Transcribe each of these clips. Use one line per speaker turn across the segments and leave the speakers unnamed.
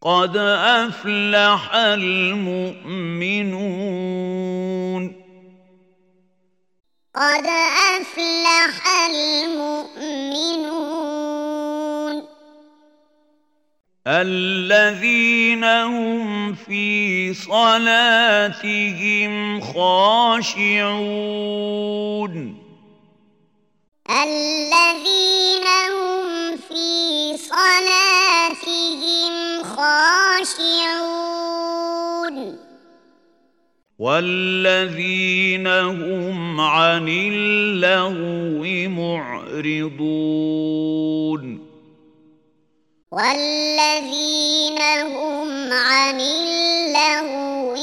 قد أفلح المؤمنون
قد أفلح المؤمنون
الذين هم في صلاتهم خاشعون
الذين هم في صلاتهم خاشعون
والذين هم عن اللغو معرضون
والذين هم عن اللغو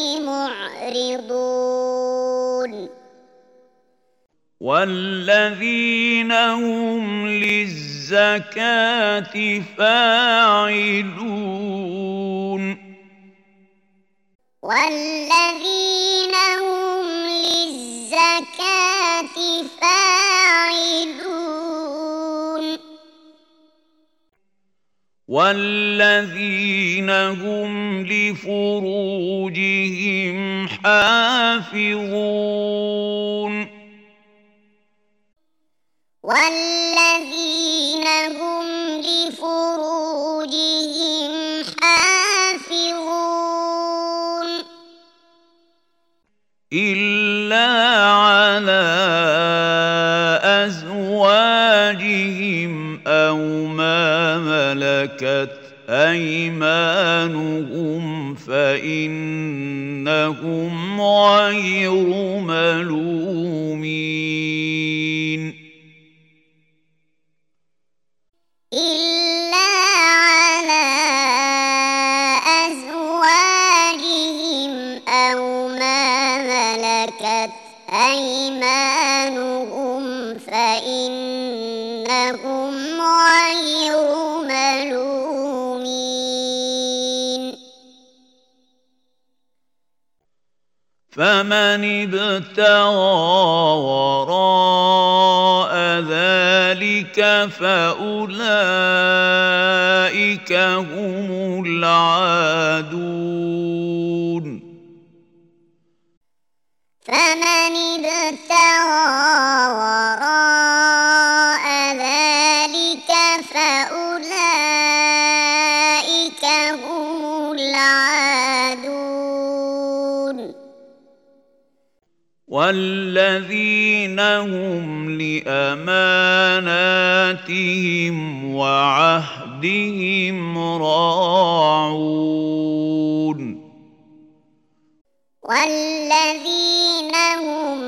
معرضون
والذين هم للزكاة فاعلون
والذين هم للزكاة فاعلون
والذين هم لفروجهم حافظون
والذين هم لفروجهم حافظون
إلا على أزواجهم أو ما ملكت أيمانهم فإنهم غير ملومين
إلا على أزواجهم أو ما ملكت أيمانهم فإنهم غير ملومين
فمن ابتغى وراء ذلك فأولئك هم العادون
فمن ابتغى وراء ذلك فأولئك هم العادون
والذين هم لأماناتهم وعهدهم راعون
والذين هم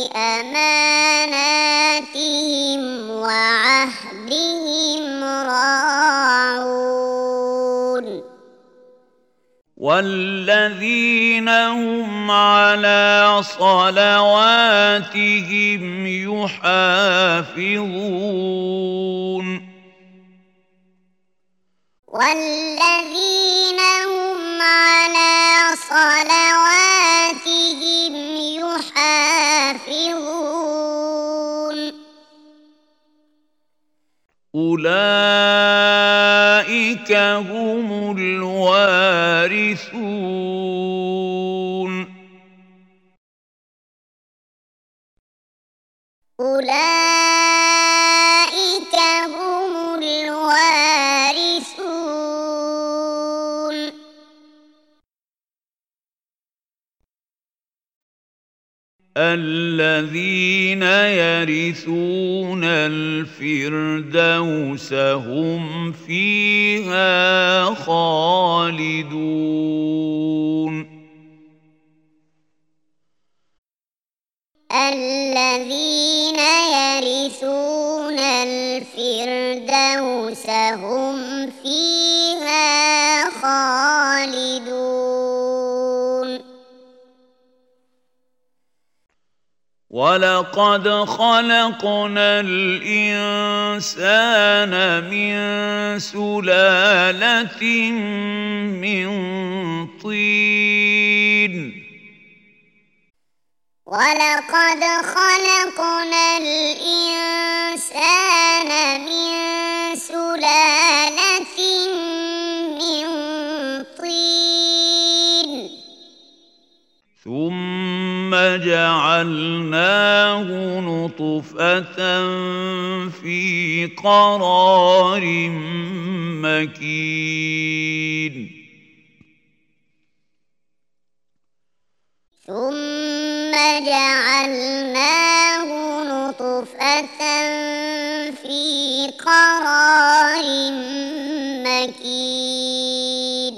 لأماناتهم وعهدهم راعون
والذين هم على صلواتهم يحافظون
والذين هم على صلواتهم يحافظون
أولئك هم الوارثون
أولئك هم الوارثون
الذين يرثون الفردوس هم فيها خالدون
الذين يرثون الفردوس هم فيها خالدون
ولقد خلقنا الإنسان من سلالة من طين
ولقد خلقنا الإنسان من سلالة من
جعلناه نطفة في قرار مكين
ثم جعلناه نطفة في قرار مكين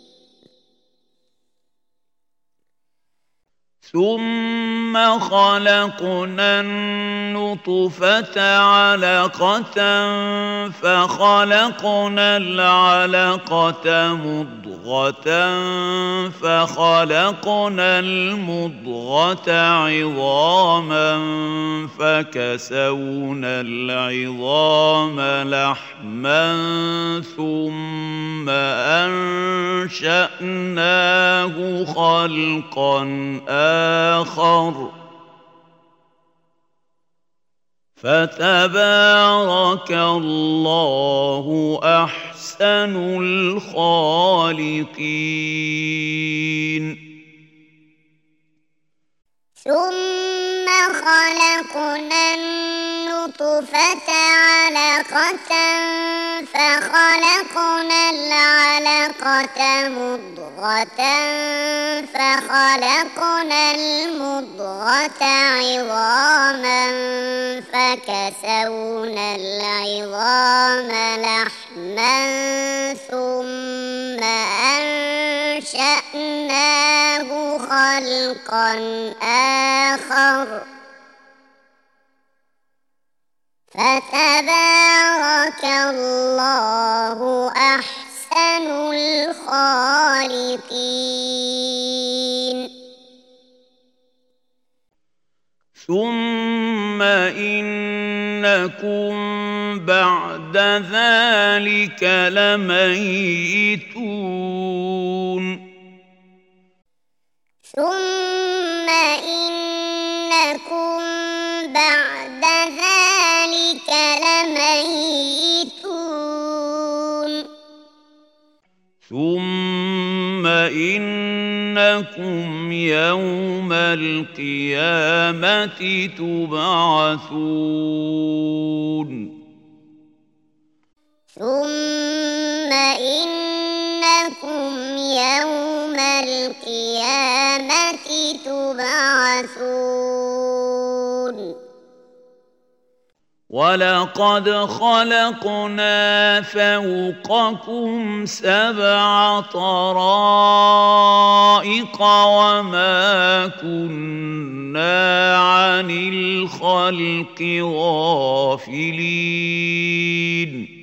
ثم خلقنا النطفة علقة فخلقنا العلقة مضغة فخلقنا المضغة عظاما فكسونا العظام لحما ثم أنشأناه خلقا آخر فتبارك الله أحسن الخالقين
ثم خلقنا النطفة علقة فخلقنا العلقة مضغة فخلقنا المضغة عظاما فكسونا العظام لحما ثم أنشأناه خلقا آخر فتبارك الله أحسن الخالقين
ثم إنكم بعد ذلك لميتون
ثم إنكم بعد ذلك لميتون
ثم إنكم يوم القيامة تبعثون
ثم إنكم يوم القيامة تبعثون
ولقد خلقنا فوقكم 7 طرائق وما كنا عن الخلق غافلين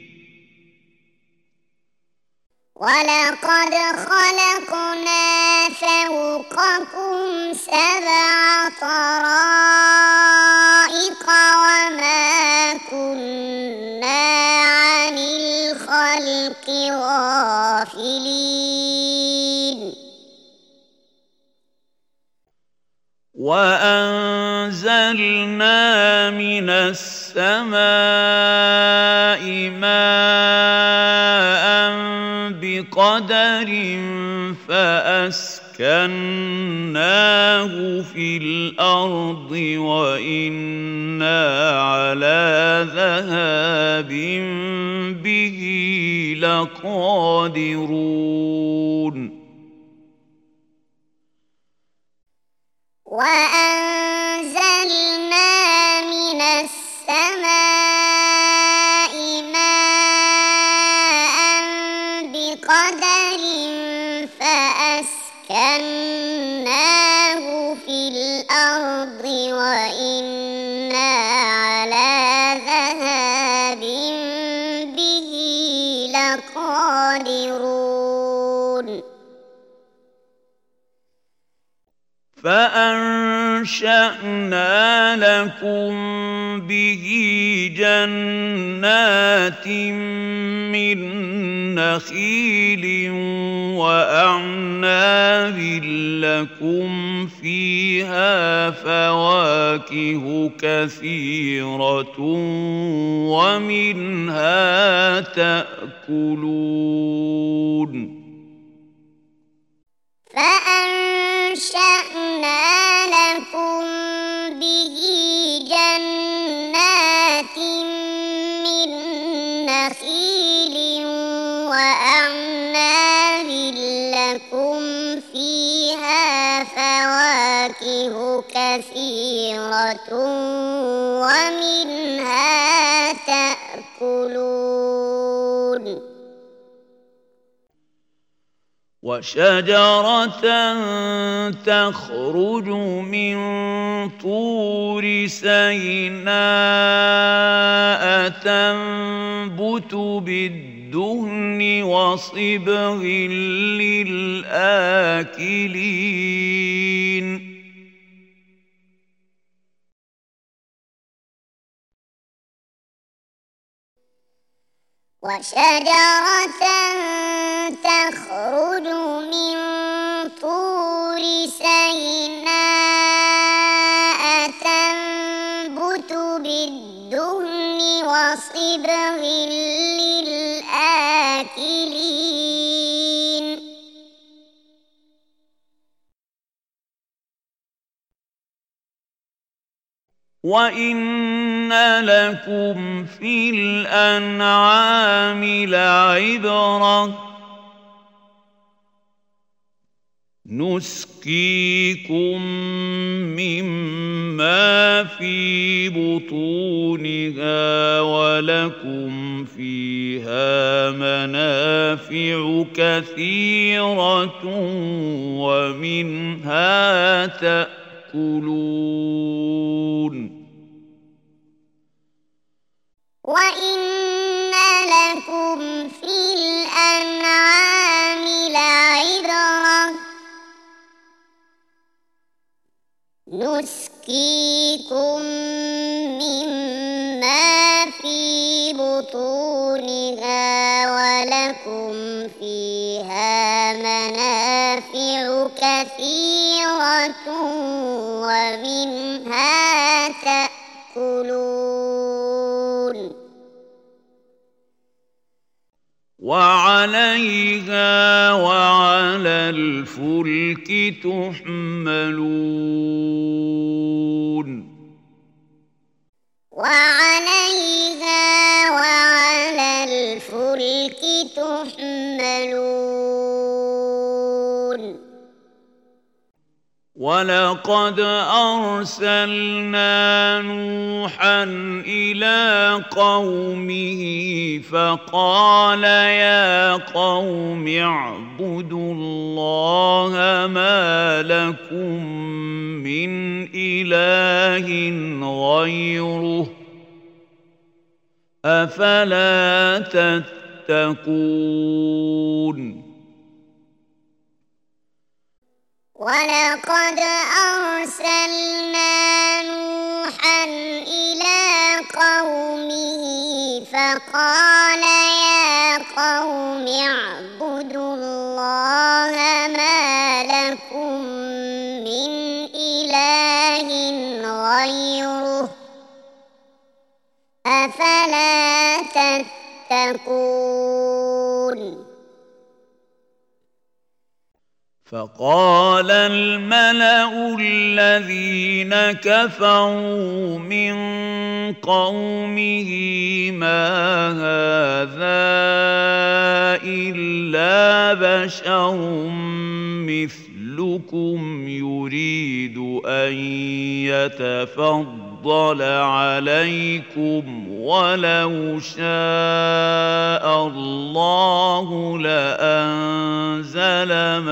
ولقد خلقنا فوقكم 7 طرائق وما كنا عن الخلق غافلين
وأنزلنا من السماء ماء بقدر فأسكناه في الأرض وإنا على ذهاب به لقادرون
وأنزلنا من السماء ماء بقدر فأسكناه في الأرض وإنا على ذهاب به لقادرون
فأنشأنا لكم به جنات من نخيل وأعناب لكم فيها فواكه كثيرة ومنها تأكلون
فأنشأنا لكم لكم فيها فواكه كثيرة ومنها تأكلون
وشجرة تخرج من طور سيناء تنبت بالدهن وصبغ للآكلين
وشجرة تخرج من طور سيناء تنبت بالدهن وصبغ للآكلين
وَإِنَّ لَكُمْ فِي الْأَنْعَامِ لَعِبْرَةً نُسْقِيكُم مِّمَّا فِي بُطُونِهَا وَلَكُمْ فِيهَا مَنَافِعُ كَثِيرَةٌ وَمِنْهَا تَأْكُلُونَ
وَإِنَّ لَكُمْ فِي الْأَنْعَامِ لَعِبْرَةً نُسْقِيكُم مِّمَّا فِي بُطُونِهَا وَلَكُمْ فِيهَا مَنَافِعُ كَثِيرَةٌ وَمِنْهَا تَأْكُلُونَ
وَعَلَيْهَا وَعَلَى الْفُلْكِ تُحْمَلُونَ
وَعَلَيْهَا وَعَلَى الْفُلْكِ تُحْمَلُونَ
وَلَقَدْ أَرْسَلْنَا نُوحًا إِلَىٰ قَوْمِهِ فَقَالَ يَا قَوْمِ اعْبُدُوا اللَّهَ مَا لَكُم مِّنْ إِلَٰهٍ غَيْرُهُ أَفَلَا تَتَّقُونَ
وَلَقَدْ أَرْسَلْنَا نُوحًا إِلَىٰ قَوْمِهِ فَقَالَ يَا قَوْمِ اعْبُدُوا اللَّهَ مَا لَكُم مِّنْ إِلَٰهٍ غَيْرُهُ أَفَلَا تَتَّقُونَ
فَقَالَ الْمَلَأُ الَّذِينَ كَفَرُوا مِن قَوْمِهِ مَا هَٰذَا إِلَّا بَشَرٌ مِّثْلُكُمْ يُرِيدُ أَن يَتَفَضَّلَ عَلَيْكُمْ وَلَوْ شَاءَ اللَّهُ لَأَنزَلَ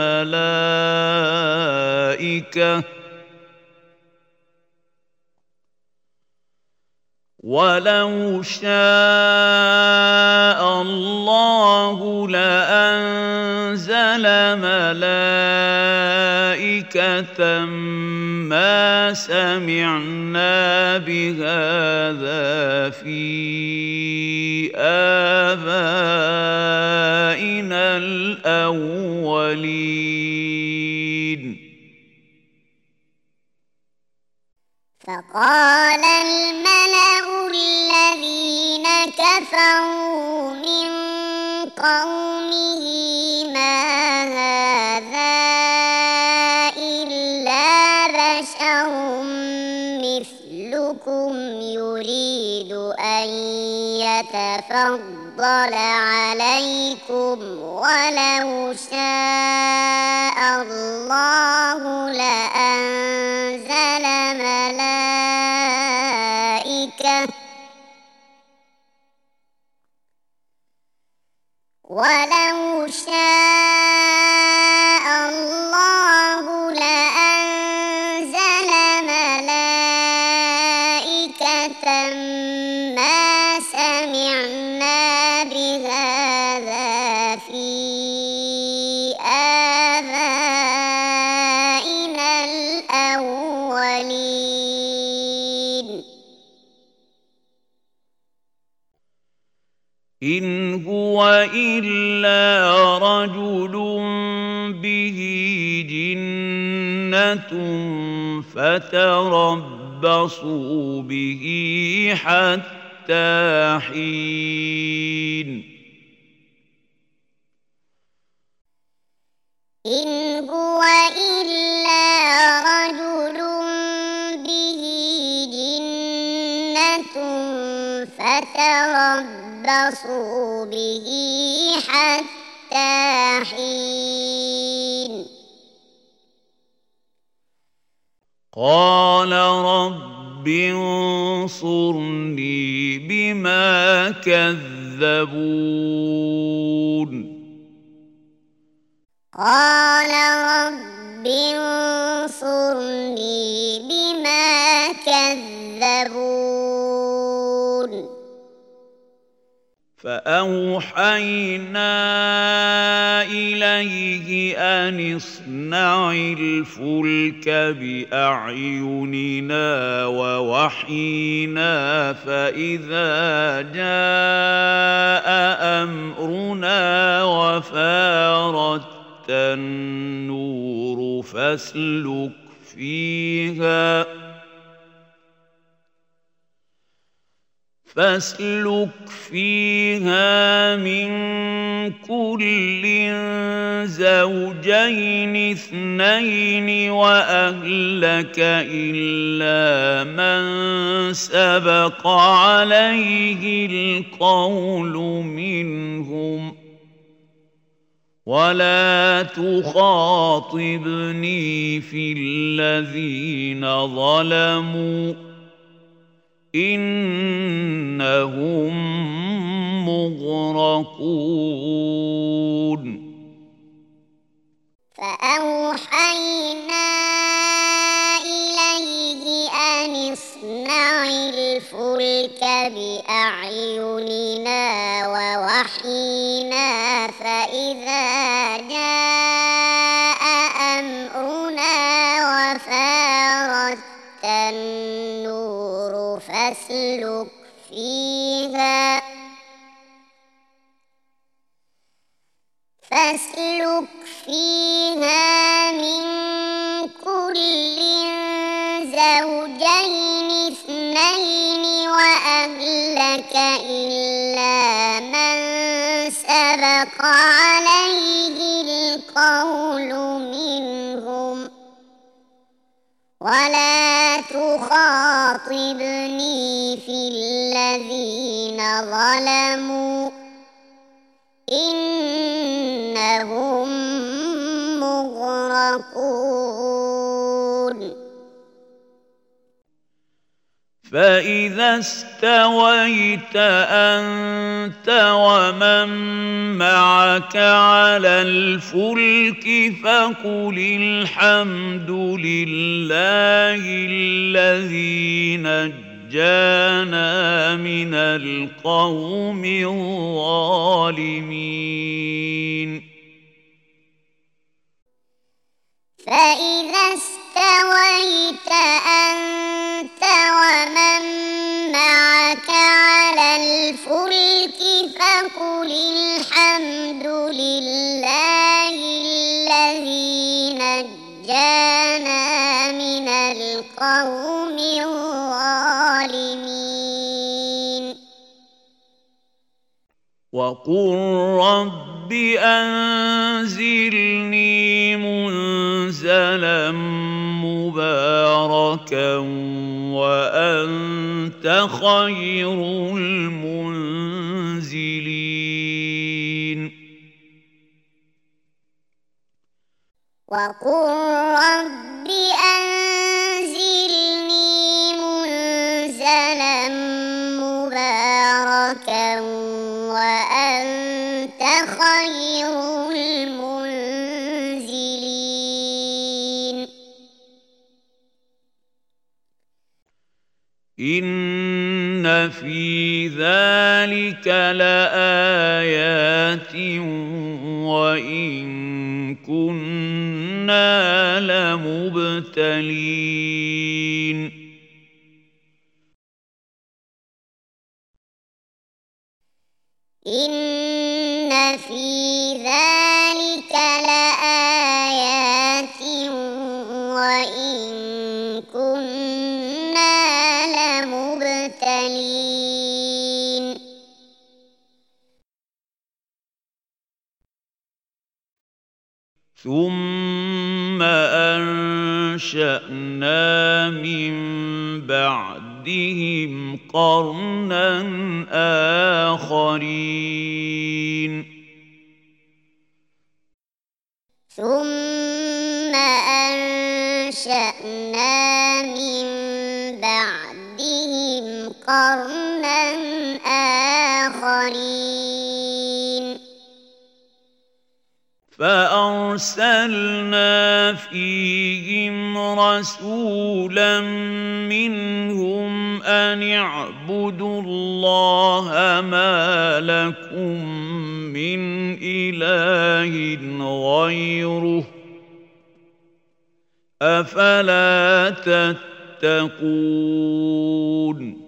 مَلَائِكَةً مَّا سَمِعْنَا بِهَٰذَا فِي آبَائِنَا الْأَوَّلِينَ
فَقَالَ الْمَلَأُ الَّذِينَ كَفَرُوا مِن قَوْمِهِ مَا هَٰذَا إِلَّا بَشَرٌ مِّثْلُكُمْ يُرِيدُ أَن يَتَفَضَّلَ عَلَيْكُمْ وَلَوْ شَاءَ الله لأنزل ملائكة ولو شاء الله لأنزل ملائكة ما سمعنا بهذا في آبائنا الأولين
إن هو إلا رجل به جنة فتربصوا به حتى حين
إن هو إلا رجل به جنة فتربصوا به حتى حين
قال رب انصرني بما كذبون
قال رب انصرني بما كذبون
فأوحينا إليه أن اصنع الفلك بأعيننا ووحينا فإذا جاء أمرنا وفارت النور فاسلك فيها من كل زوجين اثنين وأهلك إلا من سبق عليه القول منهم ولا تخاطبني في الذين ظلموا إنهم مغرقون
فأوحينا إليه أن اصنع الفلك بأعيننا ووحينا فإذا جاء أمرنا وفارت النور فاسلك فيها من كل زوجين اثنين وأهلك إلا من سبق عليه القول منهم ولا تخاطبني في الذين ظلموا إنهم مغرقون
فإذا استويت أنت ومن معك على الفلك فقل الحمد لله الذي نجانا من القوم الظالمين
فإذا استويت أنت ومن معك على الفلك فقل الحمد لله الذي نجانا من القوم الظالمين
وقل رب أنزلني منزلا مباركا وأنت خير المنزلين
وقل رب أنزلني منزلا مباركا وأنت خير المنزلين
إن في ذلك لآيات وإن كنا لمبتلين
إن في ذلك لآيات وإن كنا لمبتلين
ثم أنشأنا من بعدهم قرنا آخرين
ثم أنشأنا من بعدهم قرنا آخرين
فأرسلنا فيهم رسولا منهم أن اعبدوا الله ما لكم من إله غيره أفلا تتقون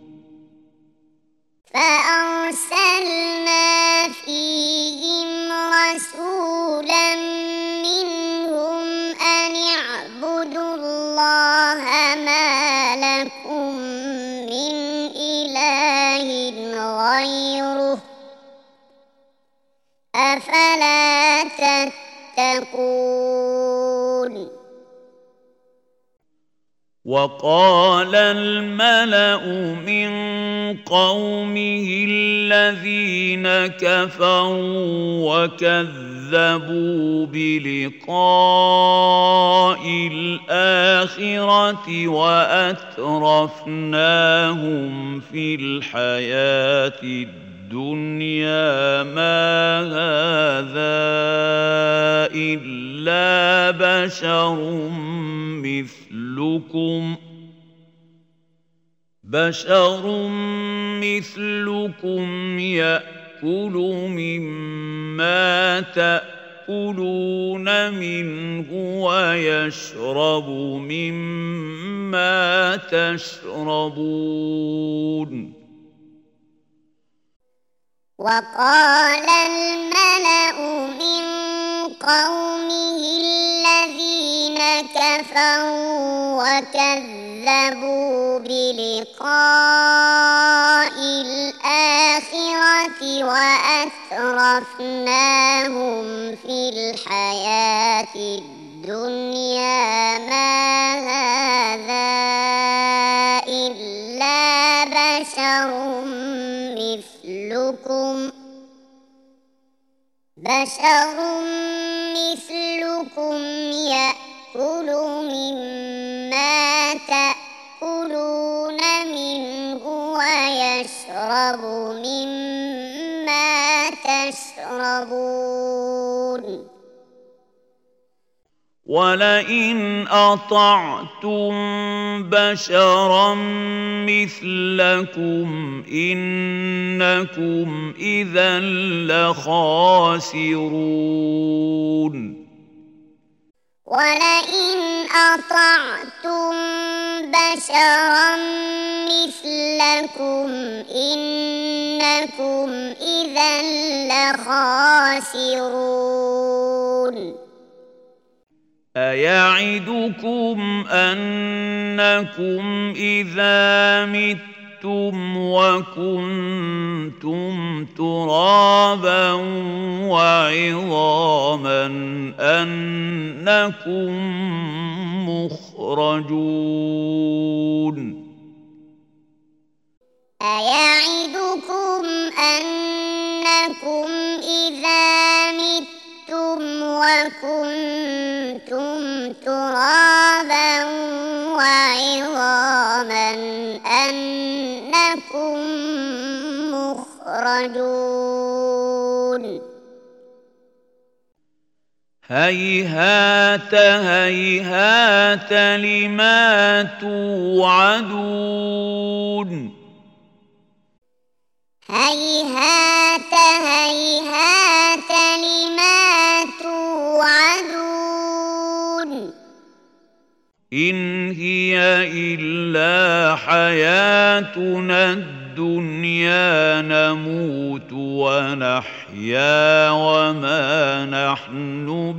فأرسلنا فيهم رسولا منهم أن اعبدوا الله ما لكم من إله غيره أفلا تتقون
وقال الملأ من قومه الذين كفروا وكذبوا بلقاء الآخرة وأترفناهم في الحياة الدنيا ما هذا إلا بشر مثلكم يأكل مما تأكلون منه ويشرب مما تشربون
وقال الملأ من قومه الذين كفروا وكذبوا بلقاء الآخرة وأترفناهم في الحياة الدنيا ما هذا إلا بشر مثلكم يأكل مما تأكلون منه ويشرب مما تشربون
ولئن أطعتم بشرا مثلكم إنكم إذا لخاسرون
ولئن أطعتم بشرا مثلكم إنكم إذا لخاسرون
أيعدكم أنكم إذا متم وكنتم ترابا وعظاما أنكم مخرجون
أيعدكم أنكم إذا متم وكنتم ترابا وعظاما أنكم مخرجون
هيهات هيهات لما توعدون
هيهات هيهات لما توعدون
إن هي إلا حياتنا الدنيا نموت ونحيا وما نحن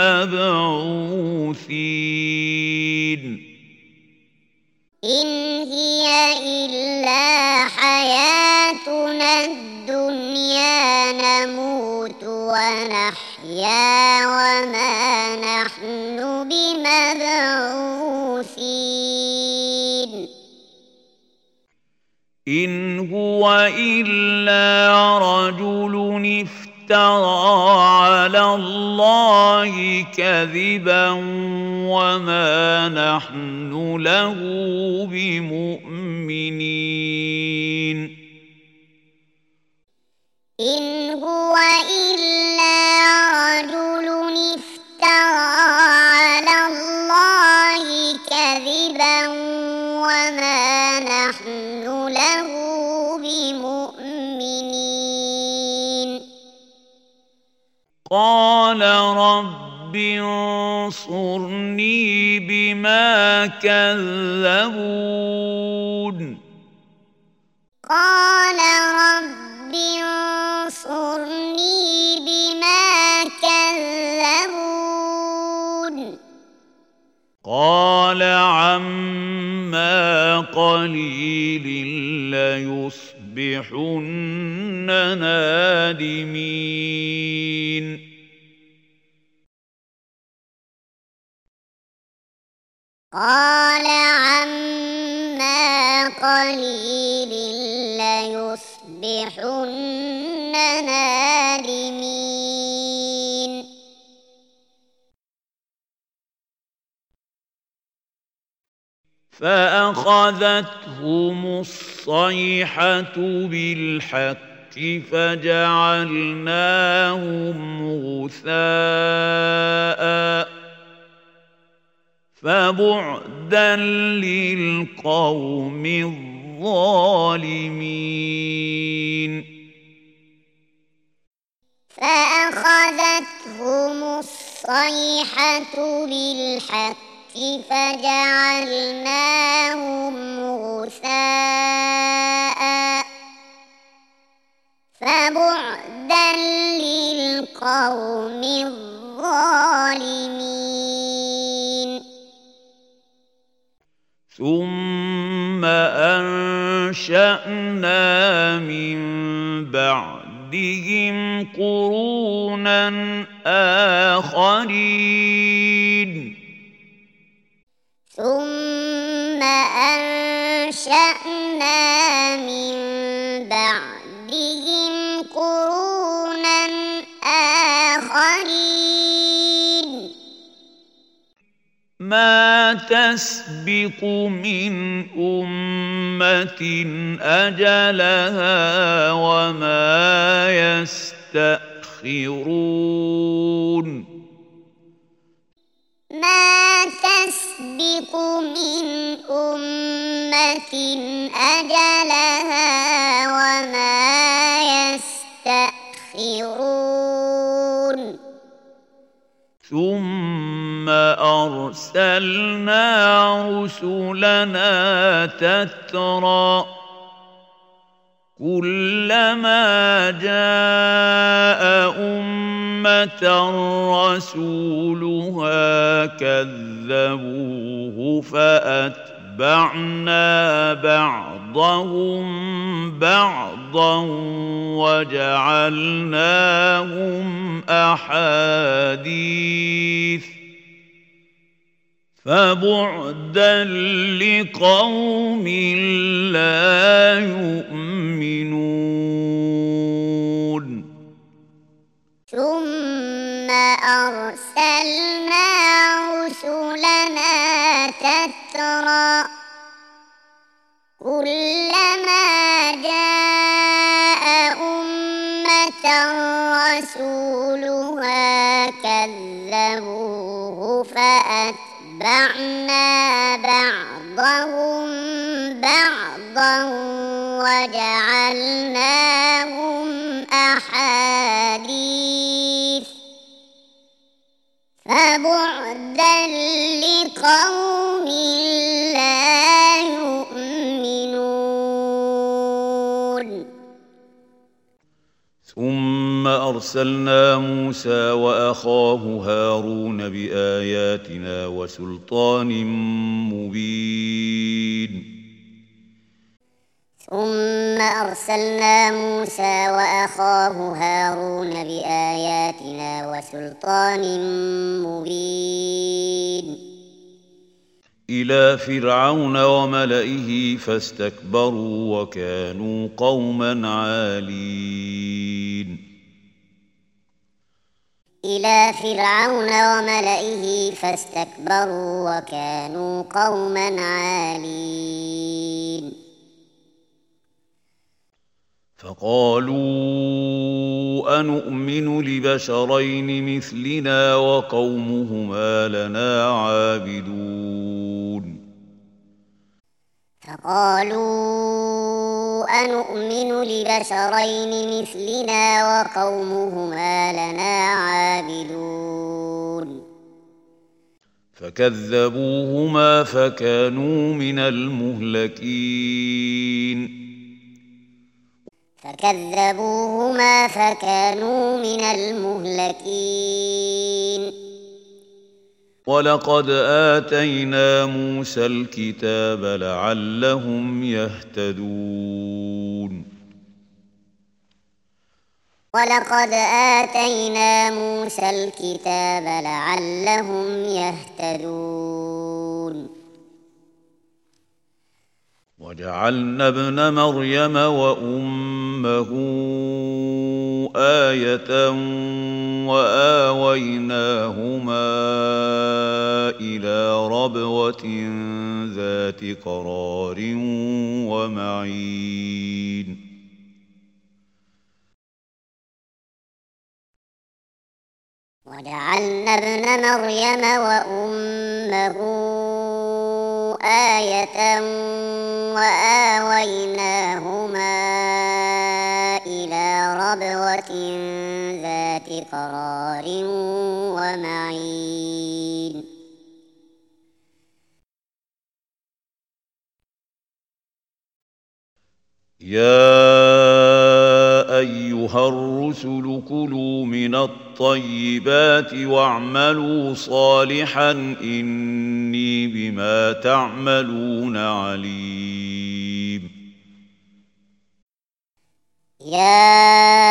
بمبعوثين
إن هي إلا حياتنا الدنيا نموت ونحيا وما نحن بمبعوثين
إن هو إلا رجل افترى على الله كذبا وما نحن له بمؤمنين
إن هو إلا رجل افترى على الله كذبا وما نحن له بمؤمنين
قال رب انصرني بما كذبون
قال رب انصرني بما كذبون
قال عما قليل ليصبحن نادمين
قال عما قليل ليصبحن نادمين
فأخذتهم الصيحة بالحق فجعلناهم غثاء فبعدا للقوم الظالمين
فأخذتهم الصيحة بالحق فجعلناهم غثاء فبعدا للقوم الظالمين
ثم أنشأنا من بعدهم قرونا آخرين
ثم أنشأنا من بعدهم قرونا آخرين
ما تسبق من أمة أجلها وما يستأخرون
ما تسبق من أمة أجلها وما يستأخرون
ثم أرسلنا رسلنا تترى كلما جاء أمة رسولها كذبوه فأتبعنا بعضهم بعضا وجعلناهم أحاديث فبعدا لقوم لا يؤمنون
ثم أرسلنا رسلنا تترى كلما جاء أمة رسولها كذبوه فأتبعنا بعضهم بعضا وجعلناهم أحاديث فبعدا لقوم لا يؤمنون.
ثم أرسلنا موسى وأخاه هارون بآياتنا وسلطان مبين.
ثم أرسلنا موسى وأخاه هارون بآياتنا وسلطان مبين
إلى فرعون وملئه فاستكبروا وكانوا قوما عالين.
إلى فرعون وملئه فاستكبروا وكانوا قوما عالين.
فقالوا أنؤمن لبشرين مثلنا وقومهما لنا عابدون.
فقالوا أنؤمن لبشرين مثلنا وقومهما لنا عابدون.
فكذبوهما فكانوا من المهلكين.
فكذبوهما فكانوا من المهلكين.
ولقد آتينا موسى الكتاب لعلهم يهتدون.
ولقد آتينا موسى الكتاب لعلهم يهتدون.
وجعلنا ابن مريم وأمه آية وآويناهما إلى ربوة ذات قرار ومعين.
وجعلنا ابن مريم وأمه آية وآويناهما إلى ربوة ذات قرار ومعين.
يا أيها الرسل كلوا من الطيبات واعملوا صالحا إني بما تعملون عليم.
يا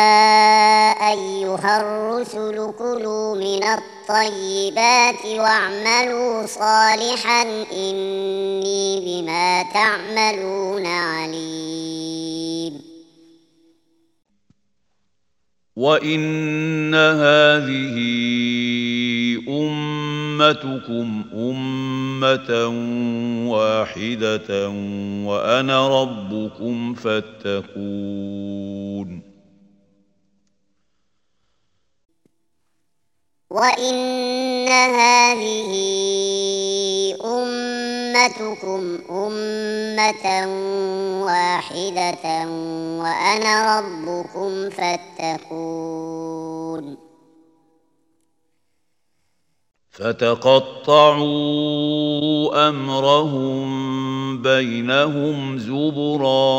أيها الرسل كلوا من الطيبات واعملوا صالحا إني بما تعملون عليم.
وإن هذه أمتكم أمة واحدة وأنا ربكم فاتقون.
وإن هذه أمتكم أمة واحدة وأنا ربكم فاتقون.
فتقطعوا أمرهم بينهم زبرا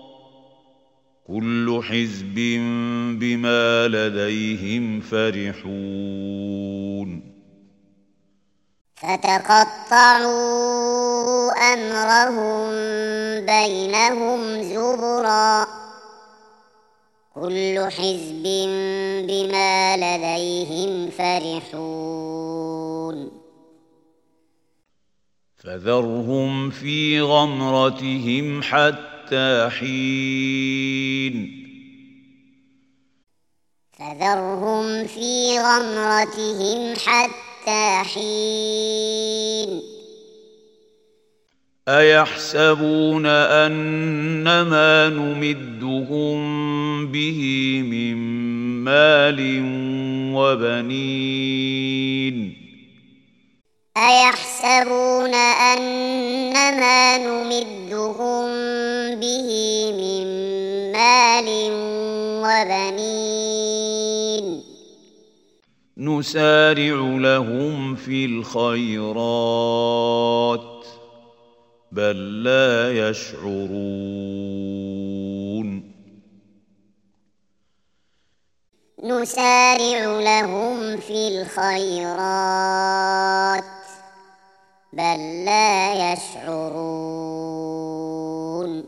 كل حزب بما لديهم فرحون.
فتقطعوا أمرهم بينهم زبرا كل حزب بما لديهم فرحون.
فذرهم في غمرتهم حتى حين.
فذرهم في غمرتهم حتى حين.
أيحسبون أنما نمدهم به من مال وبنين
أيحسبون أنما نمدهم به من مال وبنين
نسارع لهم في الخيرات بل لا يشعرون
نسارع لهم في الخيرات بل لا يشعرون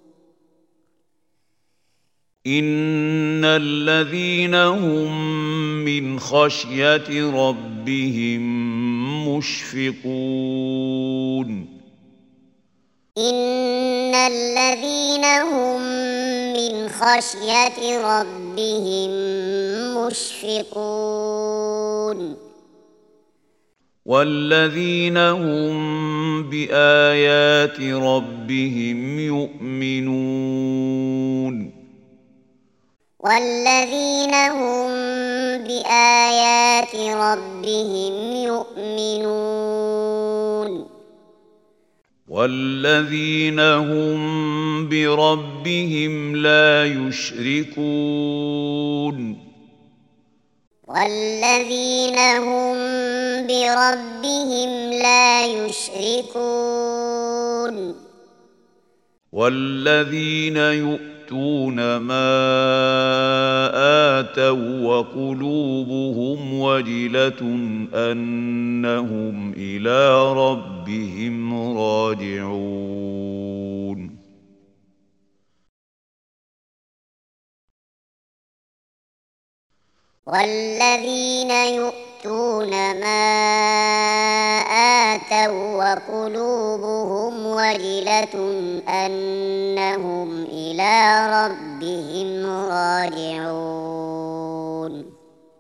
إن الذين هم من خشية ربهم مشفقون
إن الذين هم من خشية ربهم مشفقون
والذين هم بآيات ربهم يؤمنون
والذين هم بآيات ربهم يؤمنون
والذين هم بربهم لا يشركون
والذين هم بربهم لا يشركون
والذين يؤتون ما آتوا وقلوبهم وجلة أنهم إلى ربهم راجعون
والذين يؤتون ما آتوا وقلوبهم وجلة أنهم إلى ربهم راجعون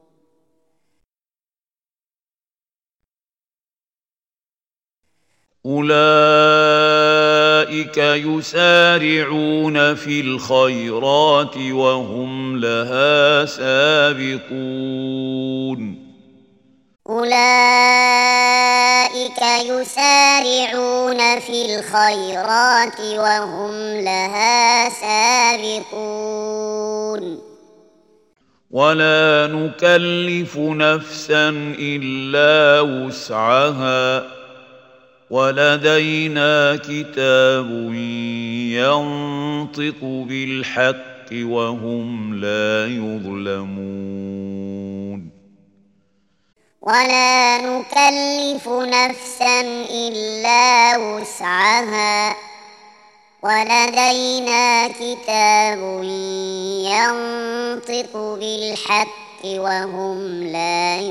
أولئك يسارعون في الخيرات وهم لها سابقون
أولئك يسارعون في الخيرات وهم لها سابقون
ولا نكلف نفسا إلا وسعها ولدينا كتاب ينطق بالحق وهم لا يظلمون
ولا نكلف نفسا إلا وسعها ولدينا كتاب ينطق بالحق وهم لا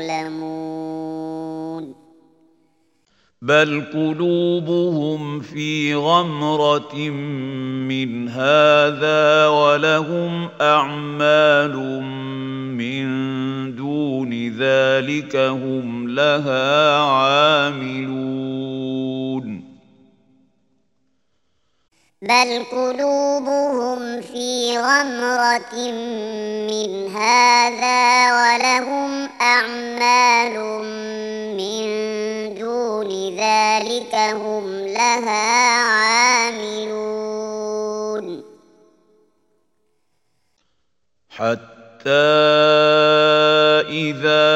يظلمون
بل قلوبهم في غمرة من هذا ولهم أعمال من دون ذلك هم لها عاملون
بل قلوبهم في غمرة من هذا ولهم أعمال من دون ذلك هم لها عاملون
حتى إذا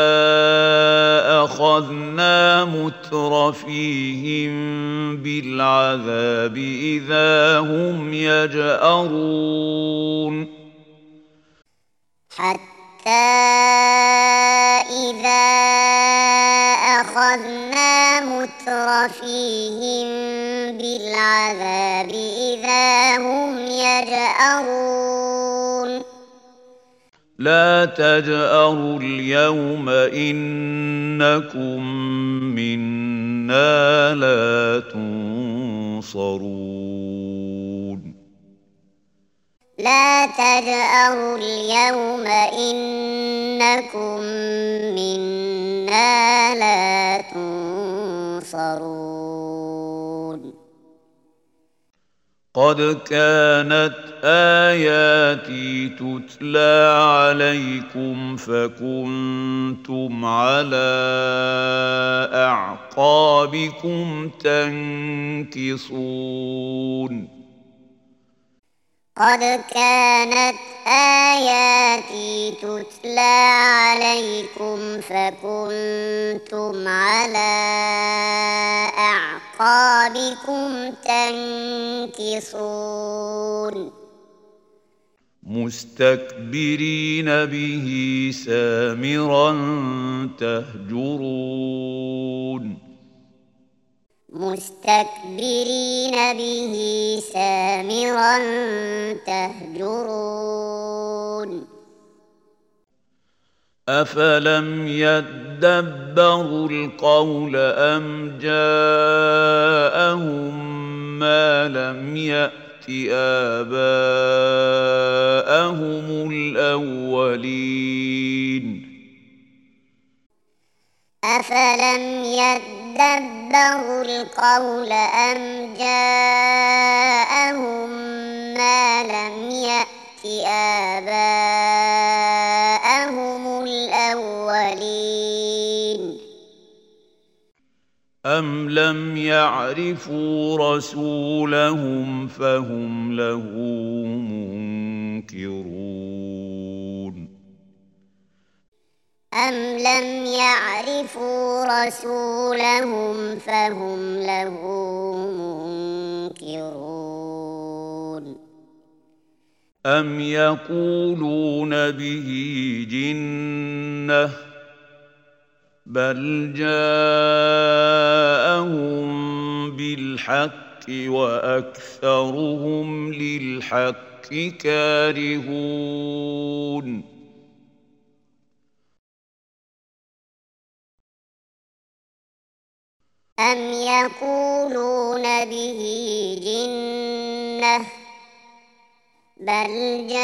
أخذنا مترفيهم بالعذاب إذا هم يجأرون
حتى إذا أخذنا مترفيهم بالعذاب إذا هم يجأرون
لا تجأروا اليوم إنكم منا لا تنصرون
لا تجأروا اليوم إنكم منا لا تنصرون
قد كانت آياتي تتلى عليكم فكنتم على أعقابكم تنكصون
قد كانت آياتي تتلى عليكم فكنتم على أعقابكم تنكصون
مستكبرين به سامرا تهجرون
مستكبرين به سامرا تهجرون
أفلم يدبروا القول أم جاءهم ما لم يأت آباءهم الأولين
أفلم يدبروا القول أم جاءهم ما لم يأت آباءهم الأولين
أم لم يعرفوا رسولهم فهم له منكرون
أم لم يعرفوا رسولهم فهم له منكرون
أم يقولون به جنة بل جاءهم بالحق وأكثرهم للحق كارهون
أم يقولون به جنة بل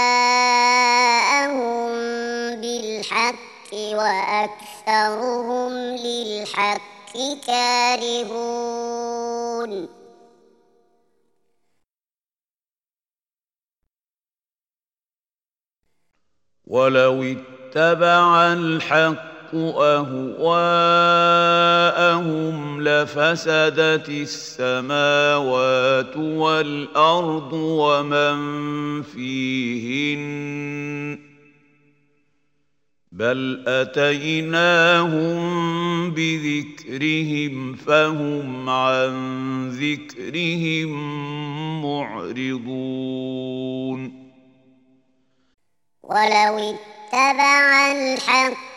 جاءهم بالحق وأكثرهم للحق كارهون
ولو اتبع الحق أهواءهم لفسدت السماوات والأرض ومن فيهن بل أتيناهم بذكرهم فهم عن ذكرهم معرضون
ولو اتبع الحق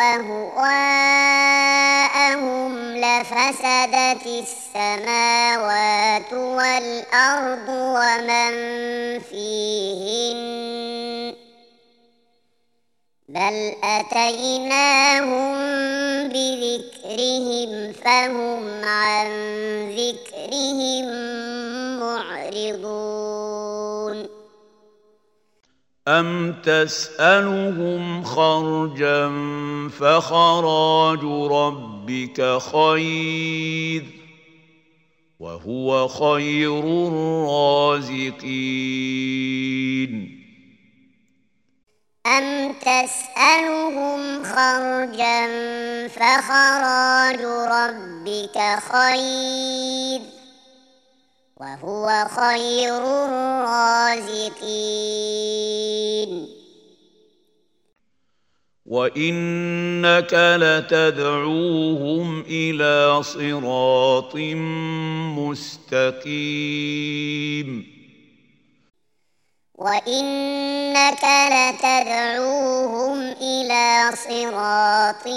أهواءهم لفسدت السماوات والأرض ومن فيهن بل أتيناهم بذكرهم فهم عن ذكرهم معرضون
أم تسألهم خرجا فخراج ربك خير وهو خير الرازقين
أم تسألهم خرجا فخراج ربك خير وهو خير الرازقين
وإنك لتدعوهم إلى صراط مستقيم
وإنك لتدعوهم إلى صراط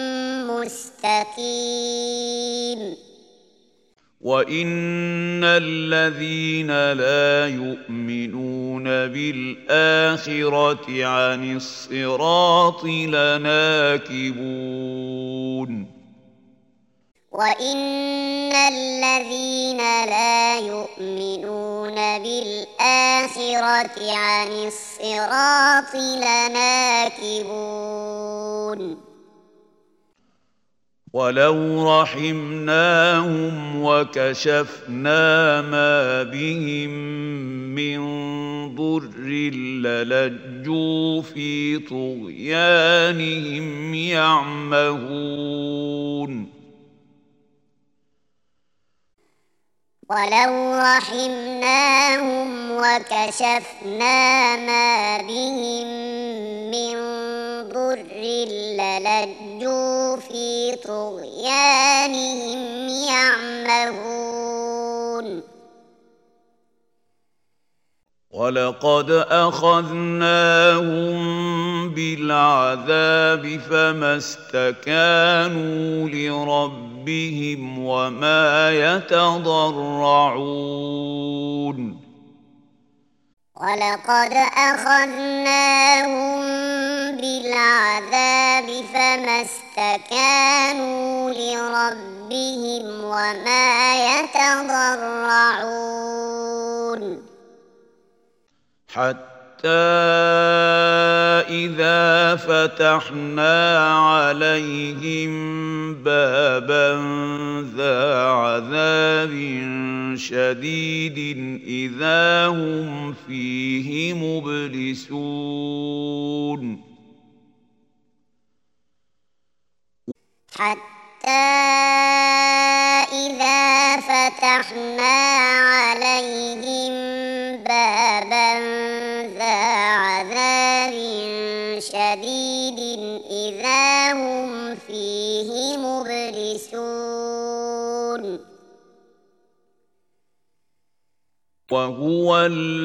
مستقيم
وإن الذين لا يؤمنون بالآخرة عن الصراط لناكبون
وإن الذين لا يؤمنون بالآخرة عن الصراط لناكبون
ولو رحمناهم وكشفنا ما بهم من ضر للجوا في طغيانهم يعمهون
ولو رحمناهم وكشفنا ما بهم من ضر للجوا في طغيانهم يعمهون
ولقد أخذناهم بالعذاب فما استكانوا لربهم وما يتضرعون
ولقد أخذناهم بالعذاب فما استكانوا لربهم وما يتضرعون
حتى إذا فتحنا عليهم بابا ذا عذاب شديد إذا هم فيه مبلسون
حتى إذا فتحنا عليهم بابا ذا عذاب شديد إذا هم فيه مبلسون
وهو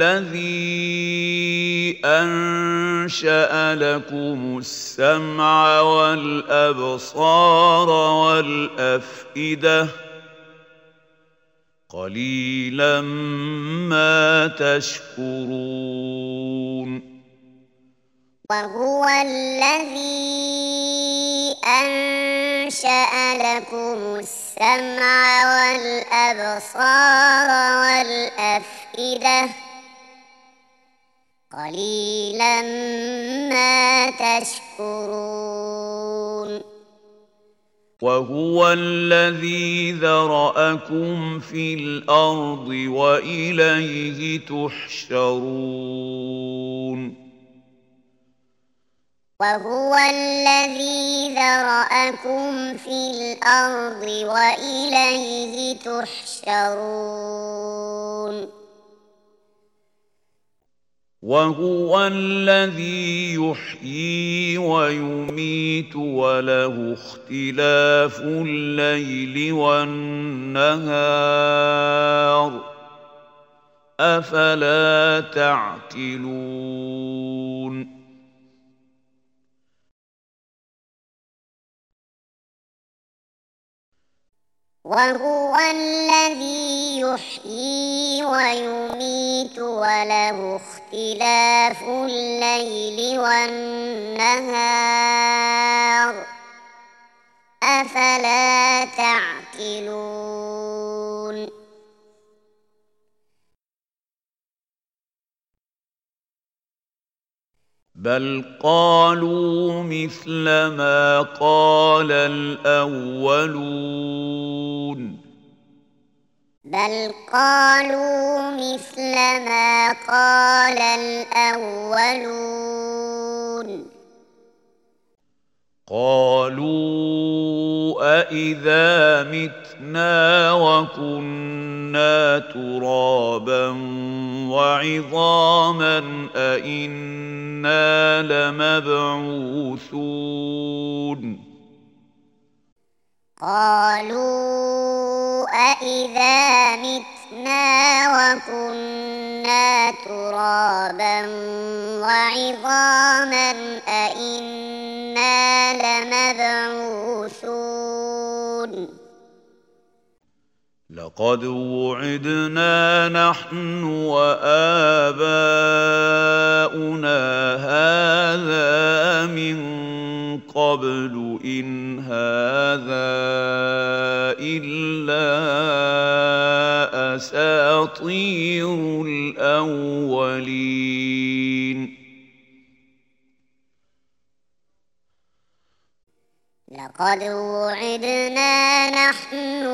الذي أنشأ لكم السمع والأبصار والأفئدة قليلا ما تشكرون
وهو الذي أنشأ لكم السمع والأبصار والأفئدة قليلا ما تشكرون
وهو الذي ذرأكم في الأرض وإليه تحشرون
وهو الذي ذرأكم في الأرض وإليه تحشرون
وهو الذي يحيي ويميت وله اختلاف الليل والنهار أفلا تعقلون
وهو الذي يحيي ويميت وله اختلاف الليل والنهار أفلا تعقلون
بل قالوا مثل ما قال الأولون
بل قالوا مثل ما قال الأولون
قالوا أإذا متنا وكنا ترابا وعظاما أإنا لمبعوثون
قالوا أإذا متنا وكنا ترابا وعظاما أإنا لمبعوثون
لقد وعدنا نحن وآباؤنا هذا من قبل إن هذا إلا أساطير الأولين
قد وعدنا نحن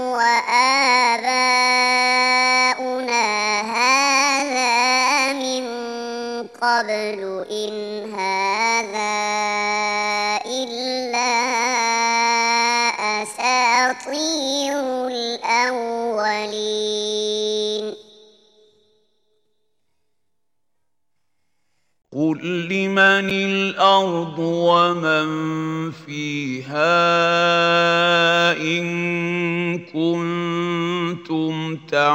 وآباؤنا هذا من قبل إن هذا إلا أساطير الأولين
قل لمن الأرض ومن فيها إن كنتم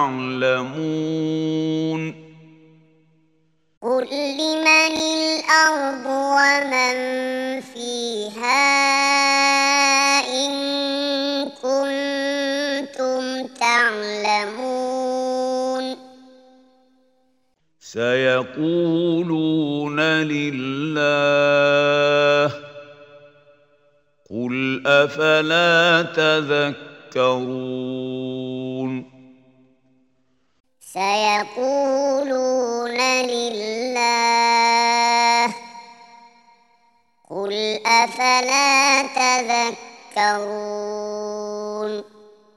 تعلمون
قل لمن الأرض ومن فيها إن كنتم تعلمون
سيقولون لله قل أفلا تذكرون
سيقولون لله قل أفلا تذكرون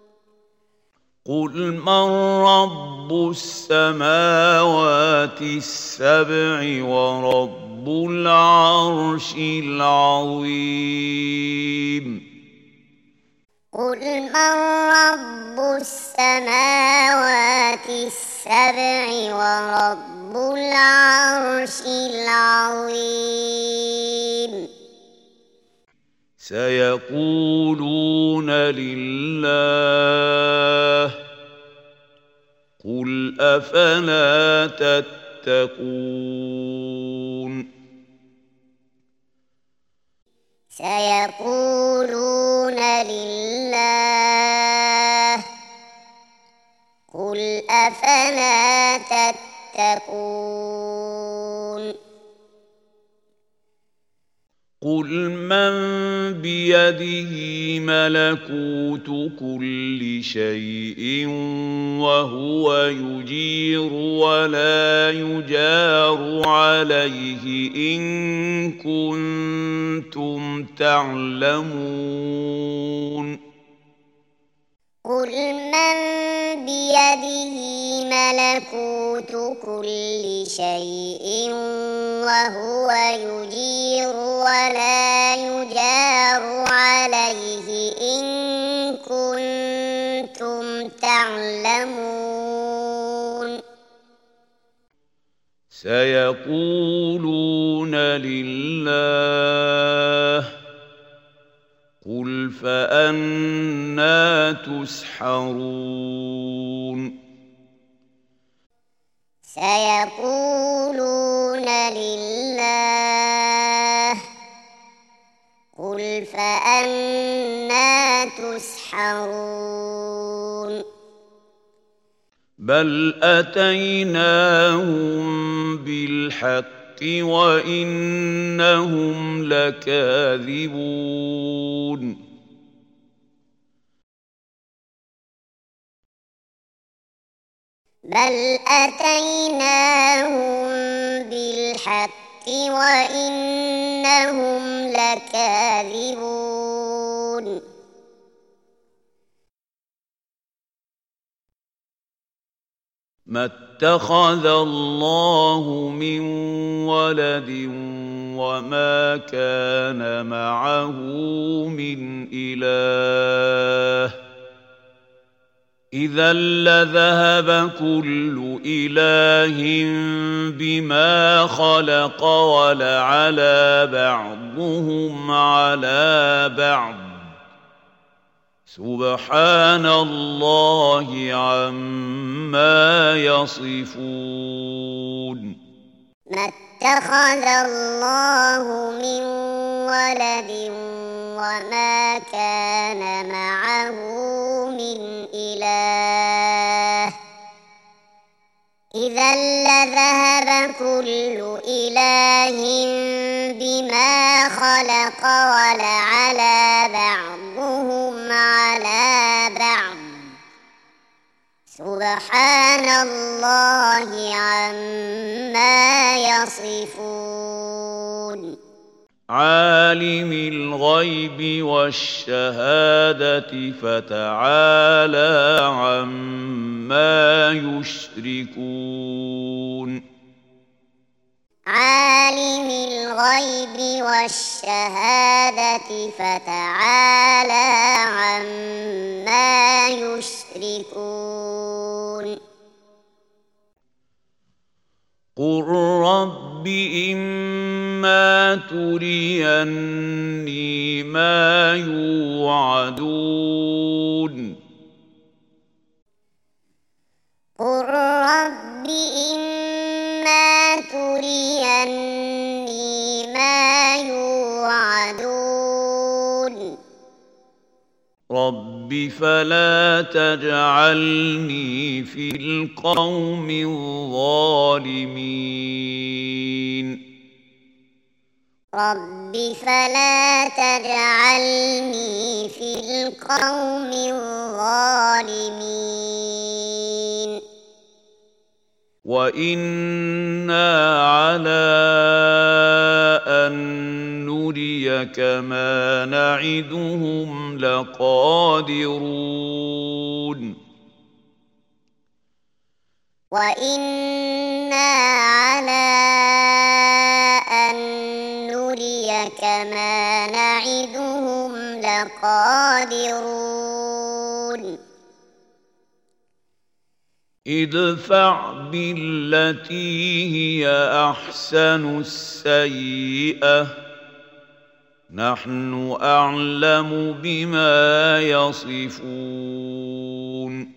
قل من رب السماوات السبع ورب العرش العظيم
قل من رب السماوات السبع ورب العرش العظيم
سيقولون لله قل أفلا تتقون
سيقولون لله قل أفلا تتقون
قل من بيده ملكوت كل شيء وهو يجير ولا يجار عليه إن كنتم تعلمون
قل من بيده ملكوت كل شيء وهو يجير ولا يجار عليه إن كنتم تعلمون
سيقولون لله قل فأنى تسحرون
سيقولون لله قل فأنى تسحرون
بل أتيناهم بالحق وإنهم لكاذبون
بل أتيناهم بالحق وإنهم لكاذبون
ما اتخذ الله من ولد وما كان معه من إله إذا لذهب كل إله بما خلق ولعلى بعضهم على بعض سبحان الله عما يصفون
ما اتخذ الله من ولد وما كان معه من إله إذا لذهب كل إله بما خلق ولعلى بعضهم على بعض سبحان الله عما يصفون
عالم الغيب والشهادة فتعالى عما يشركون
عالم الغيب والشهادة فتعالى عما يشركون
قل رب إما تريني ما يوعدون
قل رب إما تريني ما يوعدون
رب فلا تجعلني في القوم الظالمين
رب فلا تجعلني في القوم الظالمين
وإنا على أن نريك ما نعدهم لقادرون
وإنا على أن نريك ما نعدهم لقادرون
ادفع بالتي هي أحسن السيئة نحن أعلم بما يصفون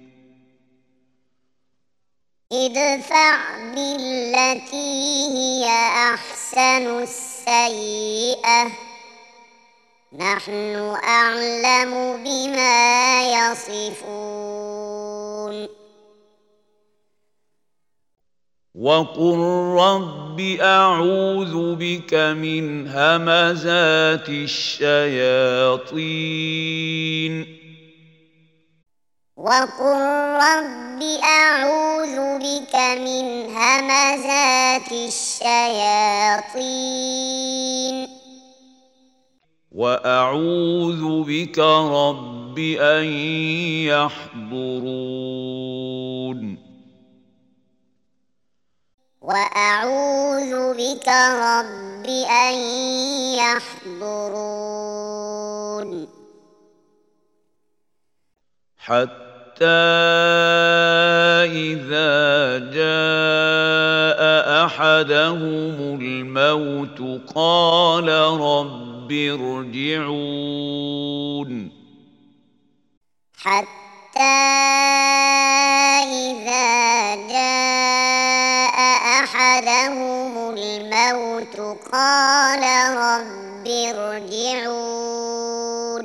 ادفع بالتي هي أحسن السيئة نحن أعلم بما يصفون
وقل رب أعوذ بك من همزات الشياطين
وقل رب أعوذ بك من همزات الشياطين
وأعوذ بك رب أن يحضرون
وأعوذ بك رب أن يحضرون
حتى إذا جاء أحدهم الموت قال رب ارجعون
حتى إذا جاء أحدهم الموت قال رب ارجعون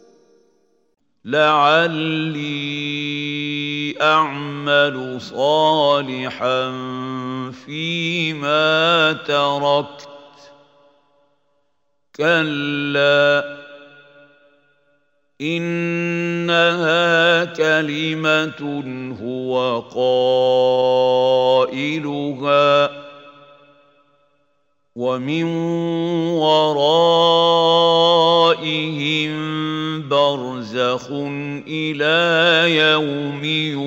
لعلي أعمل صالحا فيما تركت كلا إنها كلمة هو قائلها ومن ورائهم برزخ إلى يوم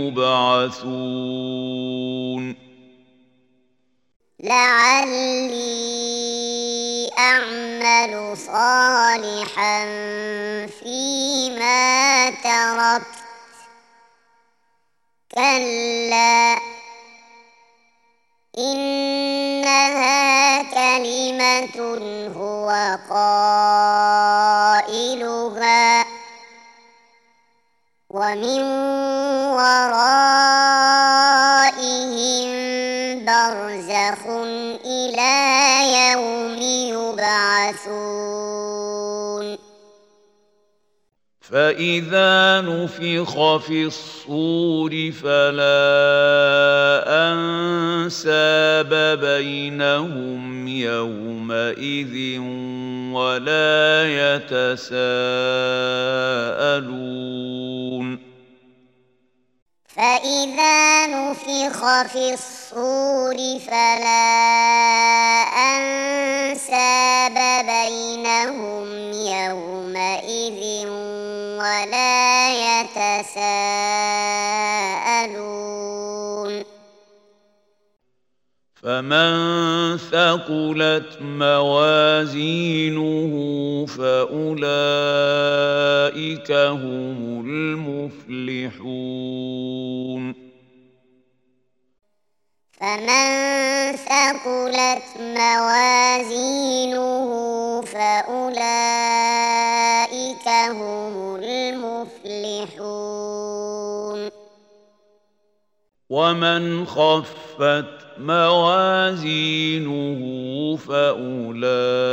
يبعثون
لعلي أعمل صالحا فيما تركت كلا إنها كلمة هو قائلها ومن ورائهم برزخ إلى يوم يبعثون
فإذا نفخ في الصور فلا أنساب بينهم يومئذ ولا يتساءلون
فإذا نفخ في الصور فلا أنساب حساب بينهم يومئذ ولا يتساءلون
فمن ثقلت موازينه فأولئك هم المفلحون
فمن ثقلت موازينه فأولئك هم المفلحون
ومن خفت موازينه فأولئك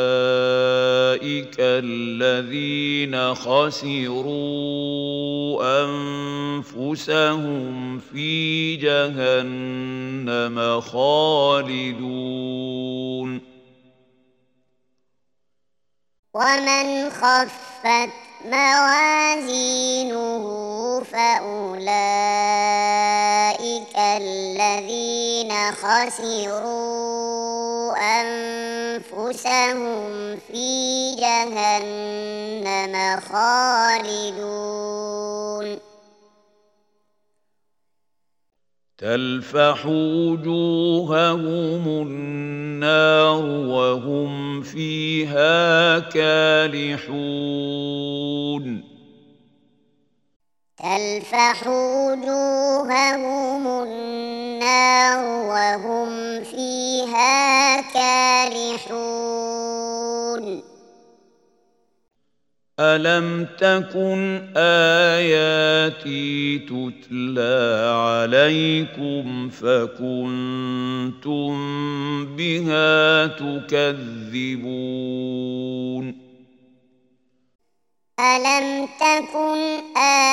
الذين خسروا أنفسهم في جهنم خالدون
ومن خفت موازينه فأولئك الذين خسروا أنفسهم في جهنم خالدون
تلفح وجوههم النار وهم فيها كالحون
تلفح وجوههم النار وهم فيها كالحون
ألم تكن آياتي تتلى عليكم فكنتم بها تكذبون
ألم تكن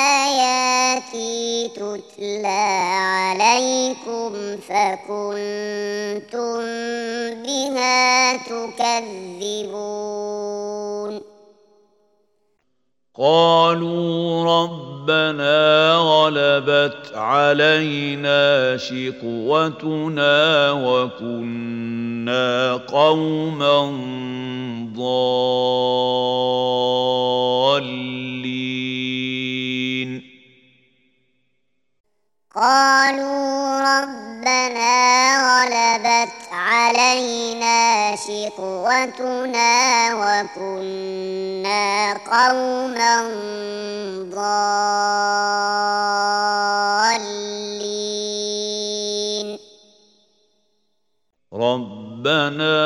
آياتي تتلى عليكم فكنتم بها تكذبون
قالوا ربنا غلبت علينا شقوتنا وكنا قوما ضالين
قالوا ربنا غلبت علينا شقوتنا وكنا قوما ضالين
ربنا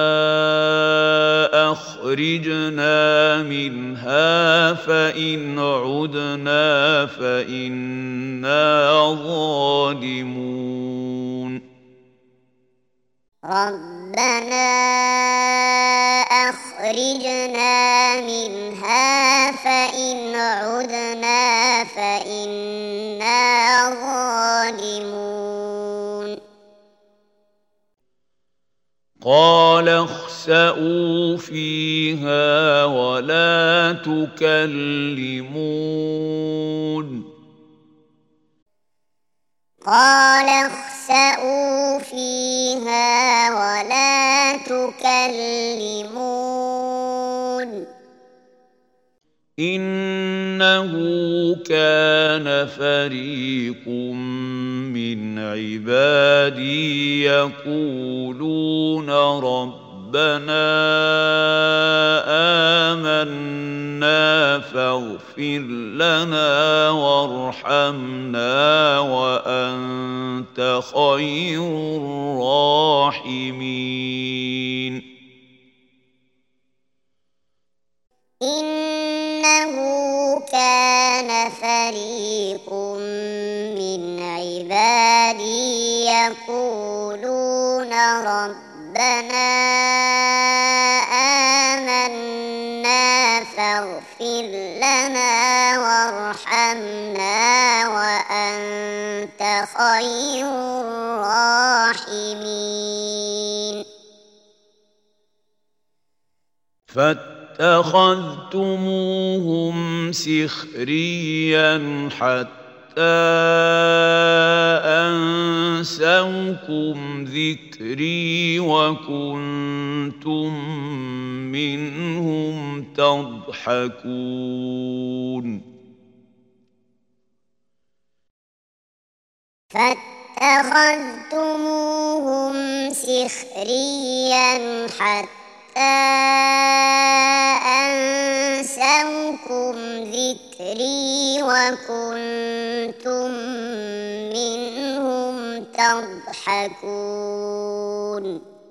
أخرجنا منها فإن عدنا فإنا ظالمون
ربنا أخرجنا منها فإن عدنا فإنا ظالمون
قال اخسئوا فيها ولا تكلمون
قال اخسئوا فيها ولا تكلمون
إنه كان فريق من عبادي يقولون ربنا آمنا فاغفر لنا وارحمنا وأنت خير الراحمين
إنه كان فريق من عبادي يقولون ربنا آمنا فاغفر لنا وارحمنا وأنت خير الراحمين
فاتخذتموهم سخريا حتى فأنسوكم ذكري وكنتم منهم تضحكون
فاتخذتموهم سخريا حتى أنسوكم ذكري وكنتم منهم تضحكون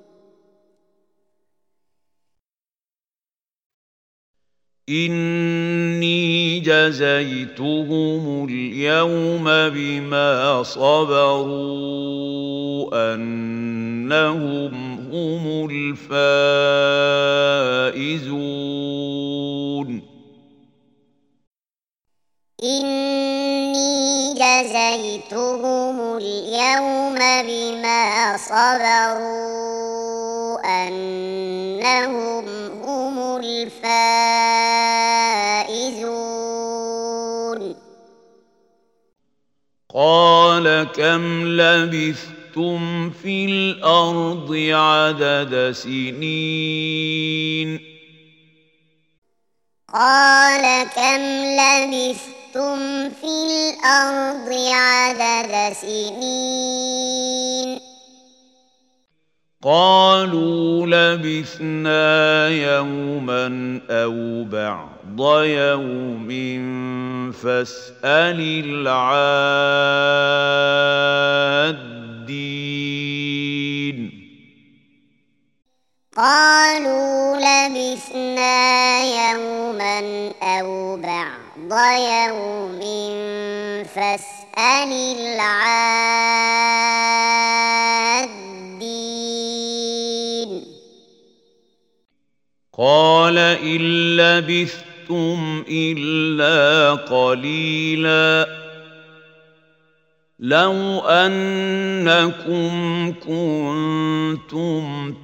إني جزيتهم اليوم بما صبروا أنهم هم الفائزون
إني جزيتهم اليوم بما صبروا أنهم هم الفائزون
قال كم لبثتم في الأرض عدد سنين
قال كم لبثتم في الأرض عدد سنين
قالوا لبثنا يوما أو بعض يوم فاسأل العادين
قالوا لبثنا يوما أو بعض يوم فاسأل العادين
قال إن لبثتم إلا قليلا لو أنكم كنتم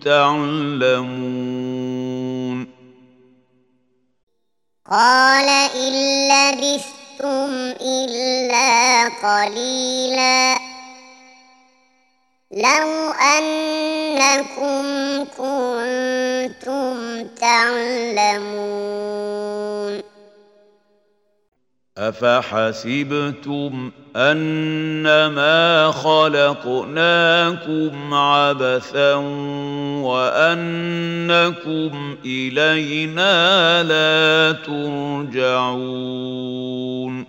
تعلمون
قال إن لبثتم إلا قليلا لو أنكم كنتم تعلمون
أفحسبتم أنما خلقناكم عبثا وأنكم إلينا لا ترجعون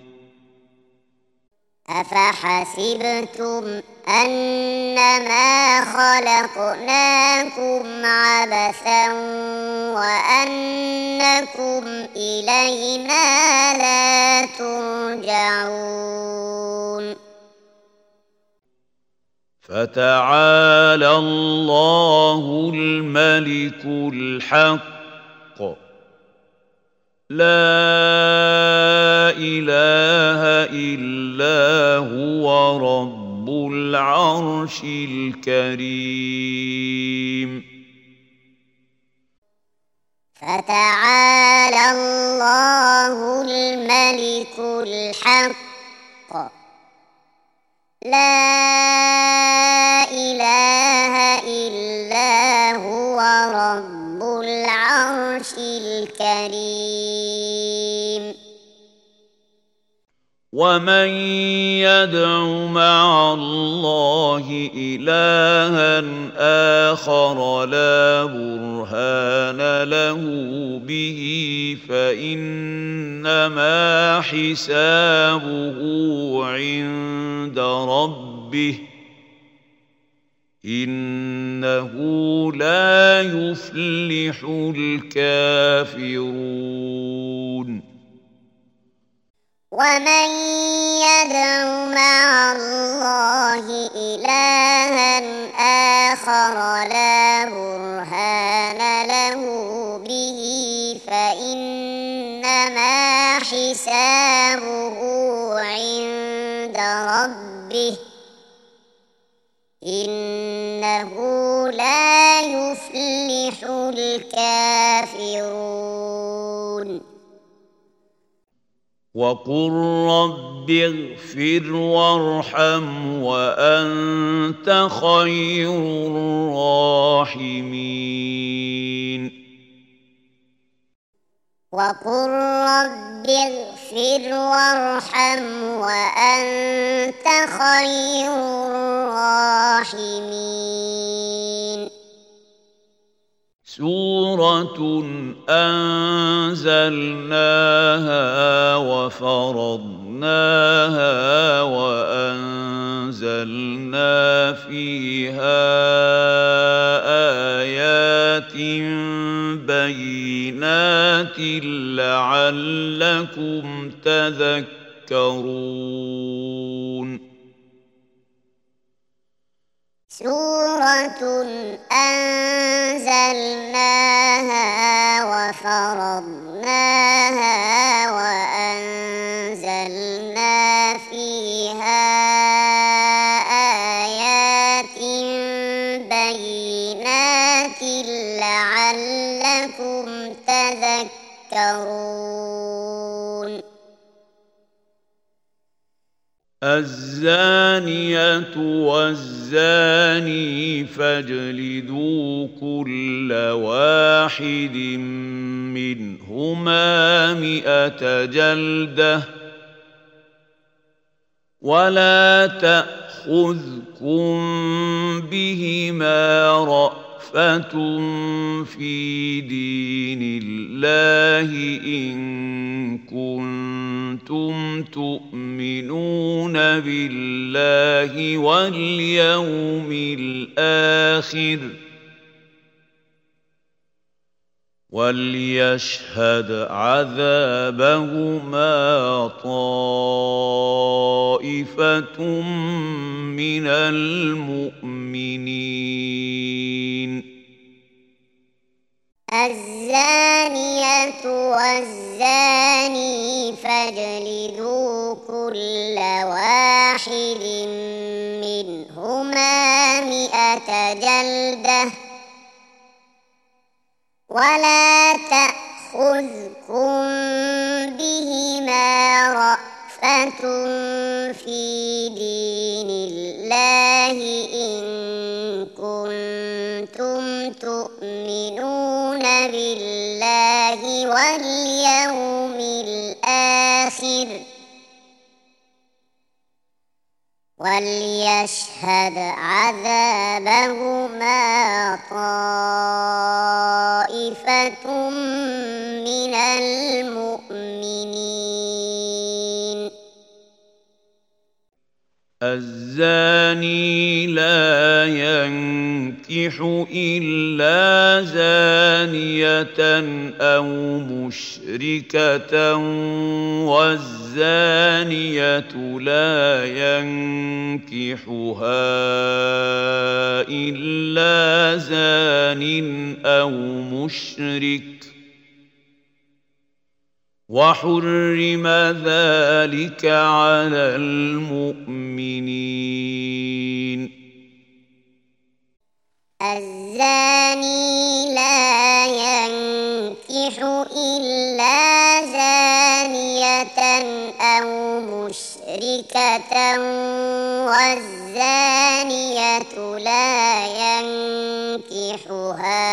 أفحسبتم أنما خلقناكم عبثا وأنكم إلينا لا ترجعون
فتعالى الله الملك الحق لا إله إلا هو رب العرش الكريم
فتعالى الله الملك الحق لا إله إلا هو رب العرش الكريم
ومن يدع مع الله إلها آخر لا برهان له به فإنما حسابه عند ربه إنه لا يفلح الكافرون
ومن يدع مع الله إلها آخر لا برهان له به فإنما حسابه عند ربه إنه لا يفلح الكافرون
وقل رب اغفر وارحم وأنت خير الراحمين
وقل رب اغفر وارحم وأنت خير الراحمين
سورة أنزلناها وفرضناها وأنزلنا فيها آيات بينات لعلكم تذكرون
سورة أنزلناها وفرضناها وأنزلنا فيها آيات بينات لعلكم تذكرون
الزانية والزاني فاجلدوا كل واحد منهما 100 جلدة ولا تأخذكم بهما رأفة في دين الله إن كنتم تؤمنون بالله واليوم الآخر وليشهد عذابهما طائفة من المؤمنين
الزانية والزاني فاجلدوا كل واحد منهما 100 جلدة ولا تأخذكم بهما رأفة في دين الله إن كنتم تؤمنون بالله واليوم الآخر وليشهد عذابهما طائفة من المؤمنين
الزاني لا ينكح إلا زانية أو مشركة والزانية لا ينكحها إلا زان أو مشرك وحرم ذلك على المؤمنين
الزاني لا ينكح إلا زانية أو مشركة والزانية لا ينكحها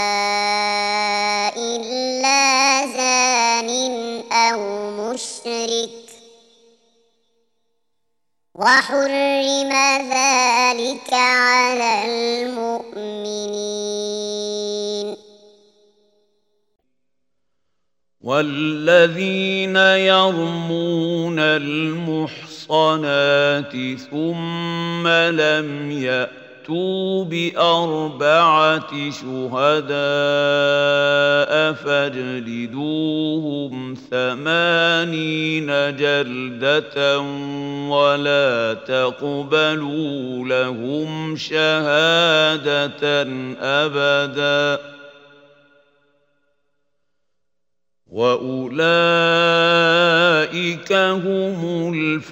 إلا زان أو مشرك وحرم ذلك على المؤمنين
والذين يرمون المحصنات ثم لم يأتوا ب4 شهداء فاجلدوهم 80 جلدة ولا تقبلوا لهم شهادة أبدا وأولئك هم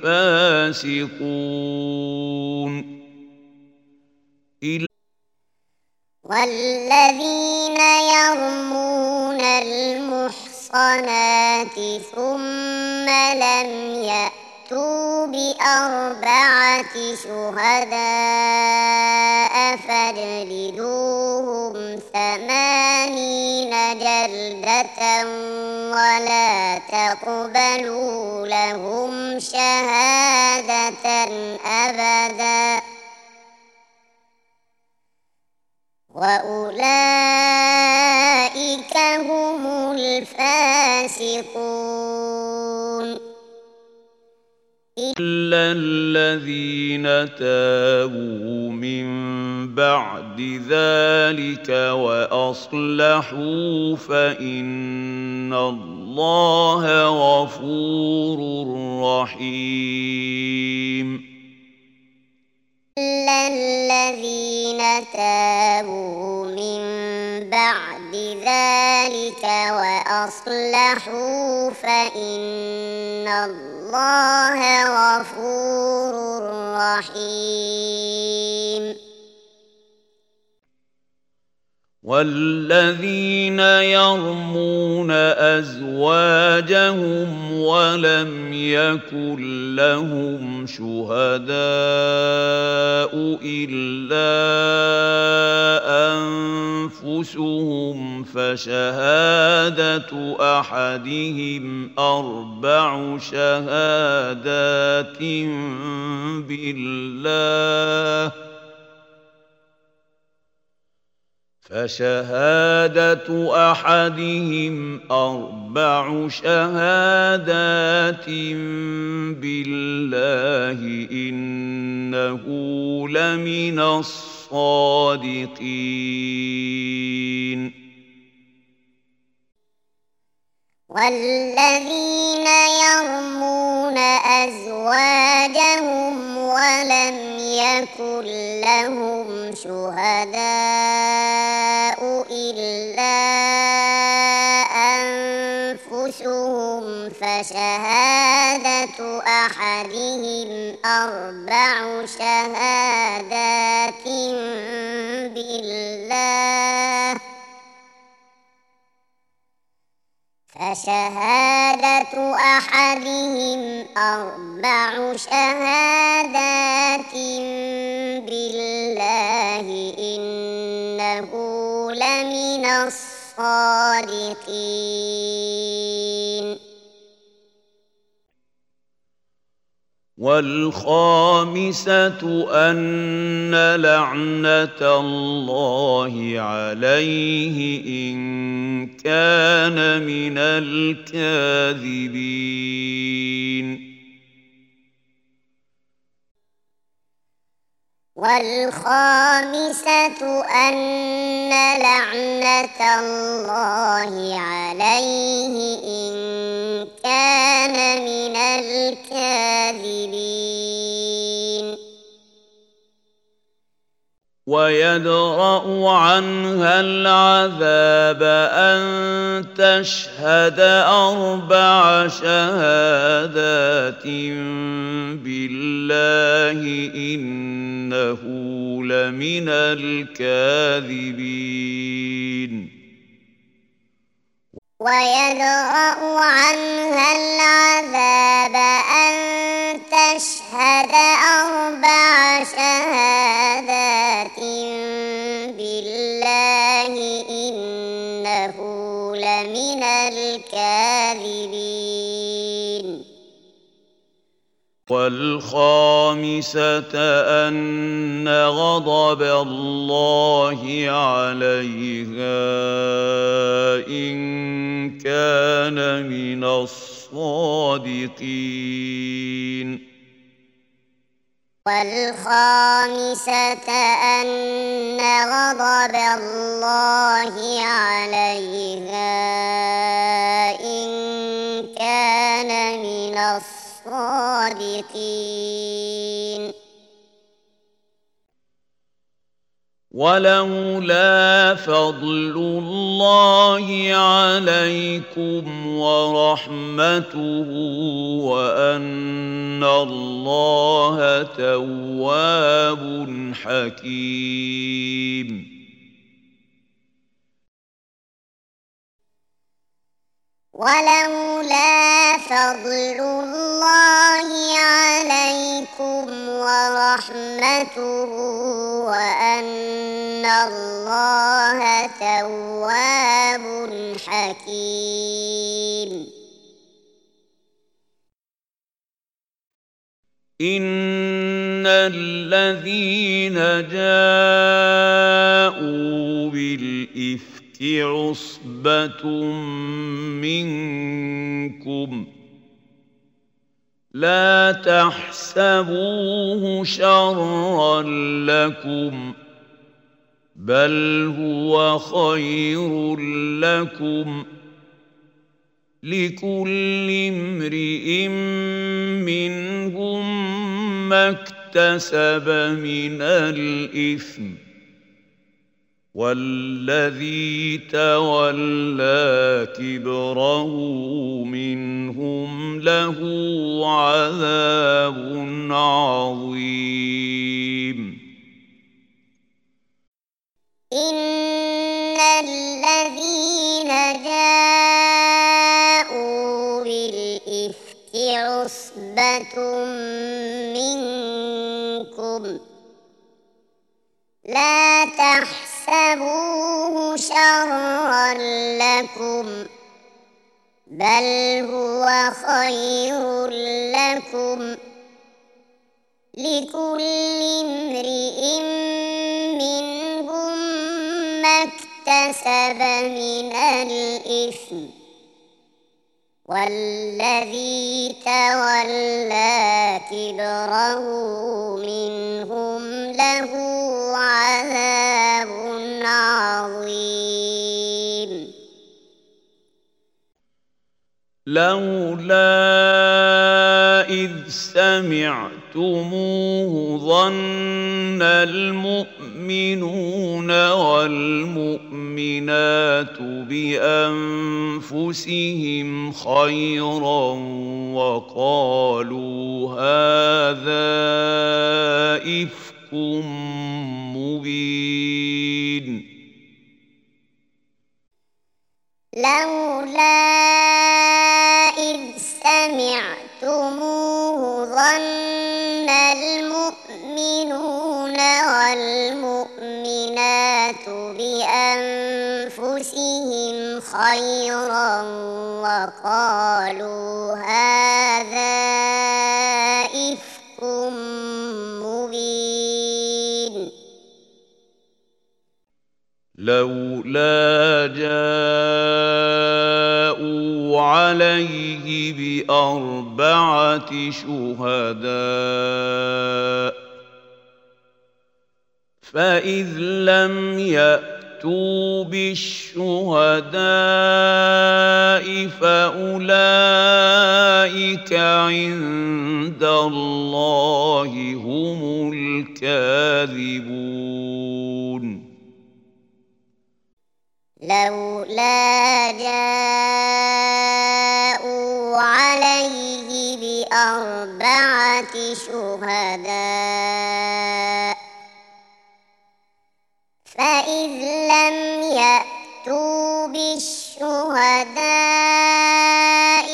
الفاسقون والذين
يرمون المحصنات المحصنات ثم لم يأتوا بأربعة شهداء فاجلدوهم 80 جلدة ولا تقبلوا لهم شهادة أبدا وأولئك هم الفاسقون
إلا الذين تابوا من بعد ذلك وأصلحوا فإن الله غفور رحيم
إلا الذين تابوا من بعد ذلك وأصلحوا فإن الله غفور رحيم
والذين يرمون أزواجهم ولم يكن لهم شهداء إلا أنفسهم فشهادة أحدهم 4 شهادات بالله فشهادة أحدهم 4 شهادات بالله إنه لمن الصادقين
والذين يرمون أزواجهم ولم يكن لهم شهداء إلا أنفسهم فشهادة أحدهم 4 شهادات بالله فشهادة أحدهم 4 شهادات بالله إنه لمن الصادقين
والخامسة أن لعنة الله عليه إن كان من الكاذبين
والخامسة أن لعنة الله عليه إن كان من الكاذبين
ويدرأ عنها العذاب أن تشهد 4 شهادات بالله إنه لمن الكاذبين
ويدرأ عنها العذاب أن تشهد 4 شهادات بالله إنه لمن الكاذبين
والخامسة أن غضب الله عليها إن كان من الصادقين
والخامسة أن غضب الله عليها إن كان من الصادقين
ولولا فضل الله عليكم ورحمته وأن الله تواب حكيم
ولولا فضل الله عليكم ورحمته وأن الله تواب حكيم.
إن الذين جاءوا بالإفك عصبة منكم لا تحسبوه شرا لكم بل هو خير لكم لكل امرئ منهم ما اكتسب من الإثم والذي تولى كبره منهم له عذاب عظيم.
إن الذين جاءوا بالإفك عصبة منكم لا تحسبوه شرا لكم بل هو خير لكم لكل امرئ منهم ما اكتسب من الإثم والذي تولى كبره منهم له عذاب عظيم.
لولا إذ سمعتموه ظن المؤمنون والمؤمنات بأنفسهم خيرا وقالوا هذا إفك مبين.
لولا إذ سمعتموه ظن المؤمنون والمؤمنات بأنفسهم خيرا وقالوا هذا إفك مبين.
لولا جاءوا عليه بأربعة شهداء فإذ لم يأتوا بالشهداء فأولئك عند الله هم الكاذبون.
لولا جاءوا عليه بأربعة شهداء فإذ لم يأتوا بالشهداء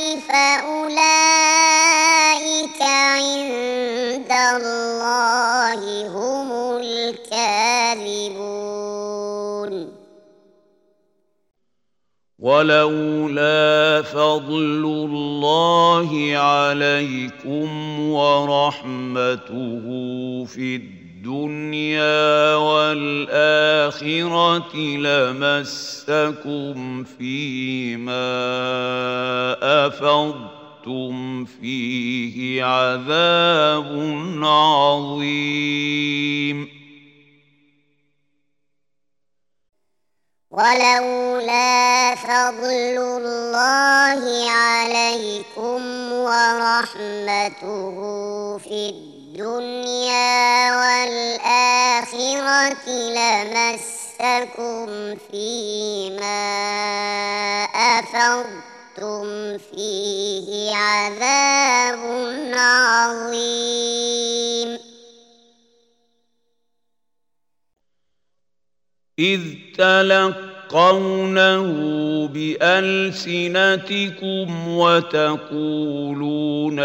فأولئك عند الله هم الكاذبون.
ولولا فضل الله عليكم ورحمته في الدنيا والآخرة لمسكم فيما أفضتم فيه عذاب عظيم.
ولولا فضل الله عليكم ورحمته في الدنيا والآخرة لمسكم فيما أفضتم فيه عذاب عظيم.
إذ تلقى بألسنتكم وتقولون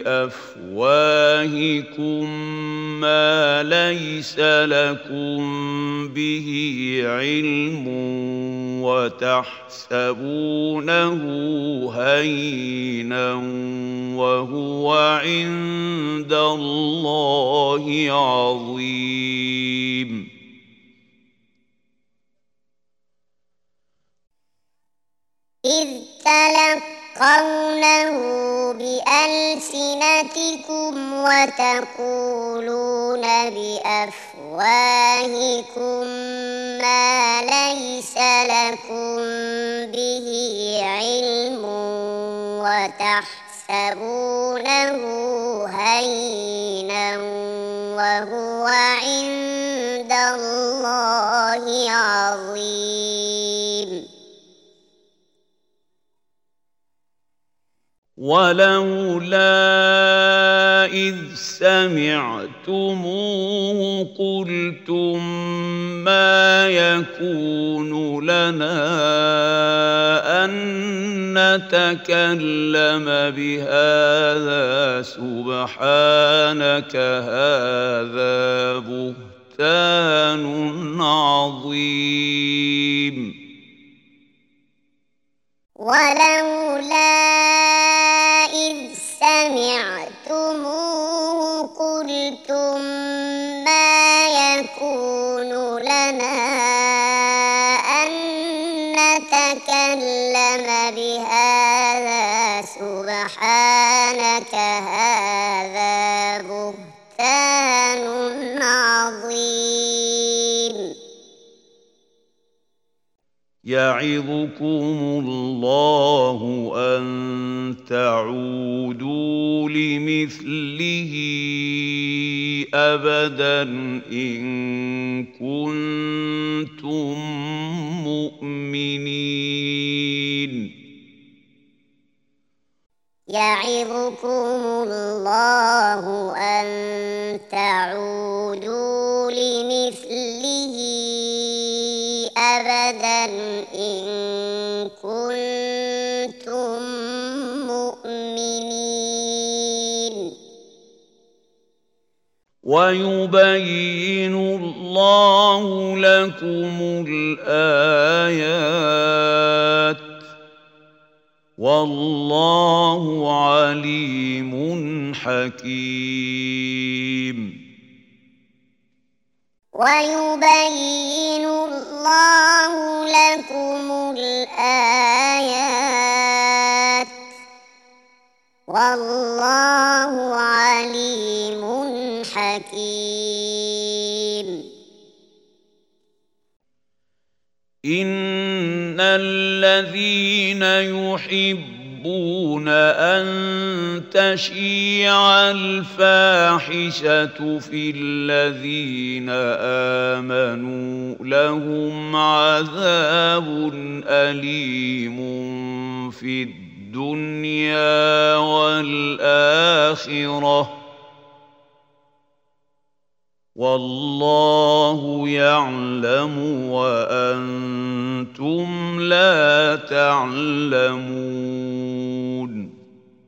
بأفواهكم ما ليس لكم به علم وتحسبونه هينا وهو عند الله عظيم.
إذ تلقونه بألسنتكم وتقولون بأفواهكم ما ليس لكم به علم وتحسبونه هينا وهو عند الله عظيم.
ولولا إذ سمعتموه قلتم ما يكون لنا أن نتكلم بهذا سبحانك هذا بهتان عظيم.
ولولا إذ سمعتموه قلتم ما يكون لنا أن نتكلم بهذا سبحانك هذا بهتان عظيم.
يعظكم الله أن تعودوا لمثله أبدا إن كنتم مؤمنين.
يعظكم الله أن تعودوا لمثله أبدا إن كنتم مؤمنين.
ويبين الله لكم الآيات والله عليم حكيم.
ويبين الله لكم الآيات والله عليم حكيم.
إن الذين يحبون أن تشيع الفاحشة في الذين آمنوا لهم عذاب أليم في الدنيا والآخرة والله يعلم وأنتم لا تعلمون.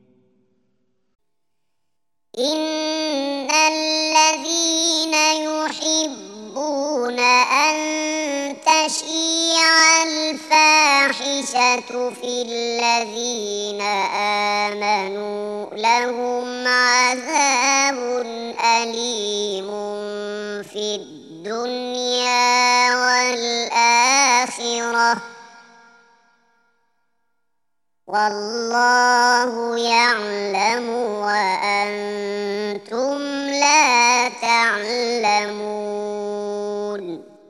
إن الذين يحبون أن تشيع الفاحشة في الذين آمنوا لهم عذاب أليم في الدنيا والآخرة والله يعلم وأنتم لا تعلمون.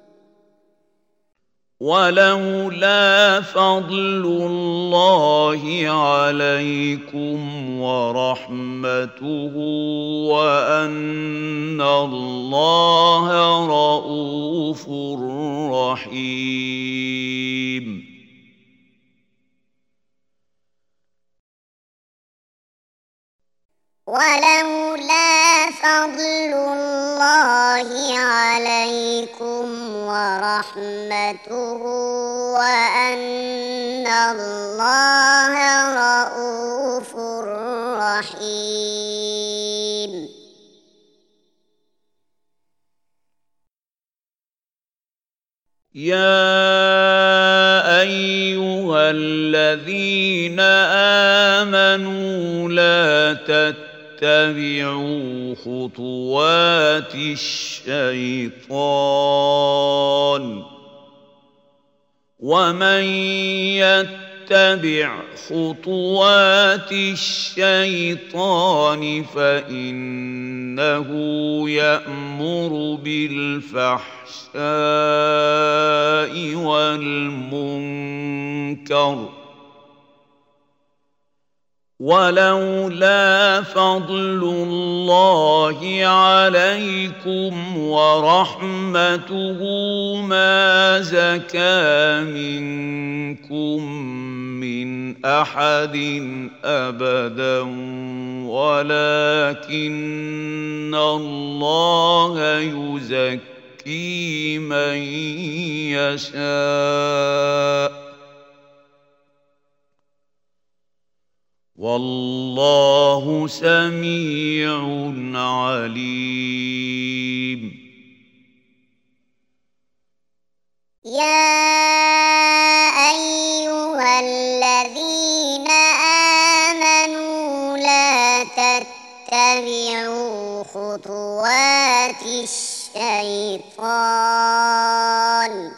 ولولا فضل الله عليكم ورحمته وأن الله رؤوف رحيم.
ولولا فضل الله عليكم ورحمته وأن الله رءوف رحيم.
يا أيها الذين آمنوا لا تتبعوا خطوات الشيطان ومن يتبع خطوات الشيطان فإنه يأمر بالفحشاء والمنكر ولولا فضل الله عليكم ورحمته ما زكى منكم من أحد أبدا ولكن الله يزكي من يشاء والله سميع عليم.
يا أيها الذين آمنوا لا تتبعوا خطوات الشيطان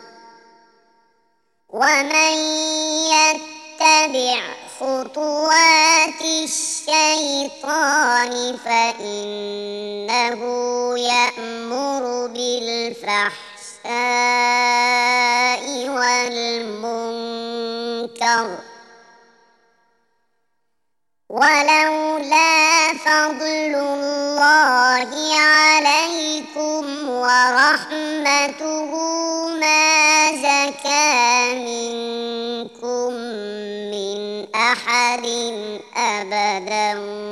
ومن يتبع خطوات الشيطان فإنه يأمر بالفحشاء والمنكر ولولا فضل الله عليكم ورحمته ما زكى منكم من أحد أبدا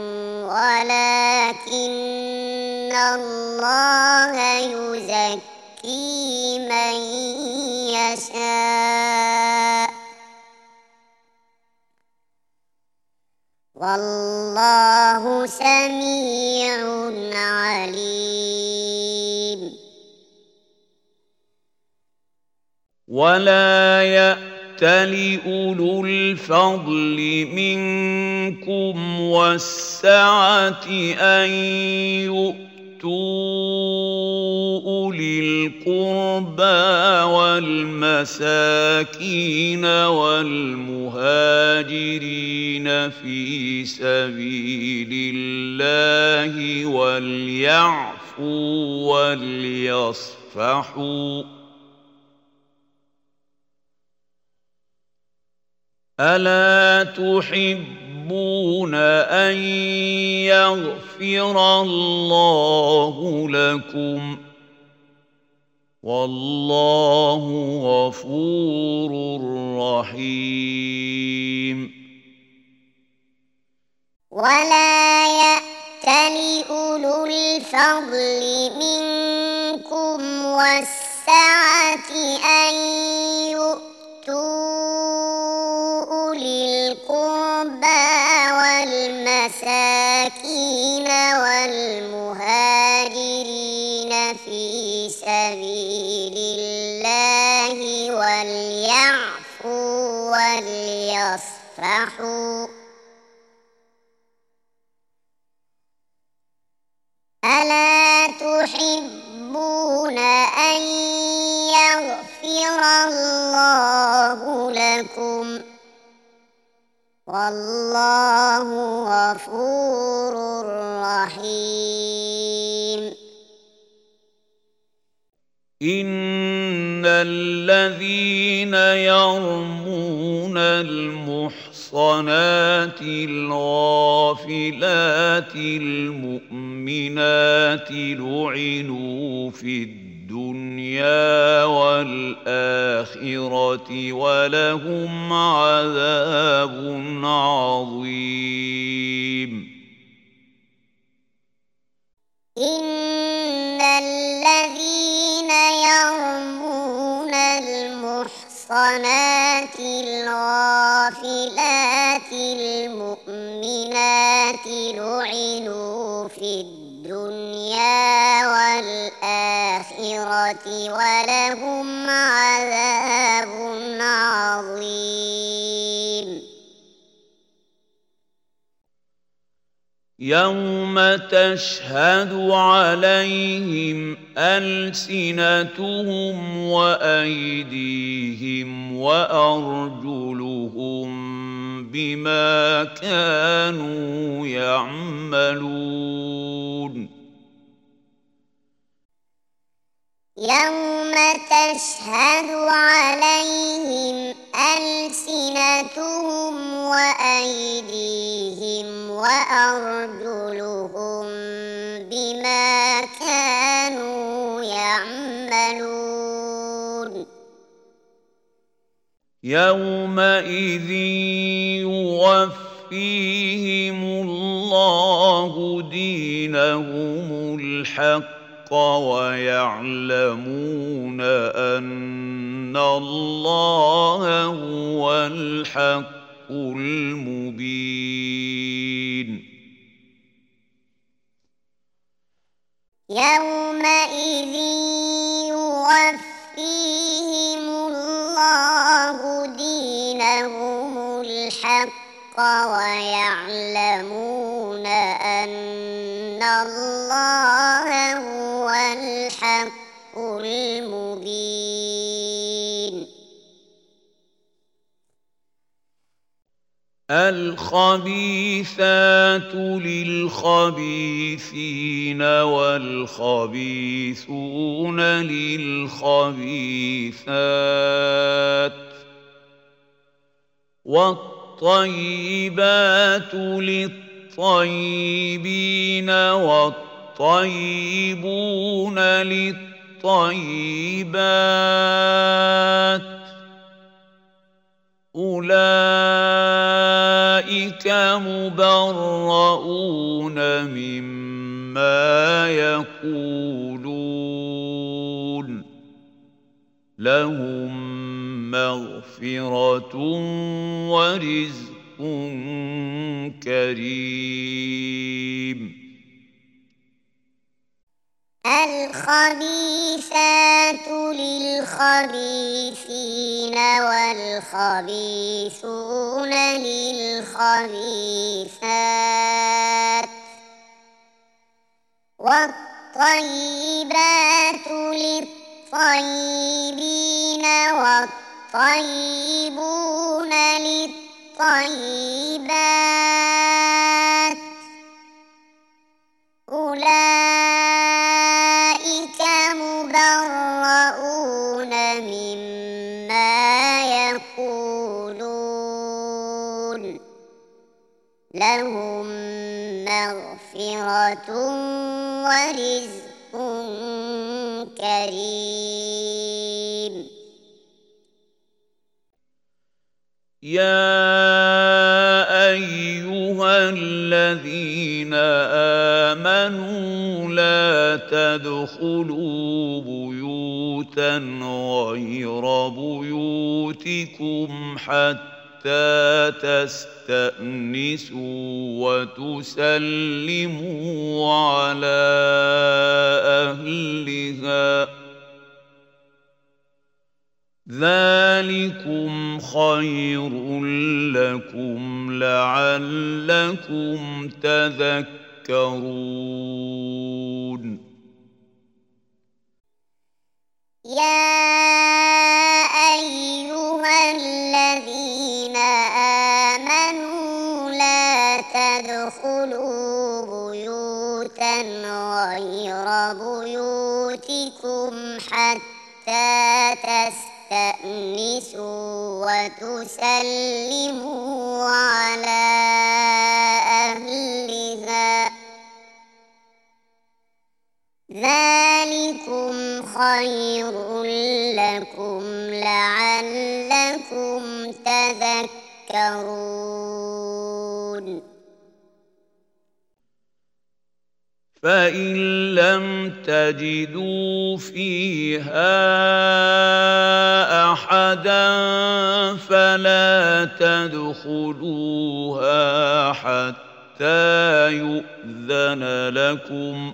ولكن الله يزكي من يشاء والله سميع عليم.
ولا يأتل أولو الفضل منكم والسعة أن يؤتوا أولي القربى والمساكين والمهاجرين في سبيل الله وليعفوا وليصفحوا ألا تحبون أن يغفر الله لكم والله غفور رحيم.
ولا يأتل أولو الفضل منكم والسعة أن يؤتوا أولي القربى والمساكين والمهاجرين في سبيل الله وليعفوا وليصفحوا ألا تحبون أن يغفر الله لكم والله غفور رحيم.
إن الذين يرمون المحصنات الغافلات المؤمنات لعنوا في الدنيا والآخرة ولهم عذاب عظيم.
إن الذين يرمون الغافلات المؤمنات لعنوا في الدنيا والآخرة ولهم عذاب عظيم
يوم تشهد عليهم ألسنتهم وأيديهم وأرجلهم بما كانوا يعملون
يوم تشهد عليهم ألسنتهم وأيديهم وأرجلهم بما كانوا يعملون
يومئذ يوفيهم الله دينهم الحق ويعلمون أن الله هو الحق المبين
يومئذ يوفيهم الله دينهم الحق ويعلمون أن الله هو الحق المبين
الخبيثات للخبيثين والخبيثون للخبيثات والطيبات للطيبين والطيبون للطيبات أولئك مبرؤون مما يقولون لهم مغفرة ورزق كريم
الخبيثات للخبيثين والخبيثون للخبيثات والطيبات للطيبين والطيبون للطيبات أولئك مبرؤون مما يقولون لهم مغفرة ورزق كريم
يا أيها الذين آمنوا لا تدخلوا بيوتا غير بيوتكم حتى تستأنسوا وتسلموا على أهلها ذلكم خير لكم لعلكم تذكرون
يا أيها الذين آمنوا لا تدخلوا بيوتا غير بيوتكم حتى تستأنسوا وتسلموا على أهلها ذلكم خير لكم لعلكم تذكرون
فإن لم تجدوا فيها أحدا فلا تدخلوها حتى يؤذن لكم،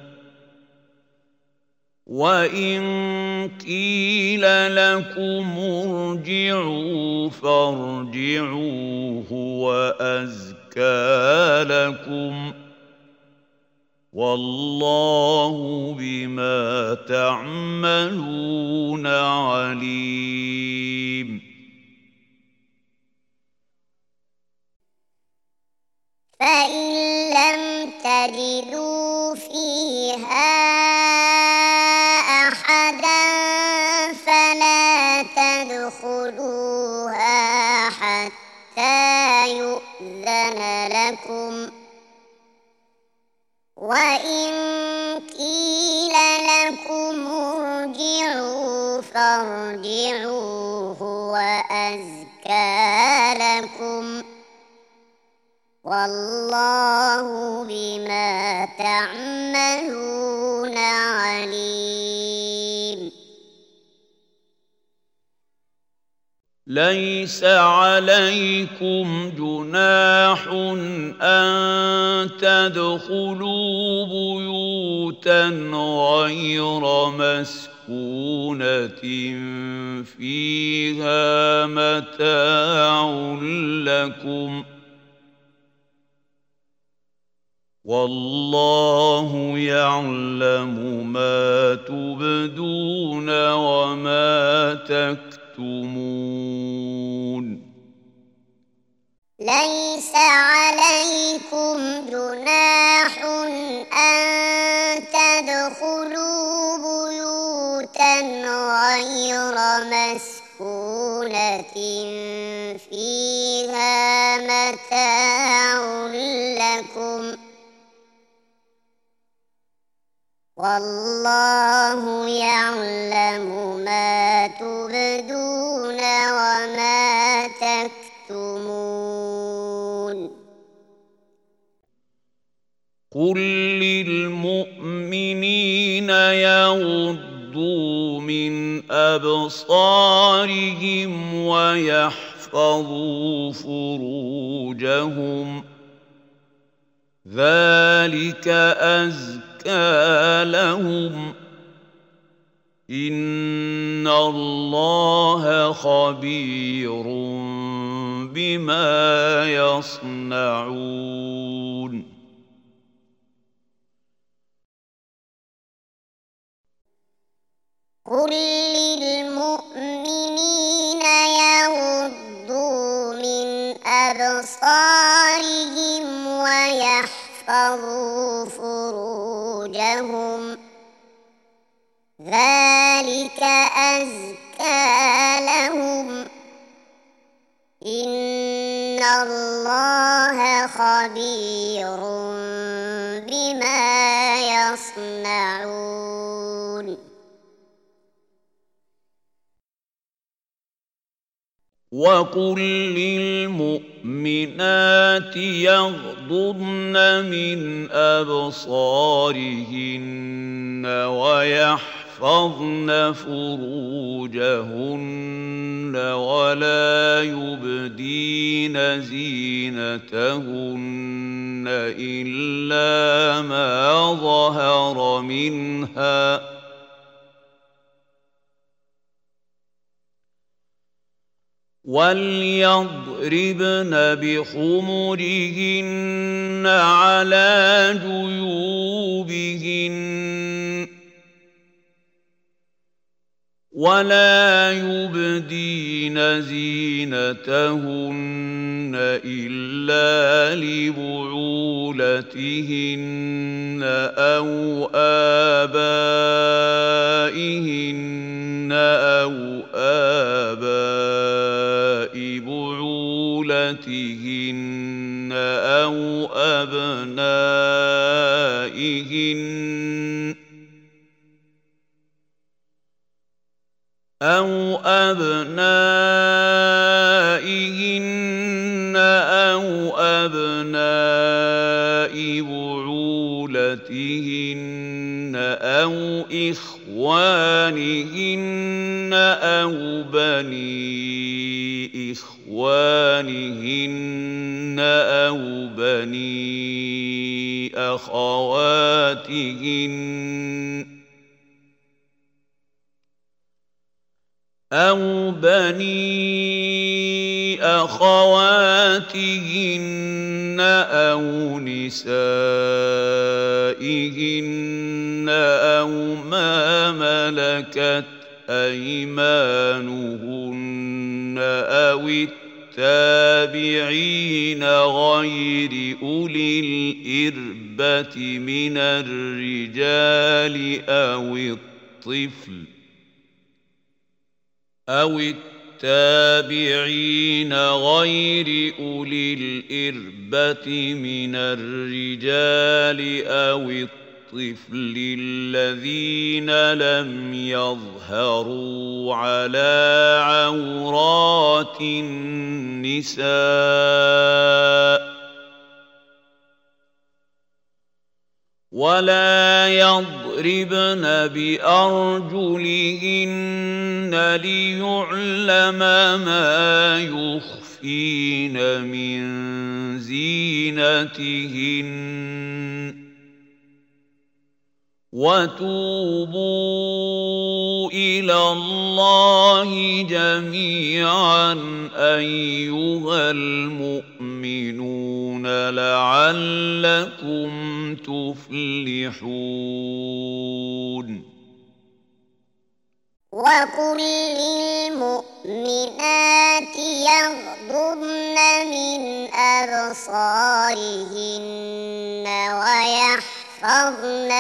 وإن قيل لكم ارجعوا فارجعوا هو أزكى لكم، والله بما تعملون عليم.
فإن لم تجدوا فيها أحدا فلا تدخلوها حتى يؤذن لكم، وإن قيل لكم ارجعوا فارجعوا هو أزكى لكم، والله بما تعملون عليم.
ليس عليكم جناح أن تدخلوا بيوتا غير مسكونة فيها متاع لكم، والله يعلم ما تبدون وما تكتمون.
ليس عليكم جناح أن تدخلوا بيوتا غير مسكونة فيها متاع لكم، والله يعلم ما تبدون وما تكتمون.
قل للمؤمنين يغضوا من أبصارهم ويحفظوا فروجهم، ذلك أزكى لهم، إن الله خبير بما يصنعون.
قل للمؤمنين يغضوا من أبصارهم ويحفظوا فروجهم، ذلك أزكى لهم، إن الله خبير بما يصنعون.
وقل للمؤمنات يغضضن من أبصارهن ويحفظن فروجهن ولا يبدين زينتهن إلا ما ظهر منها، وليضربن بخمرهن على جيوبهن، ولا يبدين زينتهن إلا لبعولتهن أو آبائهن أو آباء بعولتهن أو أبنائهن أو أبناء بعولتهن أو إخوانهن أو بني إخوانهن أو بني أخواتهن أو نسائهن أو ما ملكت أيمانهن أو التابعين غير أولي الإربة من الرجال أو التابعين غير أولي الإربة من الرجال أو الطفل الذين لم يظهروا على عورات النساء ولا يضربن بأرجلهن ليعلم ما يخفين من زينتهن وتوبوا إلى الله جميعا أيها المؤمنون لعلكم تفلحون.
وقل للمؤمنات يغضضن من أبصارهن ويحفظن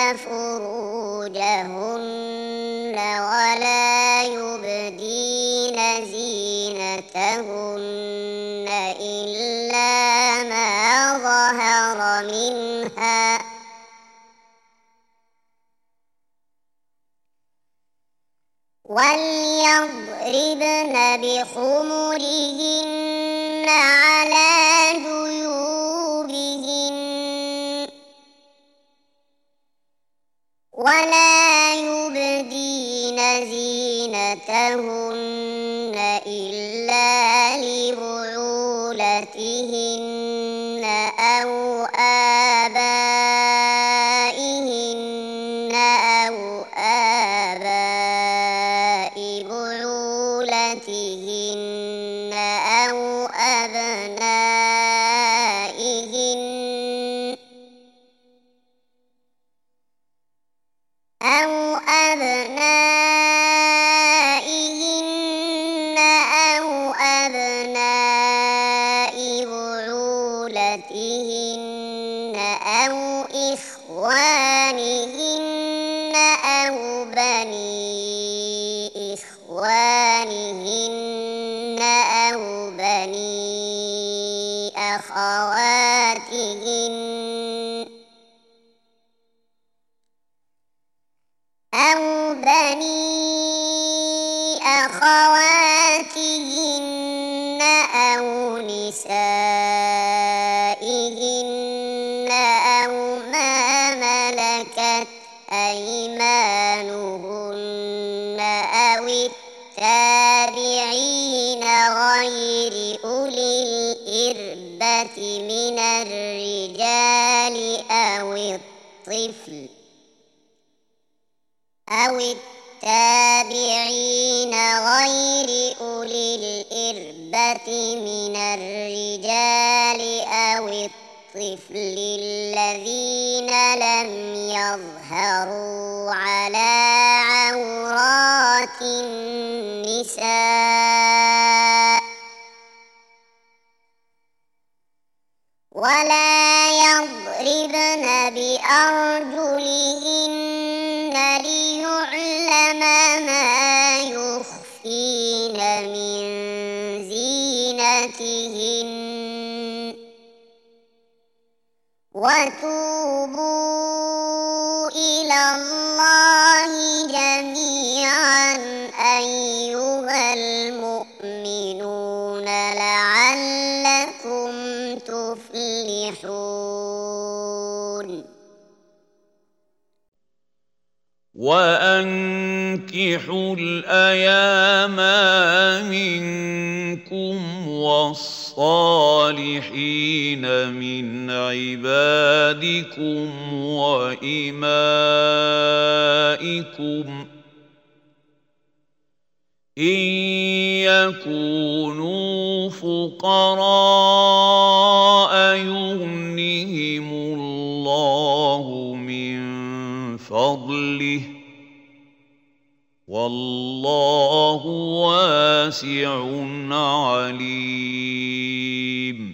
فروجهن ولا يبدين زينتهن إلا ما ظهر منها وليضربن بخمرهن على جيوبهن ولا يبدين زينتهن إلا لبعولتهن أو آبائهن أو آباء بعولتهن أو أبنائهن أو أبناء بعولتهن أو إخوانهن أو بني إخوانهن أو بني أخواتهن أو نسائهن أو ما ملكت أيمانهن أو التابعين غير أولي الإربة من الرجال أو التابعين غير أولي الإربة من الرجال أو الطفل الذين لم يظهروا على عورات النساء ولا يضربن بأرجلهن ليعلم ما يخفين من زينتهن وتوبوا إلى الله جميعا أيها المؤمنون لعلكم تفلحون.
وأنكحوا الأيام منكم والصالحين من عبادكم وإمائكم إن يكونوا فقراء يغنهم الله من فضله والله واسع عليم.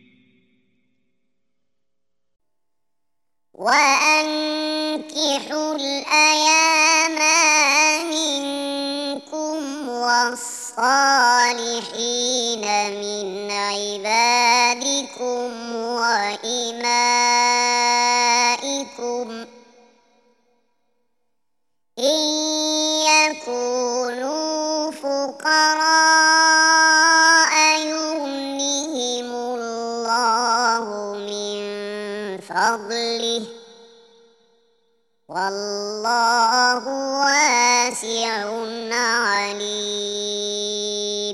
وأنكحوا الأيام منكم والصالحين من عبادكم وإمائكم إن يكونوا فقراء يغنهم الله من فضله والله واسع عليم.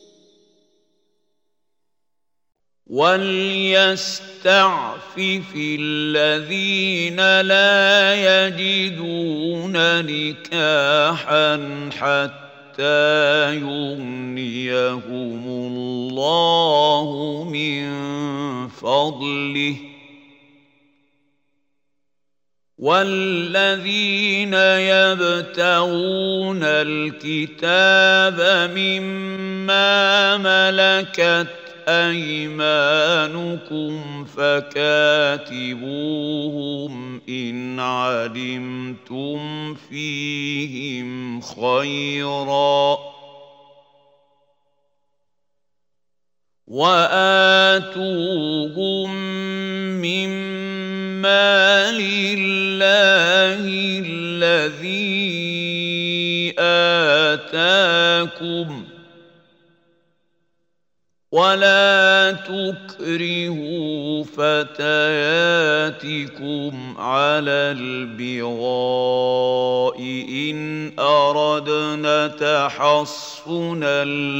وليستعفف الذين لا يجدون نكاحا حتى يغنيهم الله من فضله والذين يبتغون الكتاب مما ملكت أيمانكم فكاتبوهم إن علمتم فيهم خيرا وآتوهم مما لله الذي آتاكم ولا تكرهوا فتياتكم على البغاء إن أردنا تحصنا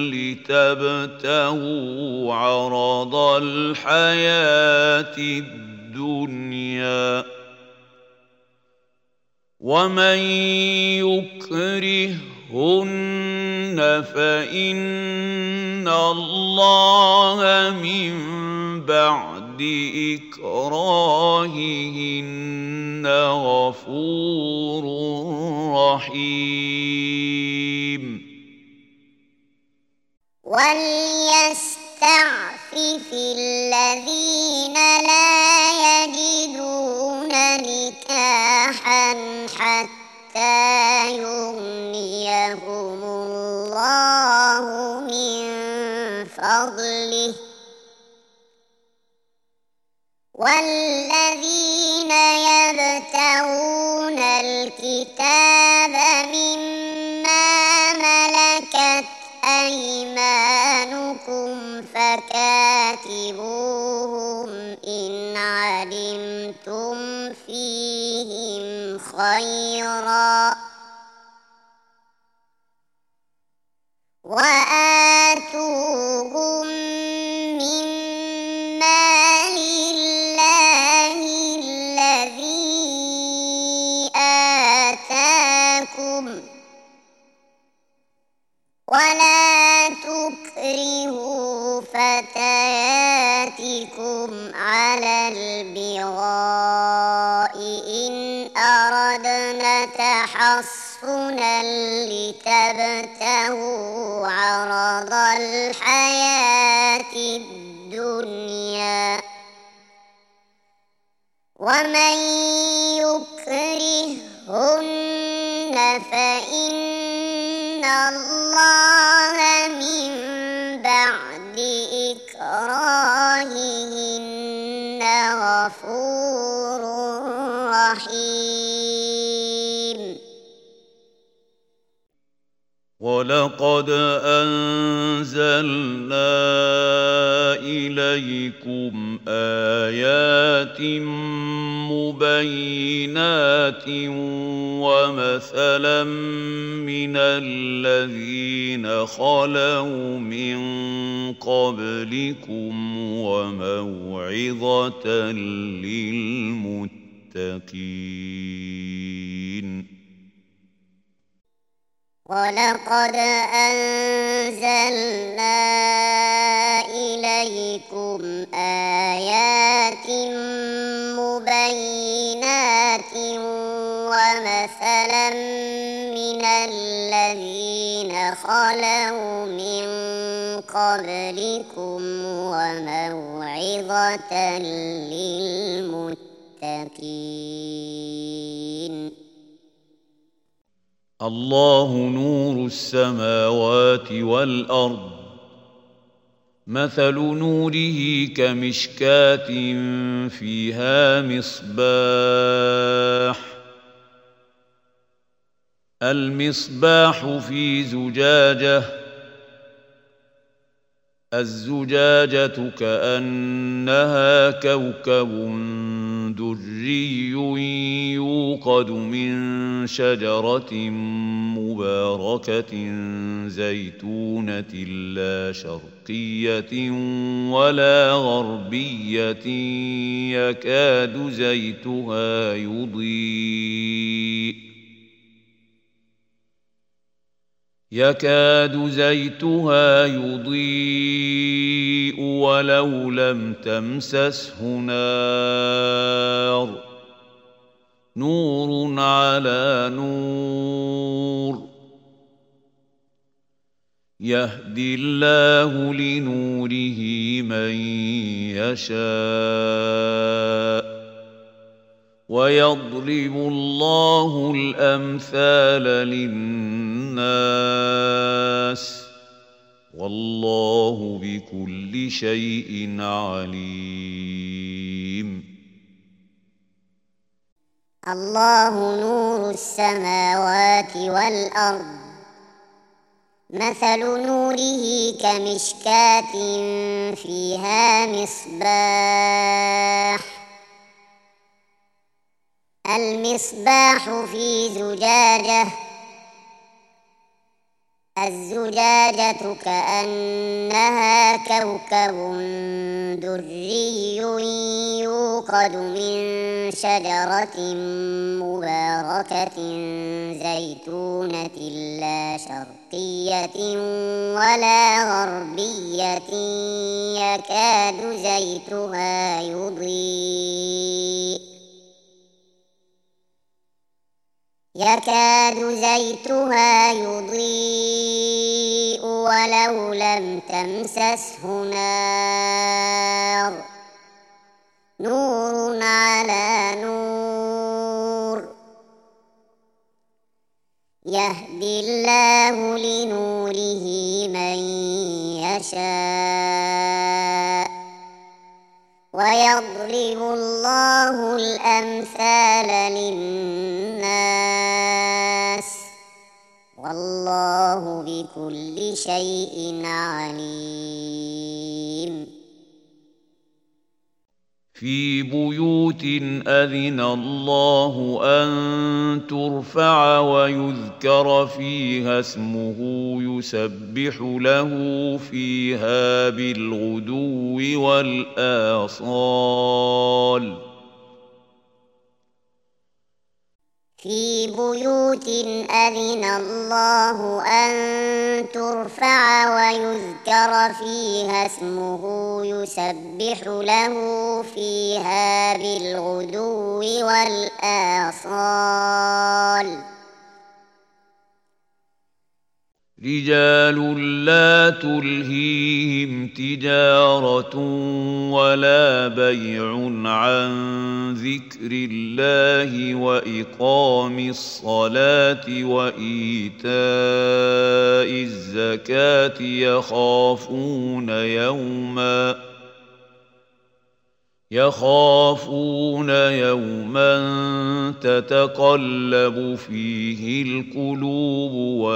لتبتغوا عرض الحياة الدنيا ومن يكرههن فإن الله من بعد إكراههن غفور رحيم.
وليستعفف الذين لا يجدون نكاحا حتى يغنيهم الله من فضله والذين يبتغون الكتاب مما ملكت أيمانكم فكاتبوهم إن علمتم فيهم خيرا وآتوهم مما لله الذي آتاكم ولا تكرهوا فتياتكم على البغاء إن أردنا تحصنا لتبتغوا عرض الحياة الدنيا ومن يكرههن فإن الله من بعد إكراههن غفور رحيم.
ولقد أنزلنا إليكم آيات مبينات ومثلا من الذين خلوا من قبلكم وموعظة للمتقين.
ولقد أنزلنا إليكم آيات مبينات ومثلا من الذين خلوا من قبلكم وموعظة للمتقين.
الله نور السماوات والأرض، مثل نوره كمشكاة فيها مصباح، المصباح في زجاجة، الزجاجة كأنها كوكب دري يوقد من شجرة مباركة زيتونة لا شرقية ولا غربية يكاد زيتها يضيء ولو لم تمسسه نار، نور على نور، يهدي الله لنوره من يشاء ويضرب الله الأمثال للناس والله بكل شيء عليم.
الله نور السماوات والأرض، مثل نوره كمشكاة فيها مصباح، المصباح في زجاجة، الزجاجة كأنها كوكب دري يوقد من شجرة مباركة زيتونة لا شرقية ولا غربية يكاد زيتها يضيء ولو لم تمسسه نار، نور على نور، يهدي الله لنوره من يشاء ويضرب الله الأمثال للناس والله بكل شيء عليم.
في بيوت أذن الله أن ترفع ويذكر فيها اسمه يسبح له فيها بالغدو والآصال.
في بيوت أذن الله أن ترفع ويذكر فيها اسمه يسبح له فيها بالغدو والآصال.
رجال لا تلهيهم تجارة ولا بيع عن ذكر الله وإقام الصلاة وإيتاء يخافون يوما تتقلب فيه القلوب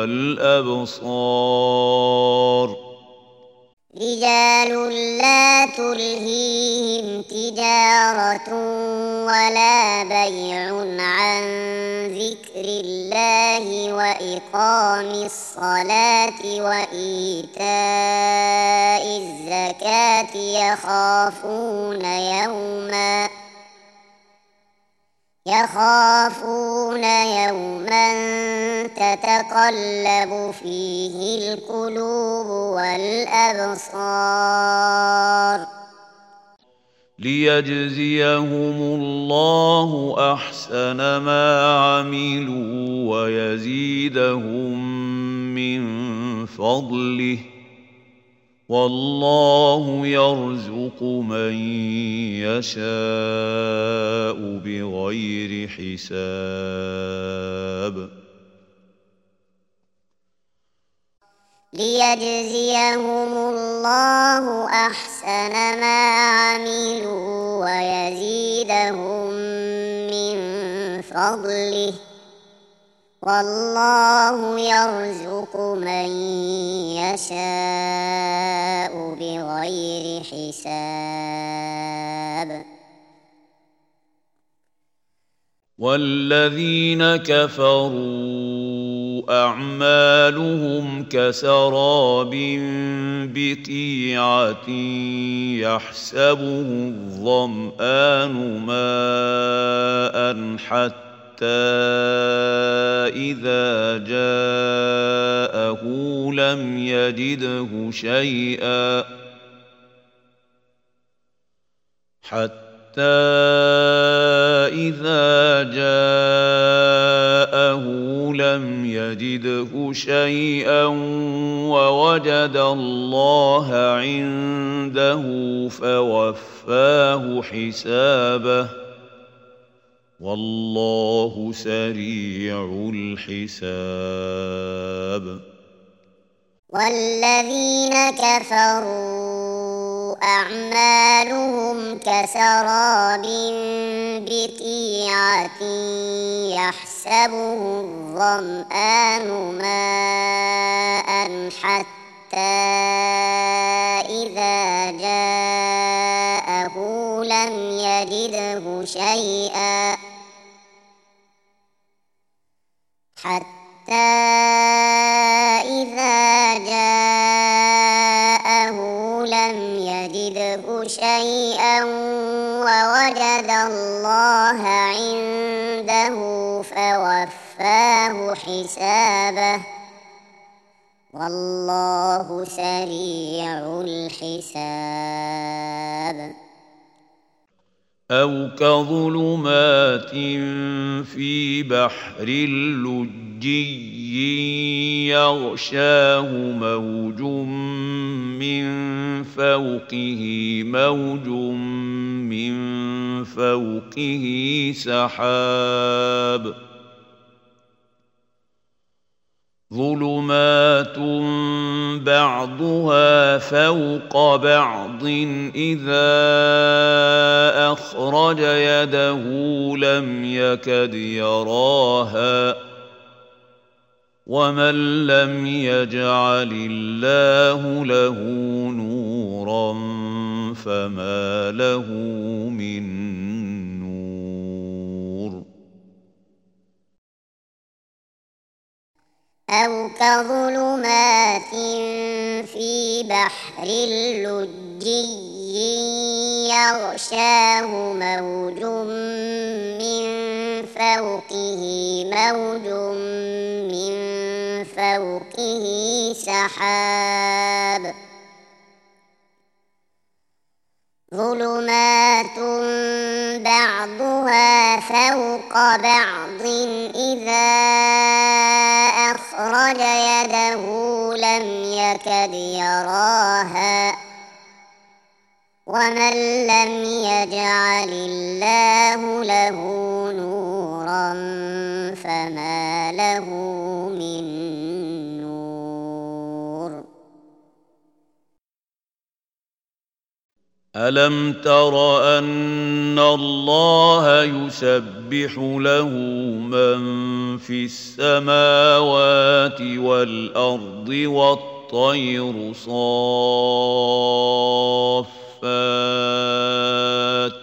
والأبصار
رجال لا تلهيهم تجارة ولا بيع عن ذكر الله وإقام الصلاة وإيتاء الزكاة يخافون يوما تتقلب فيه القلوب والأبصار
ليجزيهم الله أحسن ما عملوا ويزيدهم من فضله والله يرزق من يشاء بغير حساب
ليجزيهم الله أحسن ما عملوا ويزيدهم من فضله والله يرزق من يشاء بغير حساب
والذين كفروا أعمالهم كسراب بقيعة يحسبه الظمآن ماء حتى إذا جاءه لم يجده شيئا ووجد الله عنده فوفاه حسابه والله سريع الحساب
والذين كفروا أعمالهم كسراب بقيعة يحسبه الظمآن ماء حتى إذا جاءه لم يجده شيئا ووجد الله عنده فوفاه حسابه والله سريع الحساب
أو كظلمات في بحر لجي يغشاه موج من فوقه موج من فوقه سحاب ظلمات بعضها فوق بعض إذا أخرج يده لم يكد يراها ومن لم يجعل الله له نورا فما له من نور
أو كظلمات في بحر لجي يغشاه موج من فوقه موج من فوقه سحاب ظلمات بعضها فوق بعض إذا أخرج يده لم يكد يراها ومن لم يجعل الله له نورا فما له من نور
ألم تر أن الله يسبح له من في السماوات والأرض والطير صافات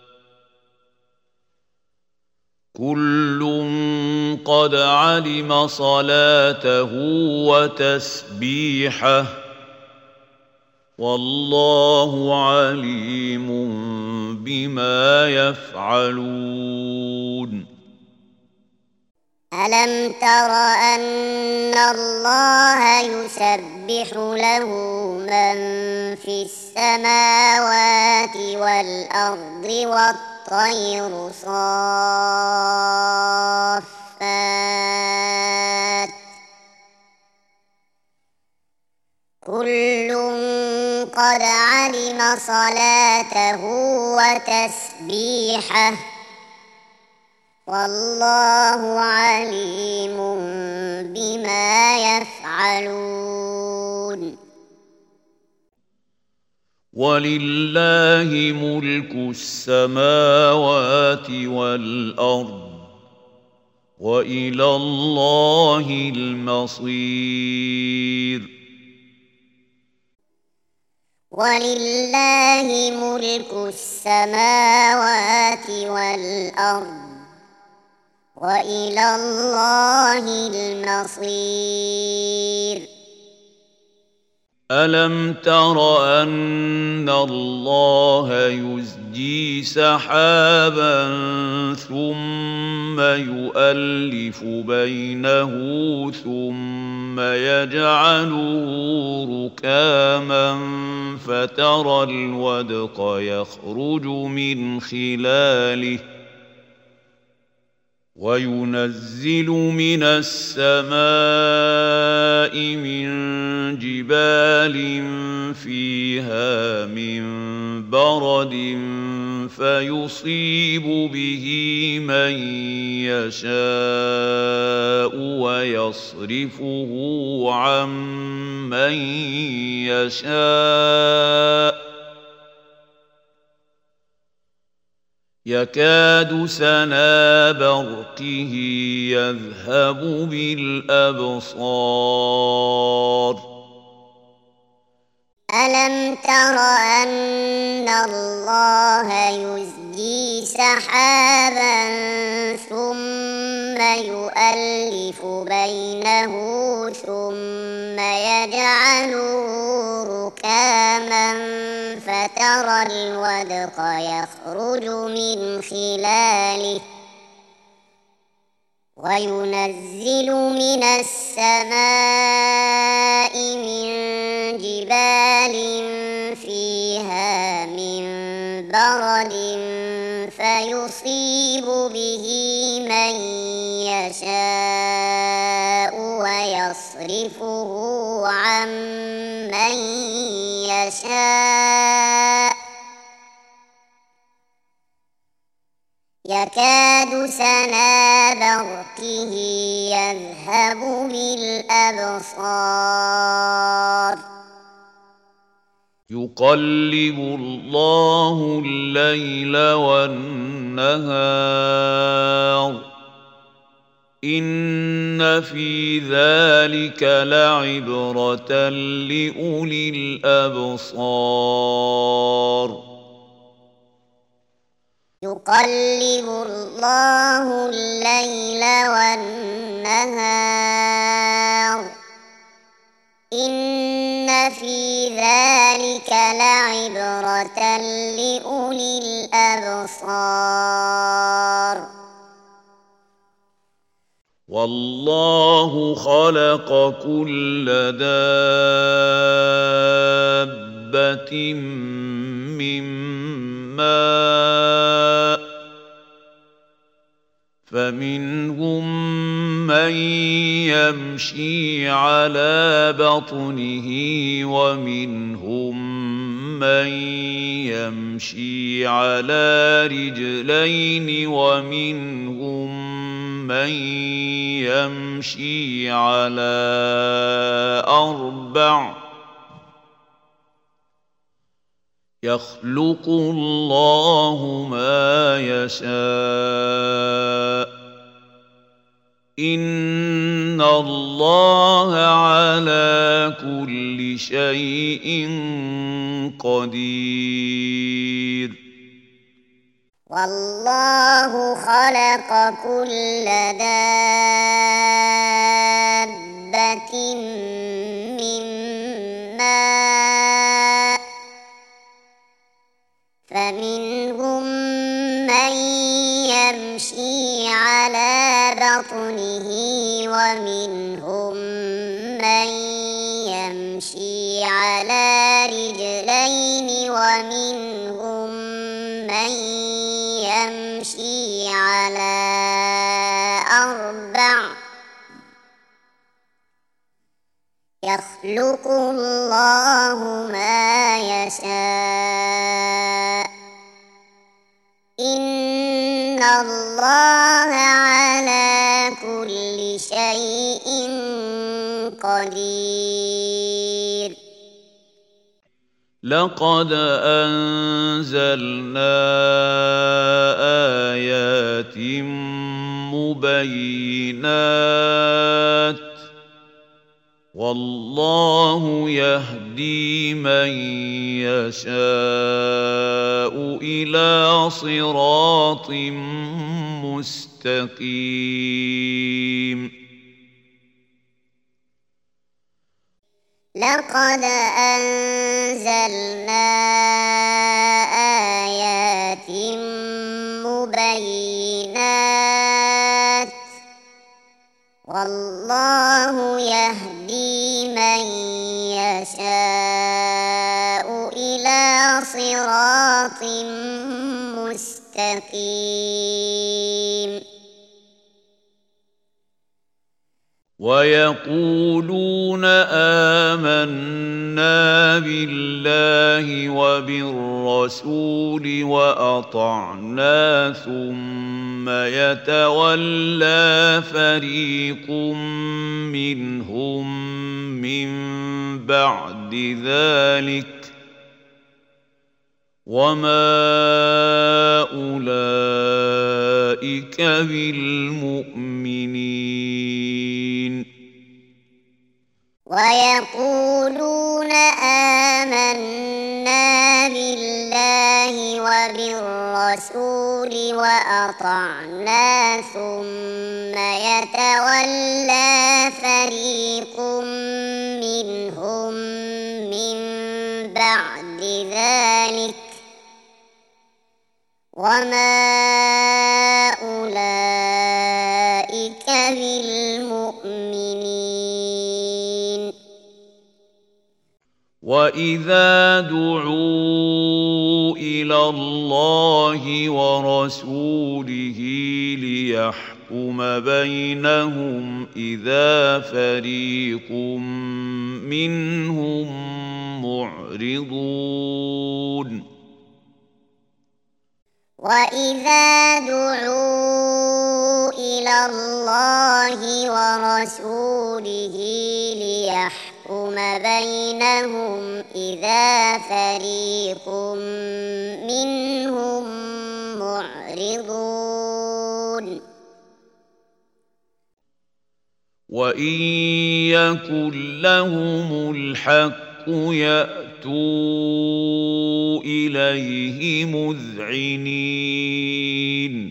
كل قد علم صلاته وتسبيحه والله عليم بما يفعلون
ألم تر أن الله يسبح له من في السماوات والأرض والطير صافات كل قد علم صلاته وتسبيحه والله عليم بما يفعلون
ولله ملك السماوات والأرض وإلى الله المصير
ولله ملك السماوات والأرض وإلى الله المصير
ألم تر أن الله يزجي سحابا ثم يؤلف بينه ثم يجعله ركاما فترى الودق يخرج من خلاله وينزل من السماء من جبال فيها من برد فيصيب به من يشاء ويصرفه عن من يشاء يكاد سنا برقه يذهب بالأبصار
ألم تر أن الله يزجي سحابا ثم يؤلف بينه ثم يجعله ركاما فترى الودق يخرج من خلاله وينزل من السماء من جبال فيها من برد فيصيب به من يشاء ويصرفه عن من يشاء يكاد سنا برقه يذهب بالأبصار
يقلب الله الليل والنهار إن في ذلك لعبرة لأولي الأبصار
يقلب الله الليل والنهار إن في ذلك لعبرة لأولي الأبصار
والله خلق كل دابة من ماء فمنهم من يمشي على بطنه ومنهم من يمشي على رجلين ومنهم من يمشي على أربع يخلق الله ما يشاء إن الله على كل شيء قدير
والله خلق كل دابة من ماء فمنهم من يمشي على بطنه ومنهم من يمشي على رجلين ومنهم من يمشي على أربع يخلق الله ما يشاء إن الله على كل شيء قدير
لقد أنزلنا آيات مبينات والله يهدي من يشاء إلى صراط مستقيم
لقد أنزلنا آيات مبينات والله يهدي من يشاء إلى صراط مستقيم
ويقولون آمنا بالله وبالرسول وأطعنا ثم يتولى فريق منهم من بعد ذلك وما أولئك بالمؤمنين
ويقولون آمنا بالله وبالرسول وأطعنا ثم يتولى فريق منهم من بعد ذلك وما أولئك بالمؤمنين
وإذا دعوا إلى الله ورسوله ليحكم بينهم إذا فريق منهم معرضون
وإذا دعوا إلى الله ورسوله ليحكم بينهم إذا فريق منهم معرضون
وإن يكن لهم الحق يأتوا إليه مذعنين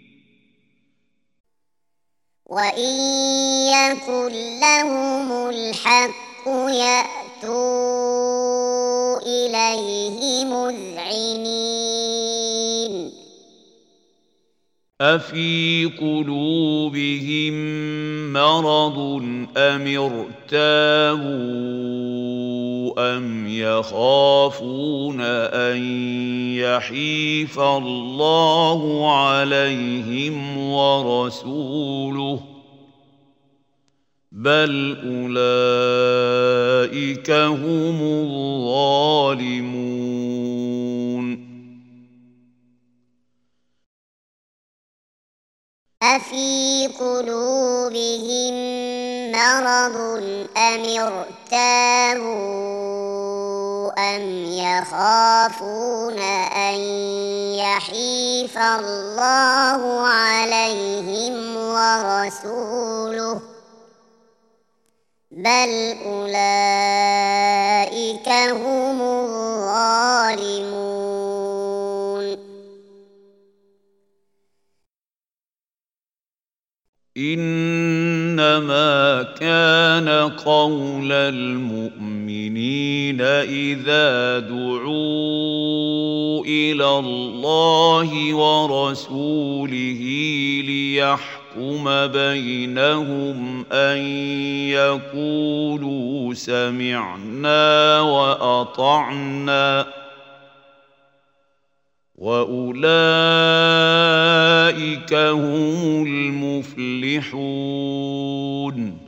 وإن يكن لهم الحق يأتوا إليه مذعنين
أفي قلوبهم مرض أم ارتابوا أم يخافون أن يحيف الله عليهم ورسوله بل أولئك هم الظالمون
أفي قلوبهم مرض أم ارتابوا أم يخافون أن يحيف الله عليهم ورسوله بل أولئك هم الظالمون
إنما كان قول المؤمنين إذا دعوا إلى الله ورسوله ليحكم بينهم أن يقولوا سمعنا وأطعنا وأولئك هم المفلحون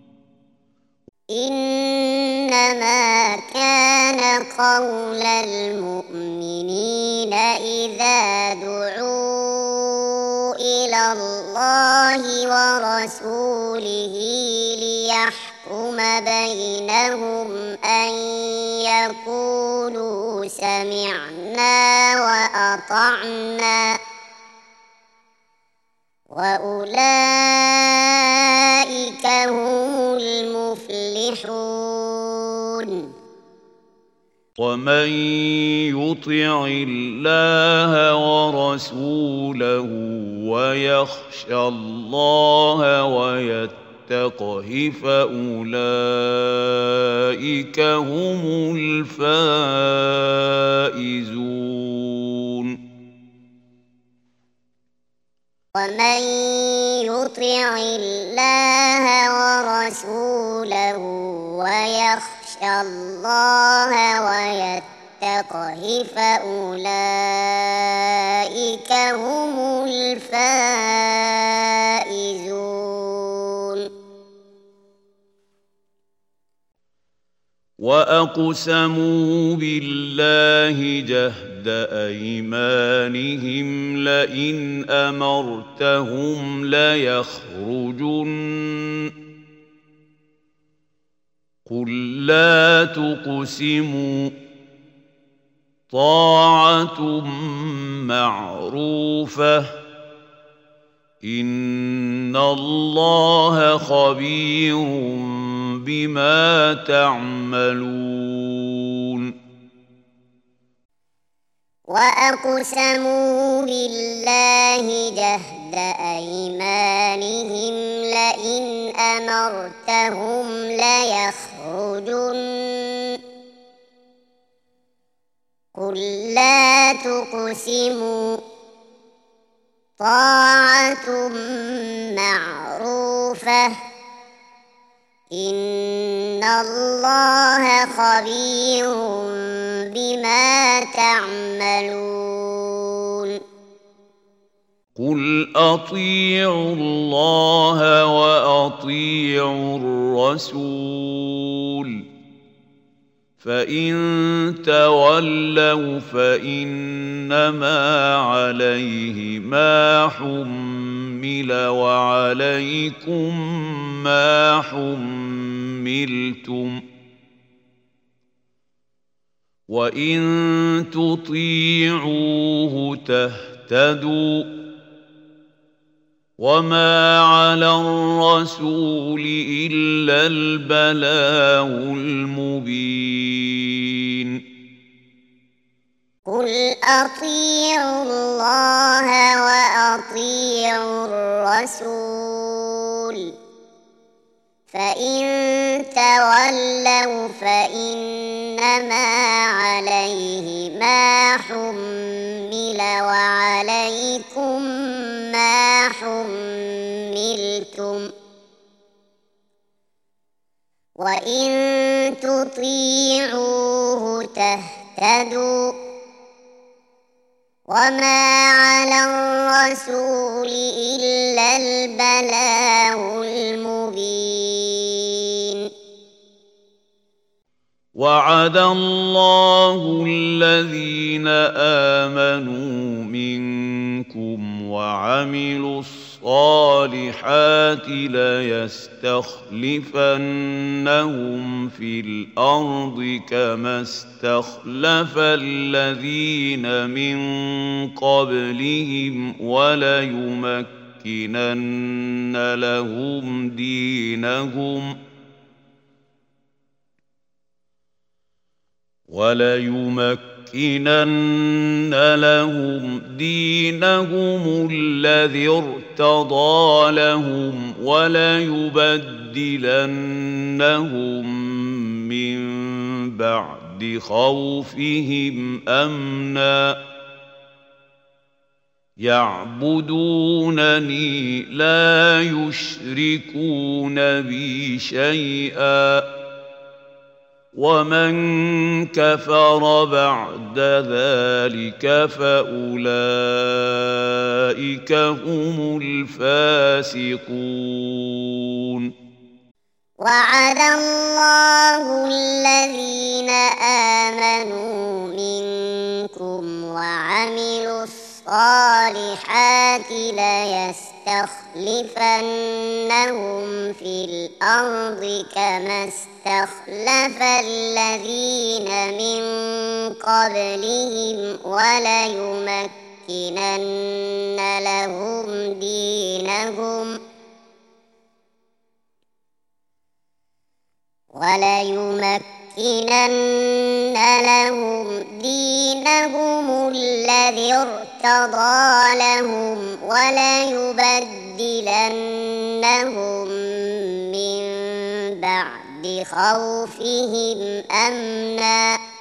إنما كان قول المؤمنين إذا دعوا إلى الله ورسوله ليحكم بينهم أن يقولوا سمعنا وأطعنا وأولئك هم المفلحون
ومن يطع الله ورسوله ويخشى الله ويتقه فأولئك هم الفائزون
ومن يطع الله ورسوله ويخشى الله ويتقه فأولئك هم الفائزون
وأقسموا بالله جهد أيمانهم لئن أمرتهم ليخرجن قل لا تقسموا طاعة معروفة إن الله خبير بما تعملون
وأقسموا بالله جهد أيمانهم لئن أمرتهم ليخرجن قل لا تقسموا طاعة معروفة إن الله خبير بما تعملون
قل أطيعوا الله وأطيعوا الرسول فإن تولوا فإنما عليه ما حمل وعليكم ما حملتم وإن تطيعوه تهتدوا وما على الرسول إلا البلاغ المبين
قل أطيعوا الله وأطيعوا الرسول فإن تولوا فإنما عليه ما حمل وعليكم ما حملتم وإن تطيعوه تهتدوا وما على الرسول إلا البلاغ المبين
وعد الله الذين آمنوا منكم وعملوا الصالحات ليستخلفنهم في الأرض كما استخلف الذين من قبلهم وليمكنن لهم دينهم الذي ارتضى لهم وليبدلنهم من بعد خوفهم أمنا يعبدونني لا يشركون بي شيئا ومن كفر بعد ذلك فأولئك هم الفاسقون.
وعد الله الذين آمنوا منكم وعملوا الصالحات ليستخلفنهم في الأرض كما استخلف الذين من قبلهم وليمكنن لهم دينهم الذي ارتضى لهم وليبدلنهم من بعد خوفهم أمنا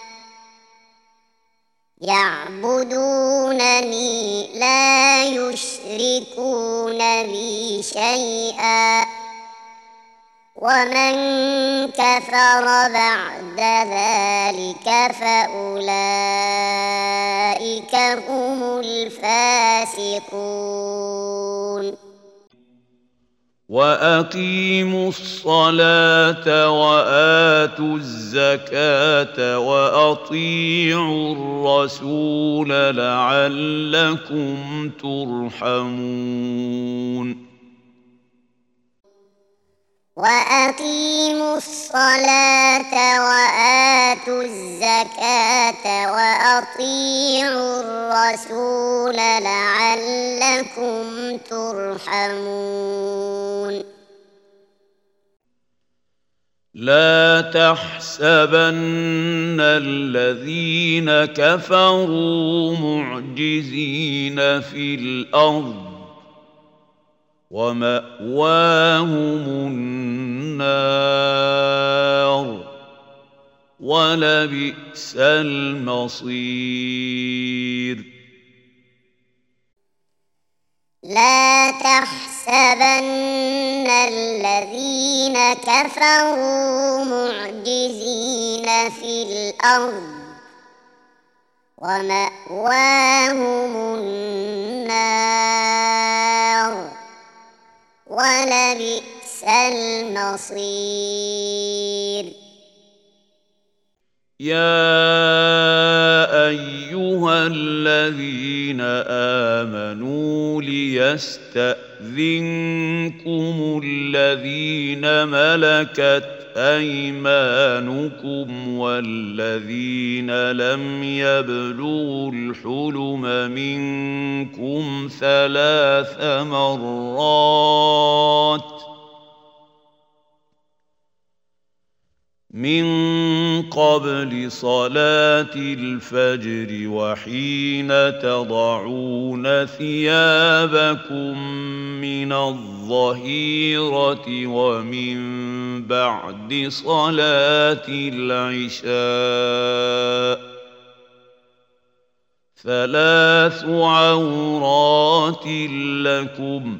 يعبدونني لا يشركون بي شيئا ومن كفر بعد ذلك فأولئك هم الفاسقون.
وأقيموا الصلاة وآتوا الزكاة وأطيعوا الرسول لعلكم ترحمون.
وأقيموا الصلاة وآتوا الزكاة وأطيعوا الرسول لعلكم ترحمون.
لا تحسبن الذين كفروا معجزين في الأرض ومأواهم النار ولبئس المصير.
لا تحسبن الذين كفروا معجزين في الأرض ومأواهم النار ولبئس المصير.
يا أيها الذين آمنوا ليستأذنكم الذين ملكت أيمانكم والذين لم يبلغوا الحلم منكم 3 مرات من قبل صلاة الفجر وحين تضعون ثيابكم من الظهيرة ومن بعد صلاة العشاء 3 عورات لكم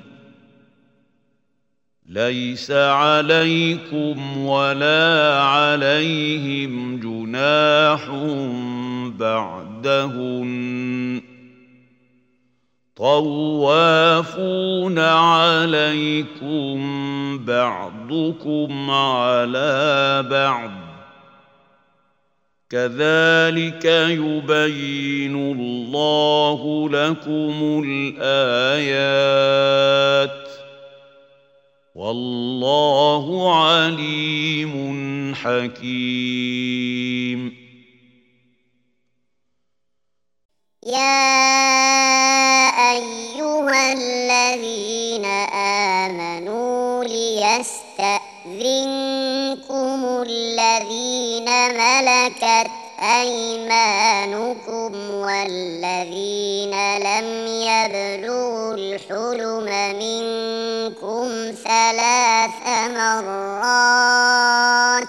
ليس عليكم ولا عليهم جناح بعدهن طوافون عليكم بعضكم على بعض كذلك يبين الله لكم الآيات والله عليم حكيم.
يا أيها الذين آمنوا ليستأذنكم الذين ملكت أيمانكم والذين لم يبلغوا الحلم منكم 3 مرات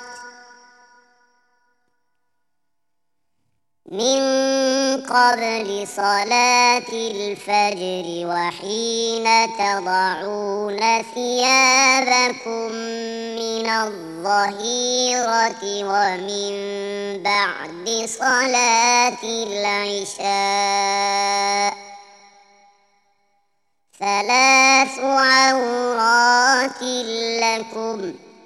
من قبل صلاة الفجر وحين تضعون ثيابكم من الظهيرة ومن بعد صلاة العشاء 3 عورات لكم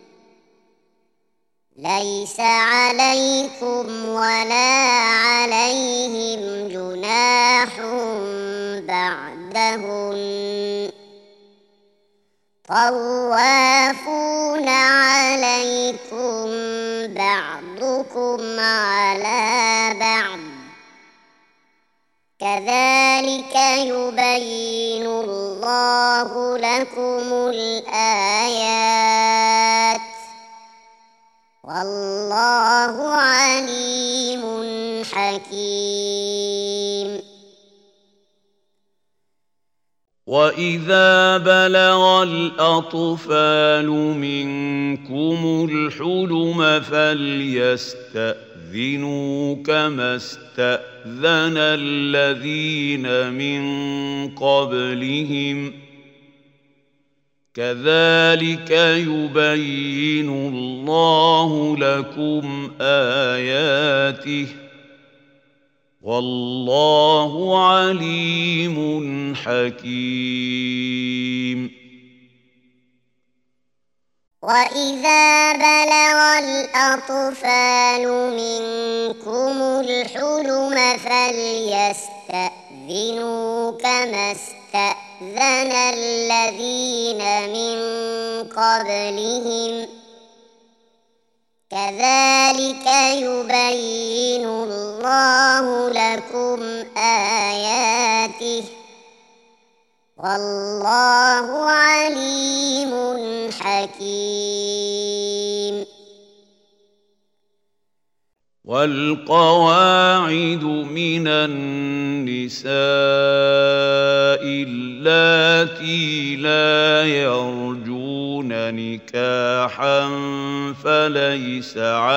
ليس عليكم ولا عليهم جناح بعدهن طوافون عليكم بعضكم على بعض كذلك يبين الله لكم الآيات والله عليم حكيم.
وإذا بلغ الأطفال منكم الحلم فليستأذنوا كما استأذن الذين من قبلهم كذلك يبين الله لكم آياته والله عليم حكيم.
وإذا بلغ الأطفال منكم الحلم فليستأذنوا كما استأذن الذين من قبلهم كذلك يبين الله لكم آياته والله عليم حكيم.
والقواعد من النساء اللاتي لا يرجون نكاحا فليس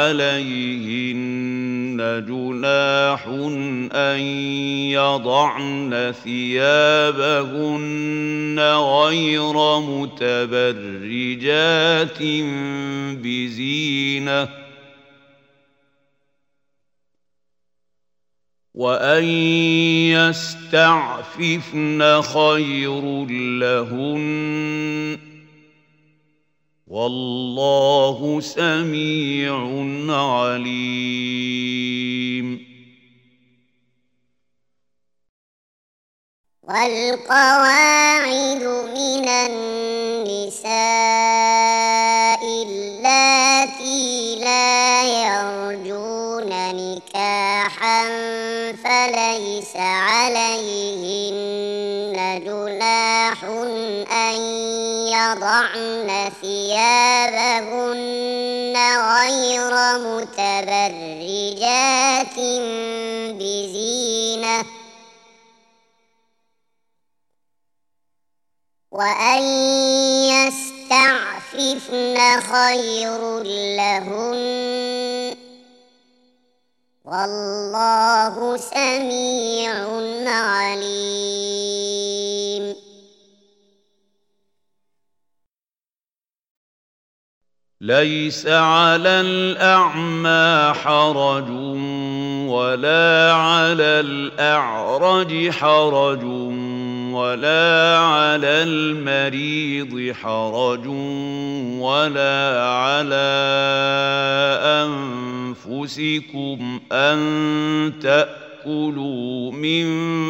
عليهن جناح أن يضعن ثيابهن غير متبرجات بزينة وأن يستعففن خير لهن والله سميع عليم.
والقواعد من النساء اللاتي لا يرجون نكاحا فليس عليهن جناح أن يضعن ثيابهن غير متبرجات بزينة وأن يستعففن خير لهن والله سميع عليم.
ليس على الأعمى حرج ولا على الأعرج حرج ولا على المريض حرج ولا على أنفسكم أن تأكلوا من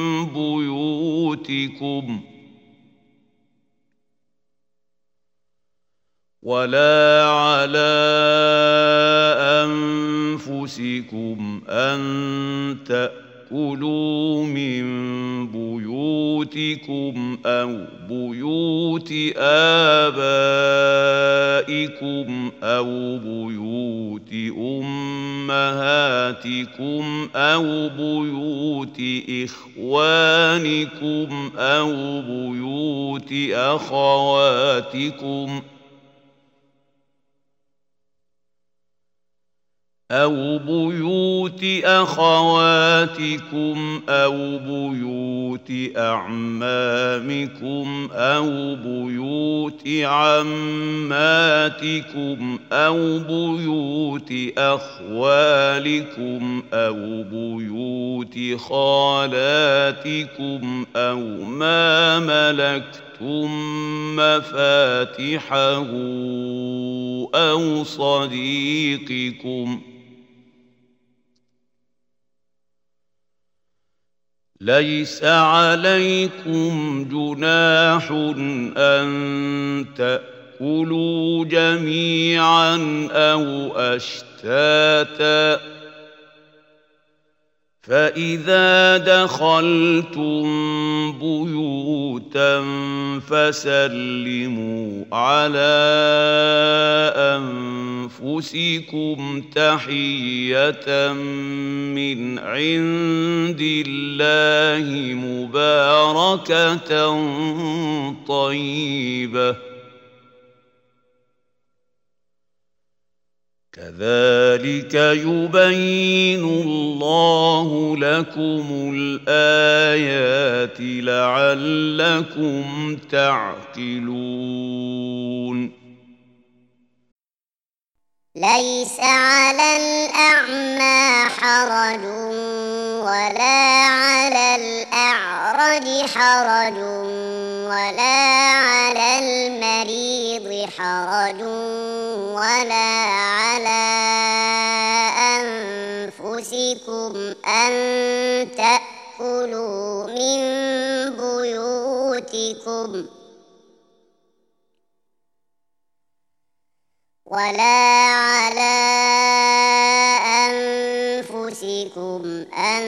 بيوتكم ولا على أنفسكم أن تأكلوا من بيوتكم أو بيوت آبائكم أو بيوت أمهاتكم أو بيوت إخوانكم أو بيوت أخواتكم أو بيوت أخواتكم أو بيوت أعمامكم أو بيوت عماتكم أو بيوت أخوالكم أو بيوت خالاتكم أو ما ملكتم مفاتحه أو صديقكم ليس عليكم جناح أن تأكلوا جميعا أو أشتاتا فإذا دخلتم بيوتا فسلموا على أنفسكم تحية من عند الله مباركة طيبة كذلك يبين الله لكم الآيات لعلكم تعقلون
ليس على الأعمى حرج ولا على الأعرج حرج ولا على المريض حرج ولا على أنفسكم أن تأكلوا من بيوتكم ولا على أنفسكم أن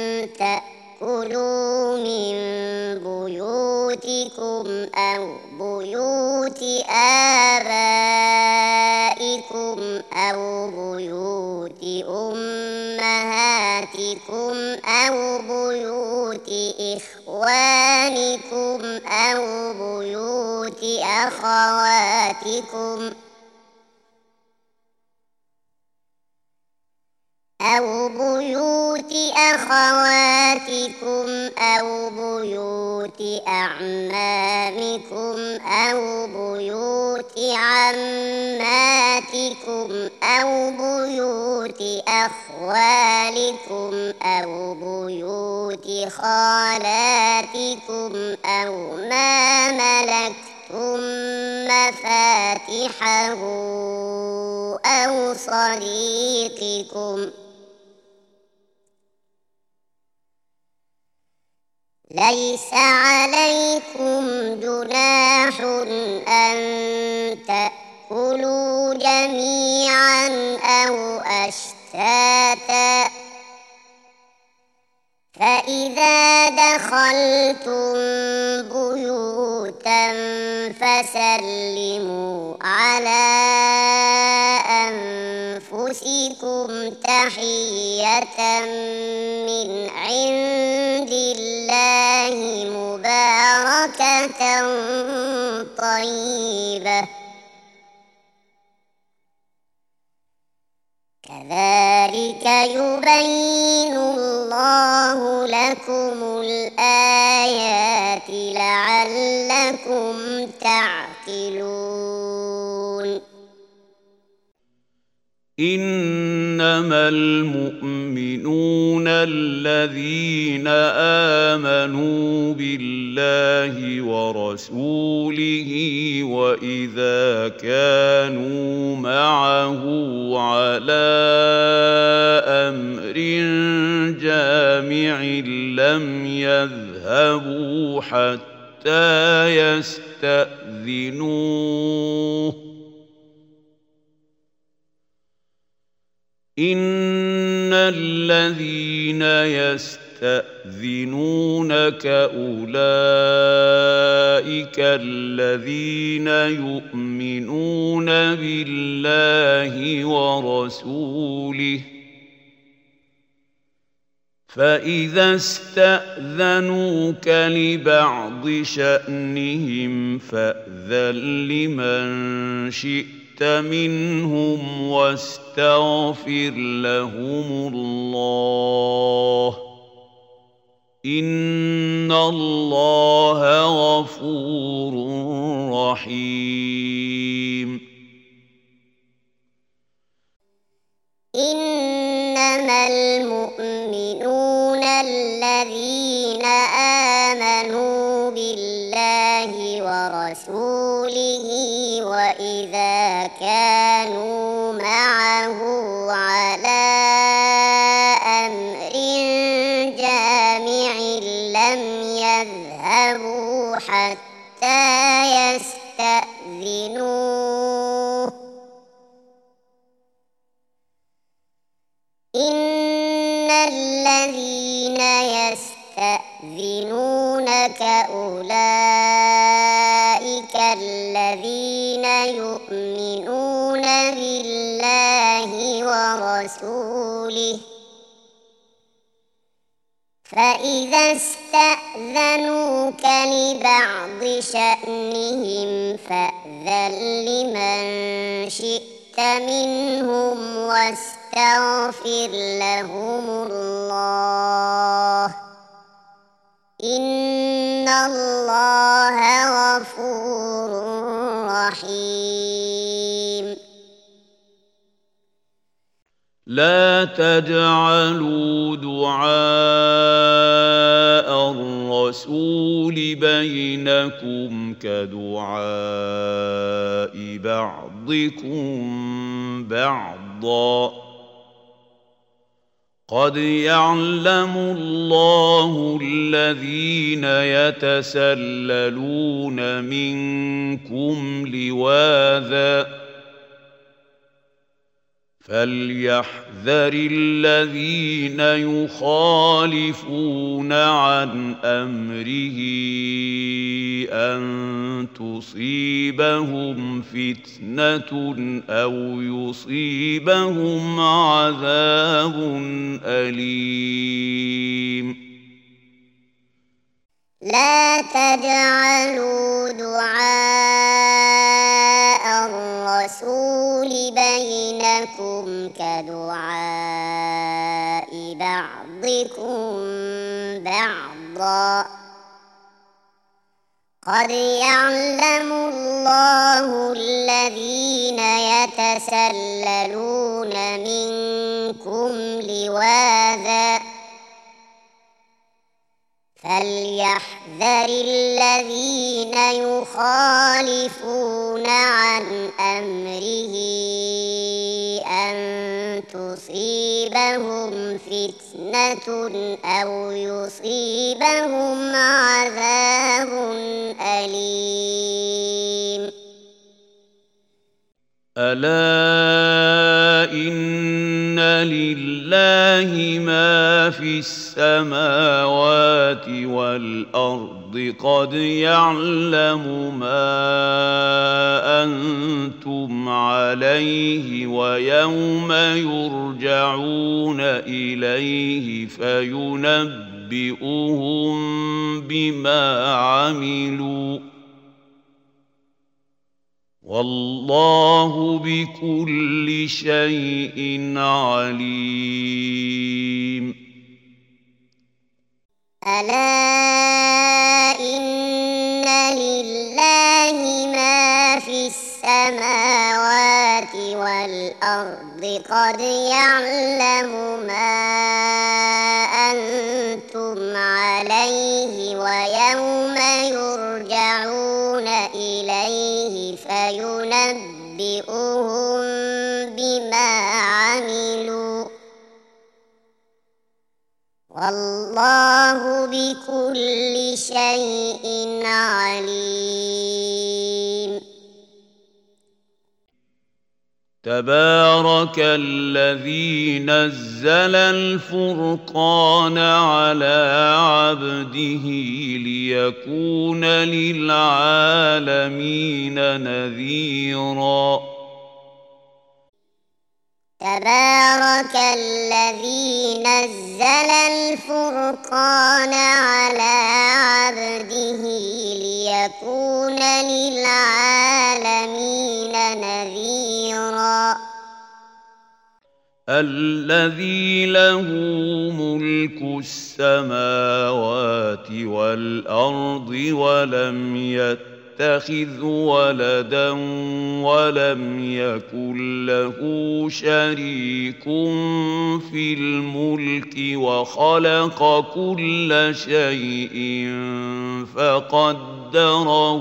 تأكلوا من بيوتكم أو بيوت آبائكم أو بيوت أمهاتكم أو بيوت إخوانكم أو بيوت أخواتكم أو بيوت أخواتكم أو بيوت أعمامكم أو بيوت عماتكم أو بيوت أخوالكم أو بيوت خالاتكم أو ما ملكتم مفاتحه أو صديقكم ليس عليكم جناح أن تأكلوا جميعا أو أشتاتا فإذا دخلتم بيوتا فسلموا على أنفسكم تحية من عند الله مباركة طيبة كذلك يبين الله لكم الآيات لعلكم تعقلون
إنما المؤمنون الذين آمنوا بالله ورسوله وإذا كانوا معه على أمر جامع لم يذهبوا حتى يستأذنوه إن الذين يستأذنونك أولئك الذين يؤمنون بالله ورسوله فإذا استأذنوك لبعض شأنهم فأذن لمن شئت منهم واستغفر لهم الله إن الله غفور رحيم
إنما المؤمنون الذين آمنوا بالله ورسوله وإذا كانوا معه على أمر جامع لم يذهبوا حتى يستأذنوه إن الذين يستأذنونك أولئك الذين يؤمنون بالله ورسوله فإذا استأذنوك لبعض شأنهم فأذن لمن شئت منهم واستغفر لهم الله إن الله غفور رحيم
لا تجعلوا دعاء الرسول بينكم كدعاء بعضكم بعضا قد يعلم الله الذين يتسللون منكم لواذا فليحذر الذين يخالفون عن أمره أن تصيبهم فتنة أو يصيبهم عذاب أليم
لا تجعلوا دعاء الرسول بينكم كدعاء بعضكم بعضا قد يعلم الله الذين يتسللون منكم لواذا فليحذر الذين يخالفون عن أمره أن تصيبهم فتنة أو يصيبهم عذاب أليم
ألا إن لله ما في السماوات والأرض قد يعلم ما أنتم عليه ويوم يرجعون إليه فينبئهم بما عملوا والله بكل شيء عليم
ألا إن لله ما في السماوات والأرض قد يعلم ما أنتم عليه ويوم يرجعون إليه فينبئهم بما عملوا والله بكل شيء عليم.
تبارك الذي نزل الفرقان على عبده ليكون للعالمين نذيرا.
تبارك الذي نزل الفرقان على عبده ليكون للعالمين نذيرا.
الذي له ملك السماوات والأرض ولم يتخذ ولدا ولم يكن له شريك في الملك وخلق كل شيء فقدره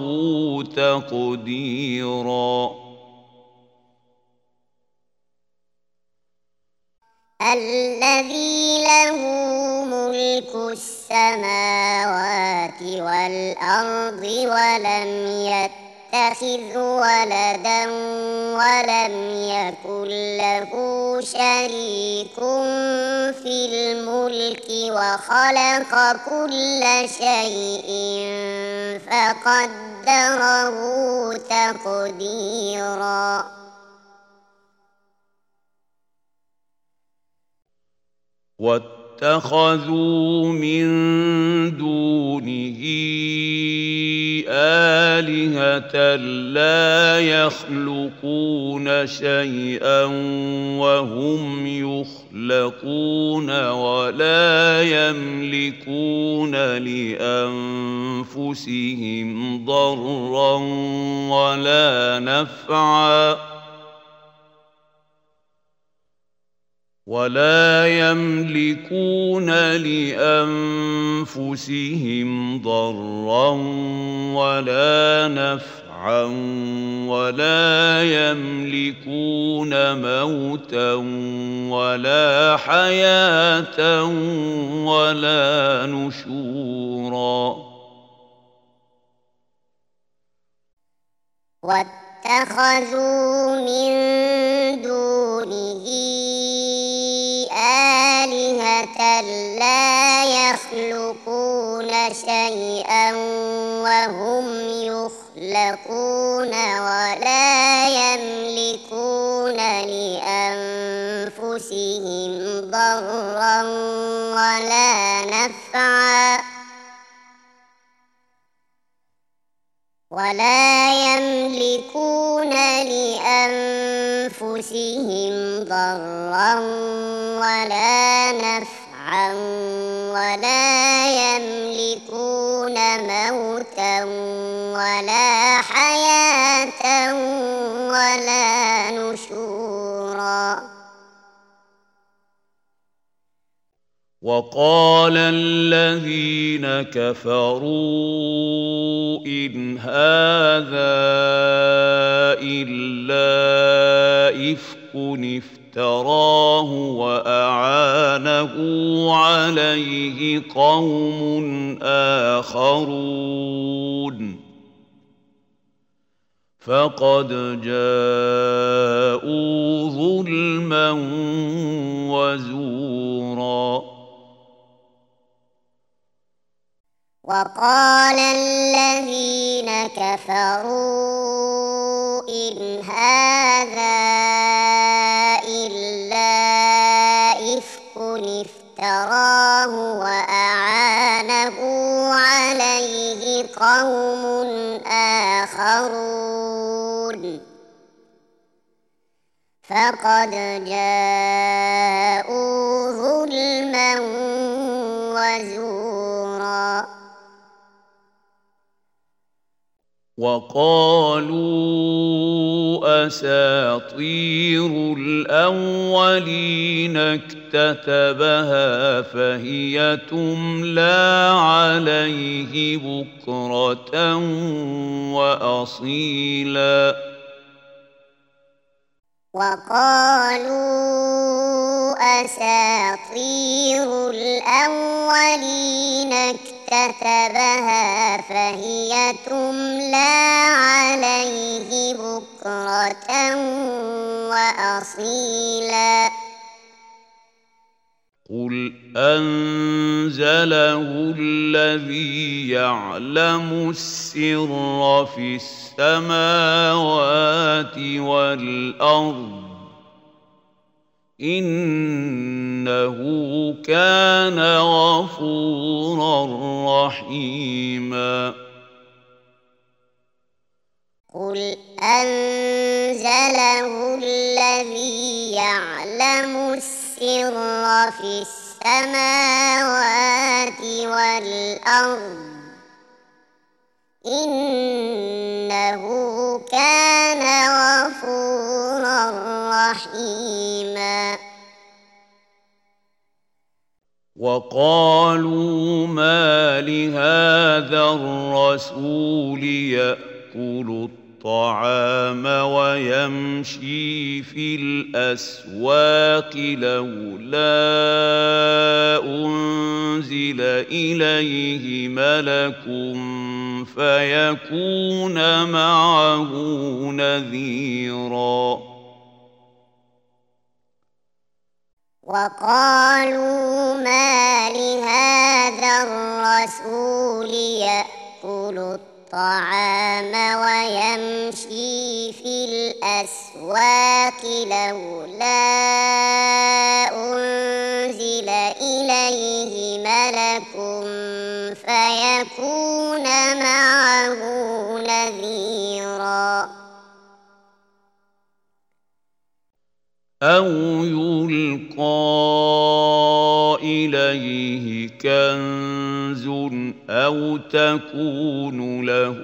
تقديرا.
الذي له ملك السماوات والأرض ولم يتخذ ولدا ولم يكن له شريك في الملك وخلق كل شيء فقدره تقديرا.
واتخذوا من دونه آلهة لا يخلقون شيئا وهم يخلقون ولا يملكون لأنفسهم ضرا ولا نفعا ولا يملكون لأنفسهم ضرا ولا نفعا ولا يملكون موتا ولا حياة ولا نشورا.
واتخذوا من دونه آلهة لا يخلقون شيئا وهم يخلقون ولا يملكون لأنفسهم ضرا ولا نفعا ولا يملكون لأنفسهم ضرا ولا نفعا ولا يملكون موتا ولا حياة ولا نشورا.
وقال الذين كفروا إن هذا إلا إفك افتراه وأعانه عليه قوم آخرون فقد جاءوا ظلما وزورا.
وقال الذين كفروا إن هذا إلا إفك افتراه وأعانه عليه قوم آخرون فقد جاءوا ظلما وزورا.
وقالوا أساطير الأولين اكتتبها فهي تملى عليه بكرة وأصيلا.
وقالوا أساطير الأولين اكتتبها فهي تملى عليه بكرة وأصيلا
قل أنزله الذي يعلم السر في السماوات والأرض إنه كان غفورا رحيما
قل أنزله الذي يعلم السر في السماوات والأرض إنه كان غفورا رحيما
وقالوا ما لهذا الرسول يأكل الطعام ويمشي في الأسواق لولا أنزل إليه ملك فيكون معه نذيرا
وقالوا ما لهذا الرسول يأكل الطعام ويمشي في الأسواق لولا أنزل إليه ملك فيكون معه نذيرا
أو يلقى إليه كنز أو تكون له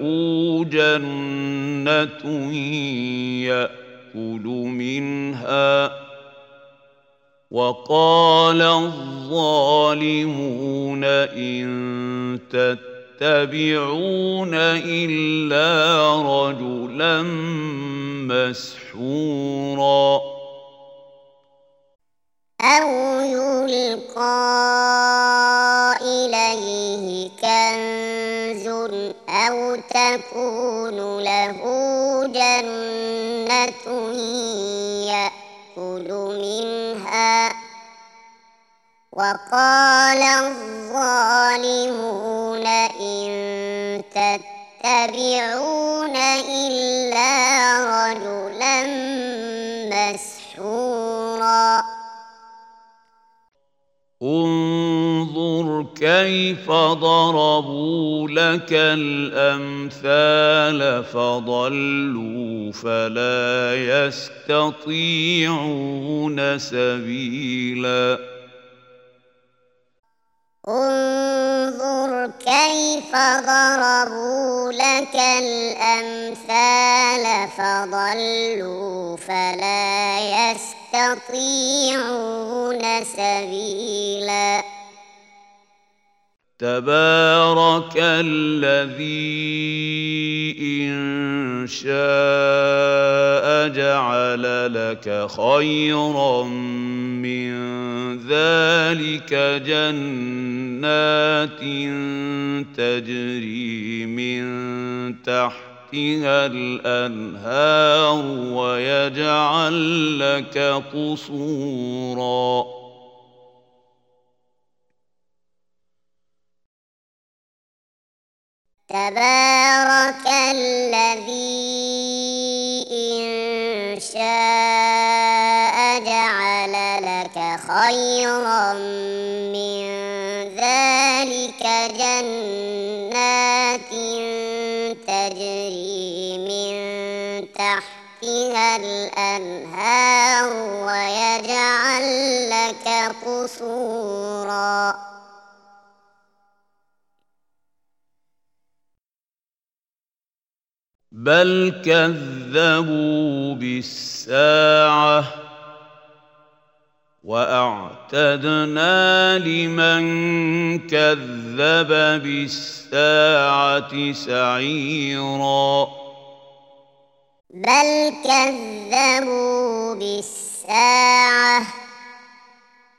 جنة يأكل منها وقال الظالمون إن تتبعون إلا رجلا مسحورا
أو يلقى إليه كنز أو تكون له جنة يأكل منها وقال الظالمون إن تتبعون إلا رجلا مسحورا
انظر كيف ضربوا لك الأمثال فضلوا فلا يستطيعون سبيلا
انظر كيف ضربوا لك الأمثال فضلوا فلا يستطيعون سبيلا
تبارك الذي إن شاء جعل لك خيرا من ذلك جنات تجري من تحتها الأنهار ويجعل لك قصورا
تبارك الذي إن شاء جعل لك خيرا من ذلك جنات تجري من تحتها الأنهار ويجعل لك قصورا
بل كذبوا بالساعة وأعتدنا لمن كذب بالساعة سعيرا
بل كذبوا بالساعة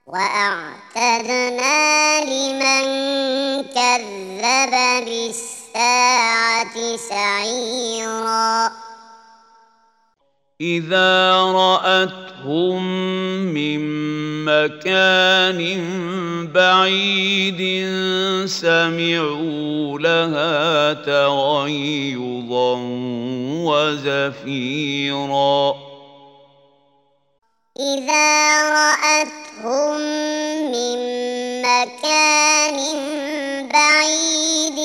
وأعتدنا لمن كذب بالساعة سعيرا
إذا رأتهم من مكان بعيد سمعوا لها تغيظا وزفيرا
إذا رأتهم من مكان بعيد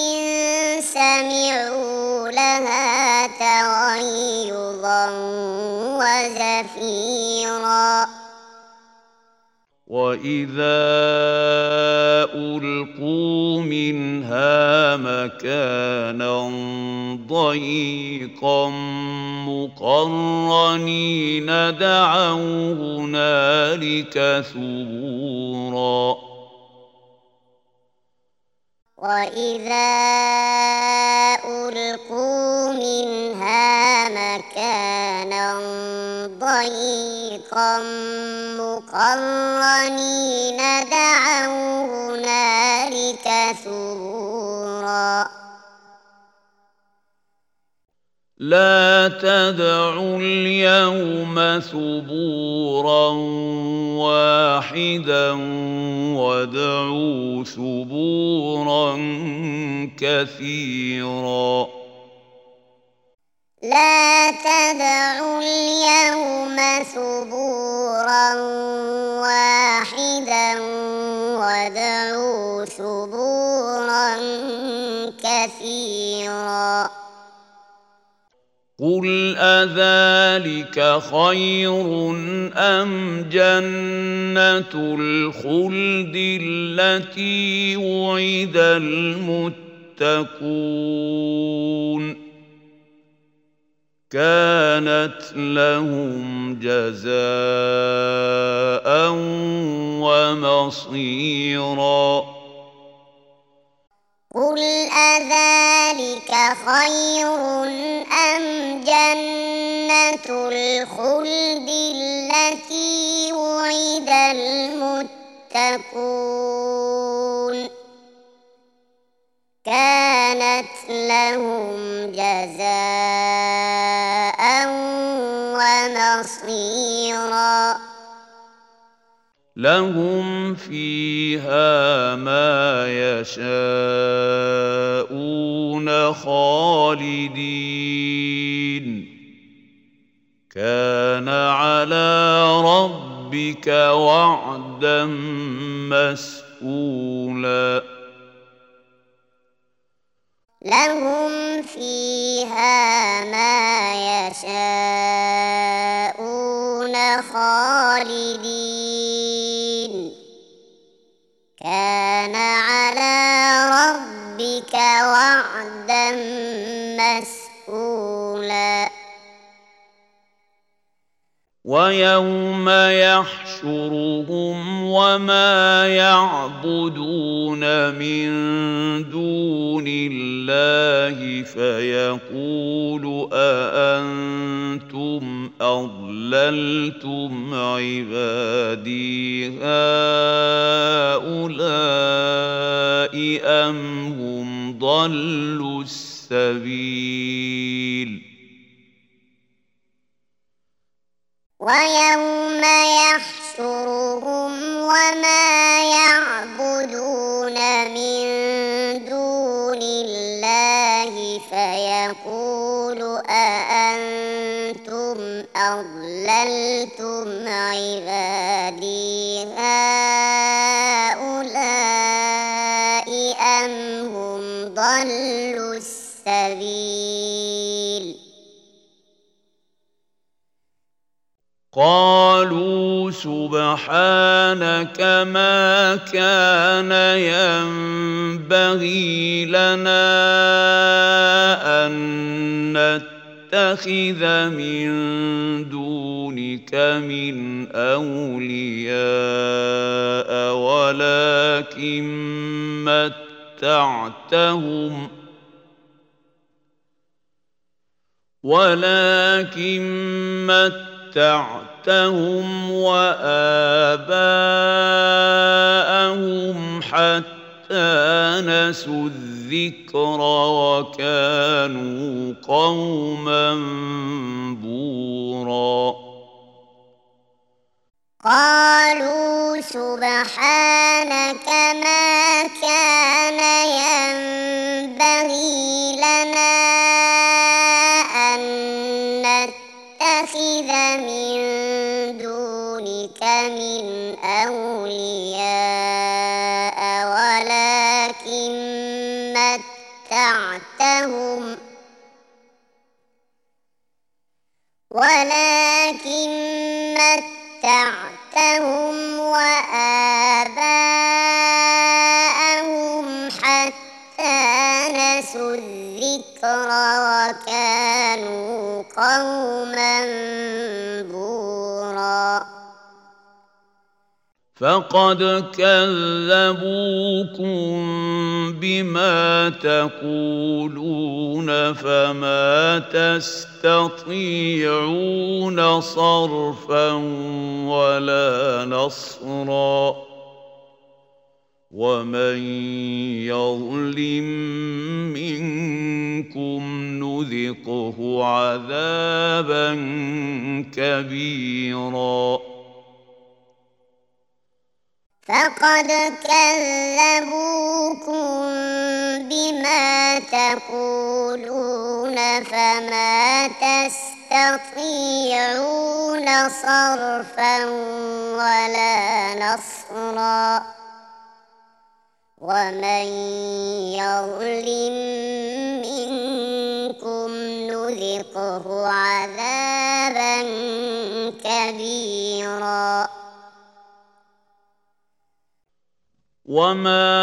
سمعوا لها تغيظا وزفيرا
وإذا ألقوا منها مكانا ضيقا مقرنين دعوا هنالك ثبورا
وإذا ألقوا منها مكانا ضيقا مقرنين دعوا هنالك ثبورا
لا تدعوا اليوم ثبورا واحدا وادعوا ثبورا كثيرا
لا تدعوا اليوم ثبورا واحدا وادعوا ثبورا كثيرا
قل أذلك خير أم جنة الخلد التي وعد المتقون كانت لهم جزاء ومصيرا
قل أذلك خير أم جنة الخلد التي وعد المتقون كانت لهم جزاء ومصيرا
لهم فيها ما يشاءون خالدين كان على ربك وعدا مسئولا
لهم فيها ما يشاءون خالدين كان على ربك وعدا مسئولا
ويوم يحشرهم وما يعبدون من دون الله فيقول أأنتم أضللتم عبادي هؤلاء أم هم ضلوا السبيل
ويوم يحشرهم وما يعبدون من دون الله فيقول أأنتم أضللتم عبادي هؤلاء أم هم ضلوا السبيل
قالوا سبحانك ما كان ينبغي لنا أن نتخذ من دونك من أولياء ولكن متعتهم تحتهم وآباءهم حتى نسوا الذكر وكانوا قوما بورا
قالوا سبحانك ما كان ينبغي لنا أن نتخذ من دونك من أولياء ولكن متعتهم وآباءهم حتى نسوا الذكر وكانوا قوما بورا
فقد كذبوكم بما تقولون فما تستطيعون صرفا ولا نصرا ومن يظلم منكم نذقه عذابا كبيرا
فقد كذبوكم بما تقولون فما تستطيعون صرفا ولا نصرا ومن يظلم منكم نذقه عذابا كبيرا
وما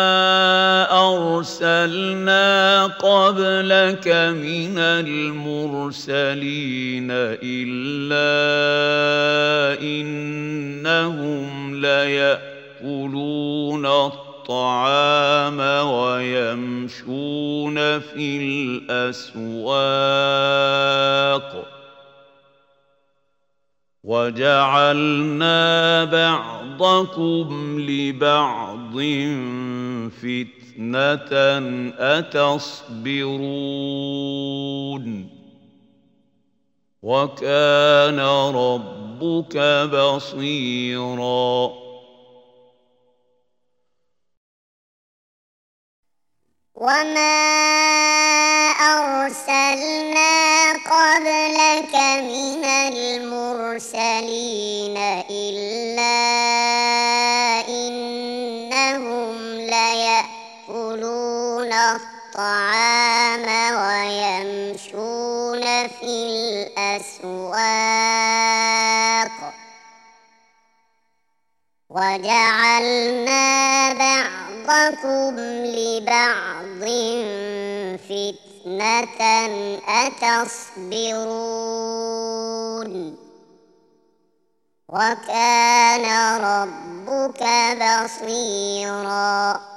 أرسلنا قبلك من المرسلين إلا إنهم ليأكلون الطعام ويمشون في الأسواق وجعلنا بعضكم لبعض فتنة أتصبرون وكان ربك بصيرا
وما أرسلنا قبلك من المرسلين إلا إنهم ليأكلون الطعام ويمشون في الأسواق وجعلنا بعضكم لبعض فتنة أتصبرون وكان ربك بصيرا